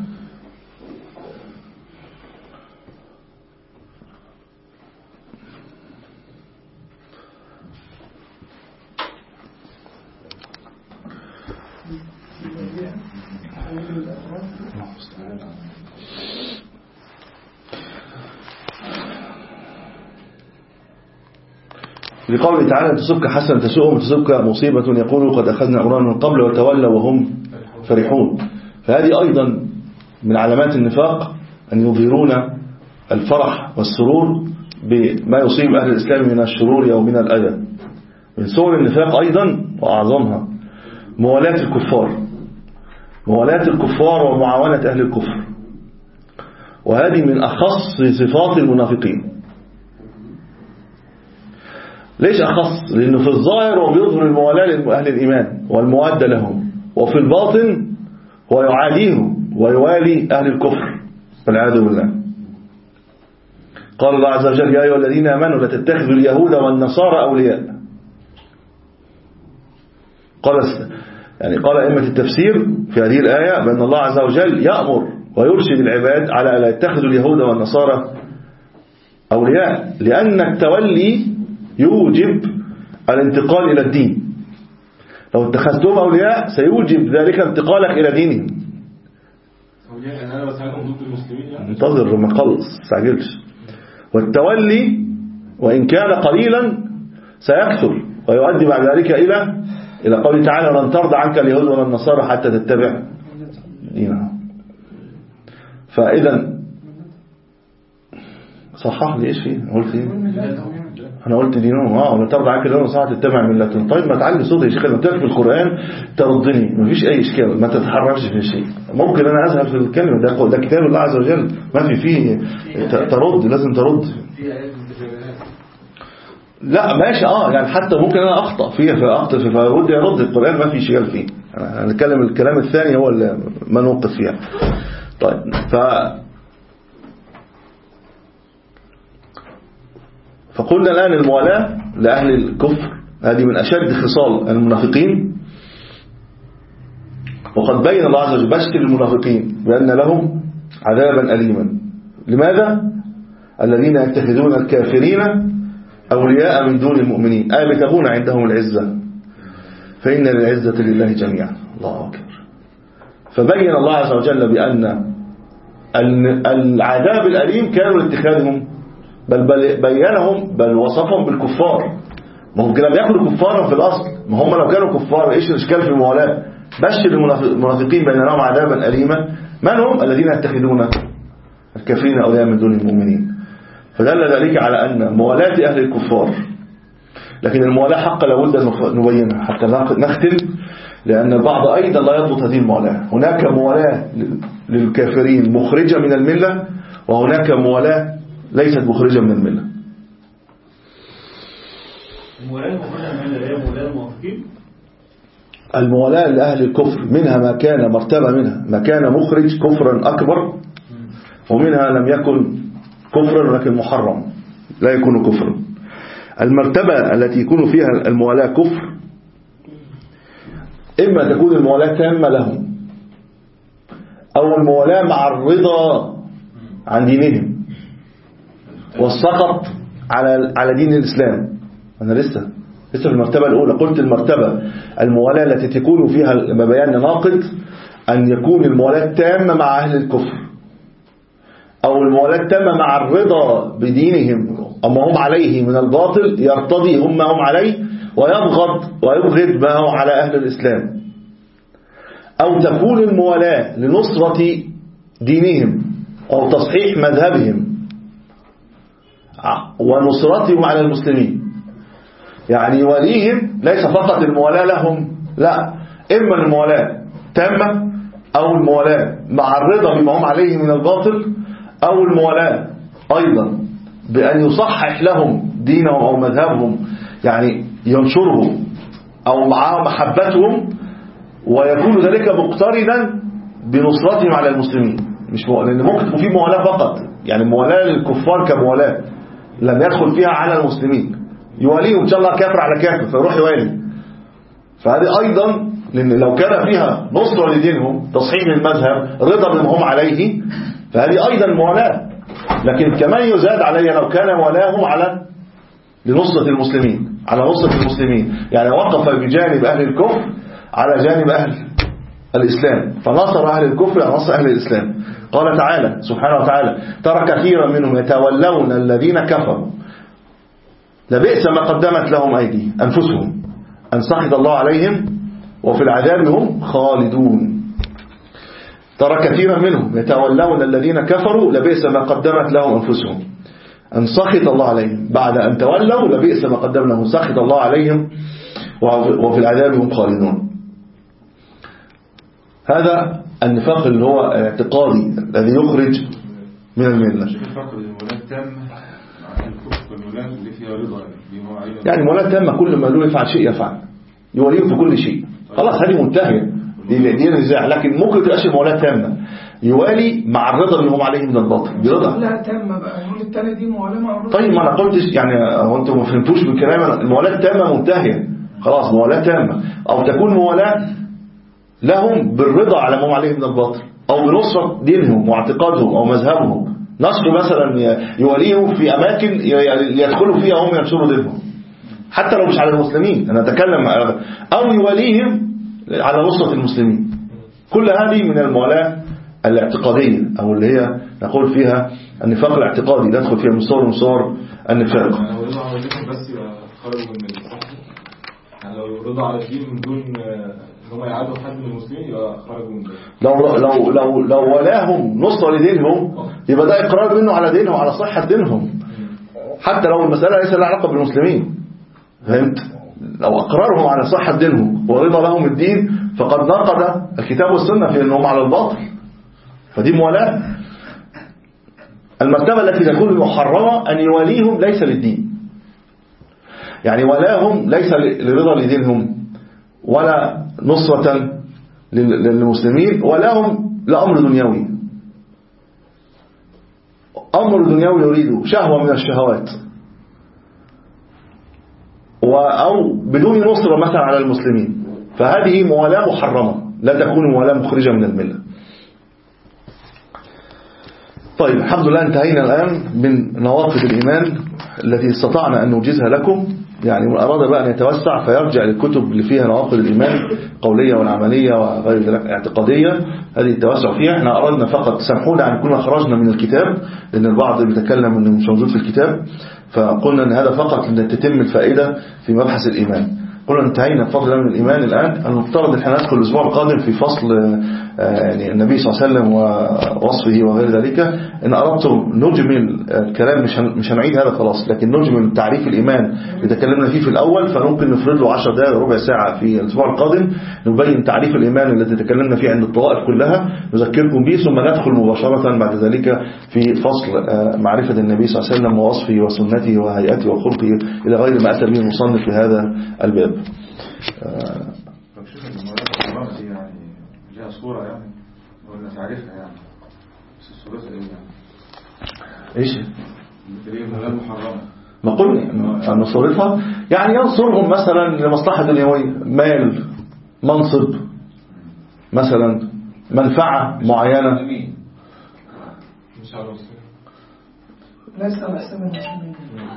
لقوله تعالى تصبك حسنة تسوءهم وتصبك مصيبة يقولوا قد أخذنا أمرنا من قبل وتولوا وهم فرحون. فهذه أيضا من علامات النفاق أن يظهرون الفرح والسرور بما يصيب أهل الإسلام من الشرور أو من الأذى. من صور النفاق أيضا وأعظمها موالاة الكفار، موالاة الكفار ومعاونة أهل الكفر، وهذه من أخص صفات المنافقين. ليش أخص؟ لأنه في الظاهر هو بيظهر الموالاة لأهل الإيمان والموادة لهم، وفي الباطن هو يعاديهم ويوالي أهل الكفر والعياذ بالله. قال الله عز وجل يا أيها الذين آمنوا لا تتخذوا اليهود والنصارى أولياء. قال يعني قال أئمة التفسير في هذه الآية بأن الله عز وجل يأمر ويرشد العباد على أن لا يتخذوا اليهود والنصارى أولياء، لأن التولي يوجب الانتقال إلى الدين. لو اتخذتهم أولياء سيوجب ذلك انتقالك إلى دينهم. انتظر ما خلص استعجلش. والتولي وإن كان قليلا سيكثر ويؤدي بعد ذلك إلى إلى قوله تعالى لن ترضى عنك اليهود ولا النصارى حتى تتبع دينهم. فإذا صحح لي إيش فيه؟ قلت إيه؟ أنا قلت دينهم اه ولا ترضى عنك اليهود والنصارى تتبع ملتهم. طيب ما تعلي صوتي يا شيخ لما تقرأ في القرآن تردني، ما فيش أي إشكال، ما تتحركش في شيء. ممكن أنا أذهب في الكلمة، ده, ده كتاب الله عز وجل ما في فيه ترد، لازم ترد. لا ماشي اه يعني حتى ممكن انا اخطا فيها فاخطا فودي ارد القران ما في شغل فيه. انا هنتكلم الكلام الثاني هو اللي ما نوقف فيها. طيب ف فقلنا الان الموالاه لاهل الكفر هذه من اشد خصال المنافقين، وقد بين الله عز وجل بشر المنافقين بان لهم عذابا اليما. لماذا؟ الذين يتخذون الكافرين أولياء من دون المؤمنين أبتغون عندهم العزة فإن العزة لله جميعا. الله أكبر. فبين الله عز وجل بأن العذاب الأليم كانوا لاتخاذهم، بل بينهم بل وصفهم بالكفار. ما هم لم يكونوا كفارا في الأصل، ما هم لو كانوا كفار إيش الإشكال في الموالاة؟ بشر المنافقين بأن لهم عذابا أليما. من هم الذين يتخذون الكافرين أولياء من دون المؤمنين؟ فدل ذلك على أن موالاة أهل الكفار، لكن الموالاة حق لابد أن نبينها حتى نختم، لأن البعض أيضا لا يضبط هذه الموالاة. هناك موالاة للكافرين مخرجة من الملة، وهناك موالاة ليست مخرجة من الملة. الموالاة المخرجة من الملة هي موالاة الموافقين. الموالاة لأهل الكفر منها ما كان مرتبة، منها ما كان مخرج كفرا أكبر، ومنها لم يكن كفرا ولكن محرم لا يكون كفرا. المرتبة التي يكون فيها الموالاة كفر إما تكون الموالاة تامة لهم، أو الموالاة مع الرضا عن دينهم والسقط على على دين الإسلام. أنا لسه لسه في المرتبة الأولى قلت المرتبة الموالاة التي تكون فيها بيان ناقض أن يكون الموالاة تامة مع أهل الكفر، أو الموالاة تامة مع الرضا بدينهم أما هم عليه من الباطل، يرتضي هم ما هم عليه ويبغض ويبغض ما هو على أهل الإسلام. أو تكون الموالاة لنصرة دينهم أو تصحيح مذهبهم ونصرتهم على المسلمين، يعني يوليهم ليس فقط الموالاة لهم، لا، إما الموالاة تامة أو الموالاة مع الرضا بما هم عليه من الباطل، أو الموالاة أيضا بأن يصحح لهم دينهم أو مذهبهم، يعني ينشرهم أو معهم محبتهم، ويكون ذلك مقترنا بنصرتهم على المسلمين. مش مو... لأن ممكن تكون في موالاة فقط، يعني موالاة للكفار كموالاة لم يدخل فيها على المسلمين، يواليهم إن شاء الله كافر على كافر فيروح يوالي. فهذه أيضا لأن لو كان فيها نصرة لدينهم، تصحيح للمذهب، رضا بما هم عليه، فهذه أيضا موالاة. لكن كمان يزاد علي لو كان مولاهم على لنصرة المسلمين، على نصرة المسلمين، يعني وقف بجانب أهل الكفر على جانب أهل الإسلام، فنصر أهل الكفر على نصر أهل الإسلام. قال تعالى سبحانه وتعالى: ترى كثيرا منهم يتولون الذين كفروا لبئس ما قدمت لهم أيديهم أنفسهم أن سخط الله عليهم وفي العذاب هم خالدون. ترى كثيرا منهم يتولون الذين كفروا لبئس ما قدمت لهم أنفسهم أن سخط الله عليهم، بعد أن تولوا لبئس ما قدم لهم سخط الله عليهم وفي العذاب هم خالدون. هذا النفاق اللي هو اعتقادي الذي يخرج من الملة. يعني مولاة تامة كل ما له يفعل شيء يفعل، يوليه في كل شيء، خلاص هذه منتهية، دي نزاع. لكن ممكن تبقاش مولاة تامة يوالي مع الرضا اللي هم عليه من الباطل برضا. لا تامة بقى نقول التانية دي مولاة مع الرضا. طيب ما انا قلتش يعني، هو انتم ما فهمتوش بالكلام. المولاة التامة منتهية خلاص، مولاة تامة، او تكون مولاة لهم بالرضا على ما هم عليه من الباطل، او بنصرة دينهم واعتقادهم او مذهبهم، نصر مثلا يوليهم في اماكن يدخلوا فيها هم ينشروا دينهم حتى لو مش على المسلمين، انا اتكلم، او يوليهم على نصرة المسلمين. كل هذه من الموالاة الاعتقادية، او اللي هي نقول فيها النفاق الاعتقادي، ندخل فيها من صور من صور النفاق. يعني لو رضا على الدين بس يبقى خرجوا من الصح، يعني لو رضا على الدين من دون ان هم يعادوا حد من المسلمين يبقى خرجوا من الدين. لو لو لو لو ولاهم نصرة لدينهم يبقى ده اقرار منه على دينهم، على صحة دينهم، حتى لو المسألة ليس لها علاقة بالمسلمين. فهمت؟ لو أقرارهم على صحة دينهم ورضا لهم الدين فقد نقض الكتاب والسنة في أنهم على الباطل، فدي مولاة. المرتبة التي تكون محرمة أن يواليهم ليس للدين، يعني ولاهم ليس لرضا لدينهم ولا نصرة للمسلمين، ولاهم لأمر دنيوي، أمر دنيوي يريده شهوة من الشهوات، أو بدون نصرة مثلا على المسلمين، فهذه موالاة محرمة لا تكون موالاة مخرجة من الملة. طيب الحمد لله انتهينا الآن من نواقض الإيمان التي استطعنا أن نوجزها لكم. يعني من أراد بقى أن يتوسع فيرجع للكتب اللي فيها نواقض الإيمان قولية والعملية وغير ذلك اعتقادية، هذه التوسع فيها. احنا أردنا فقط سامحونا عن كنا خرجنا من الكتاب، لأن البعض بيتكلم أنه مش موجود في الكتاب، فقلنا أن هذا فقط لتتم الفائدة في مبحث الإيمان. قلنا انتهينا بفضل الله من الإيمان. الآن المفترض ان احنا ندخل الأسبوع القادم في فصل يعني النبي صلى الله عليه وسلم ووصفه وغير ذلك. إن أردتم نجمل الكلام، مش مش هنعيد هذا خلاص، لكن نجمل تعريف الإيمان اللي تكلمنا فيه في الأول، فممكن نفرد له عشر دقائق ربع ساعة في الأسبوع القادم نبين تعريف الإيمان الذي تكلمنا فيه عند الطوائف كلها، نذكركم به، ثم ندخل مباشرة بعد ذلك في فصل معرفة النبي صلى الله عليه وسلم ووصفه وسنته وهيئته وخلقه إلى غير ما أتى به المصنف في هذا الباب. يعني لها صورة يعني ولا تعرفها يعني، بس الصورة ايه يعني؟ ايش؟ اللي هي غير محرمة. ما قلنا أن صورتها يعني ينصرهم مثلا لمصلحة دنيوية، مال، منصب مثلا، منفعة معينة. مش عارف ليس على حساب المسلمين.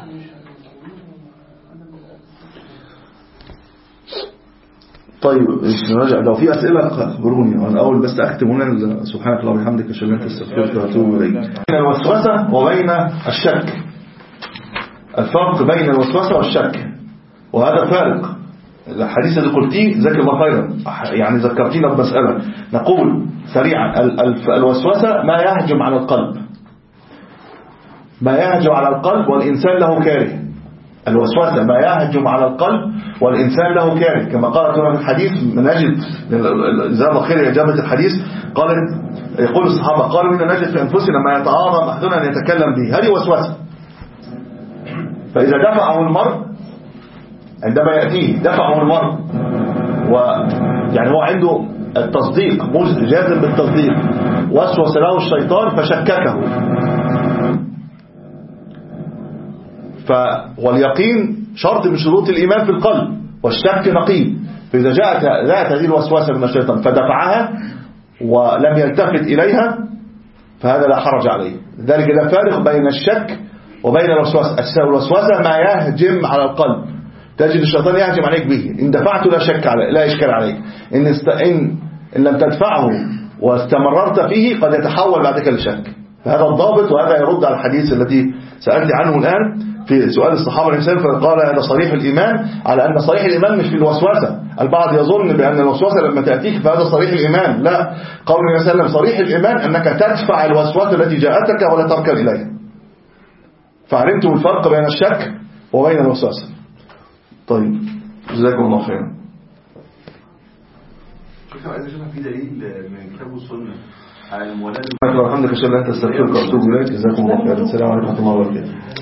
طيب نرجع، لو في أسئلة خبروني. أنا أول بس أختم هنا. سبحانك اللهم وبحمدك أشهد أن لا إله إلا أنت أستغفرك وأتوب إليك. بين الوسوسة وبين الشك، الفرق بين الوسوسة والشك، وهذا فارق. الحديث اللي قلتيه جزاك الله خيرا، يعني ذكرتينا بمسألة. نقول سريعا الوسوسة ما يهجم على القلب، ما يهجم على القلب والإنسان له كاره. الوسوسة ما يهجم على القلب والإنسان له كاره، كما قالت هنا في الحديث. نجد إذا خير إجابة الحديث قالت، يقول الصحابة قالوا إن نجد في أنفسنا ما يتعاظم أحدنا أن يتكلم به، هذه وسوسة. فإذا دفعه المرء عندما يأتيه دفعه المرء، ويعني هو عنده التصديق جازم بالتصديق، وسوس له الشيطان فشككه. ف واليقين شرط من شروط الإيمان في القلب، والشك نقيض. فإذا جاءت جاءت هذه الوسوسة من الشيطان فدفعها ولم يلتفت إليها فهذا لا حرج عليه. لذلك لا فارق بين الشك وبين الوسوسة. الوسوسة ما يهجم على القلب، تجد الشيطان يهجم عليك به، إن دفعته لا شك عليه، لا إشكال عليك. إن, است... إن... إن لم تدفعه واستمررت فيه قد يتحول بعدك لشك. فهذا الضابط، وهذا يرد على الحديث الذي سألت عنه الآن في سؤال الصحابة الإنسان، فقال هذا صريح الإيمان، على أن صريح الإيمان مش في الوسوسة. البعض يظن بأن الوسوسة لما تأتيك فهذا صريح الإيمان، لا. قول النبي صلى الله عليه وسلم صريح الإيمان أنك تدفع الوسوسة التي جاءتك ولا تركن إليها. فعلمتم الفرق بين الشك وبين الوسوسة. طيب جزاكم الله خيرا. شوف عايز اشوفها في دليل من كتاب السنة على الموالاه. الحمد لله أشهد أن لا إله إلا أنت أستغفرك وأتوب إليك. جزاكم الله خيرا. السلام عليكم ورحمة الله وبركاته.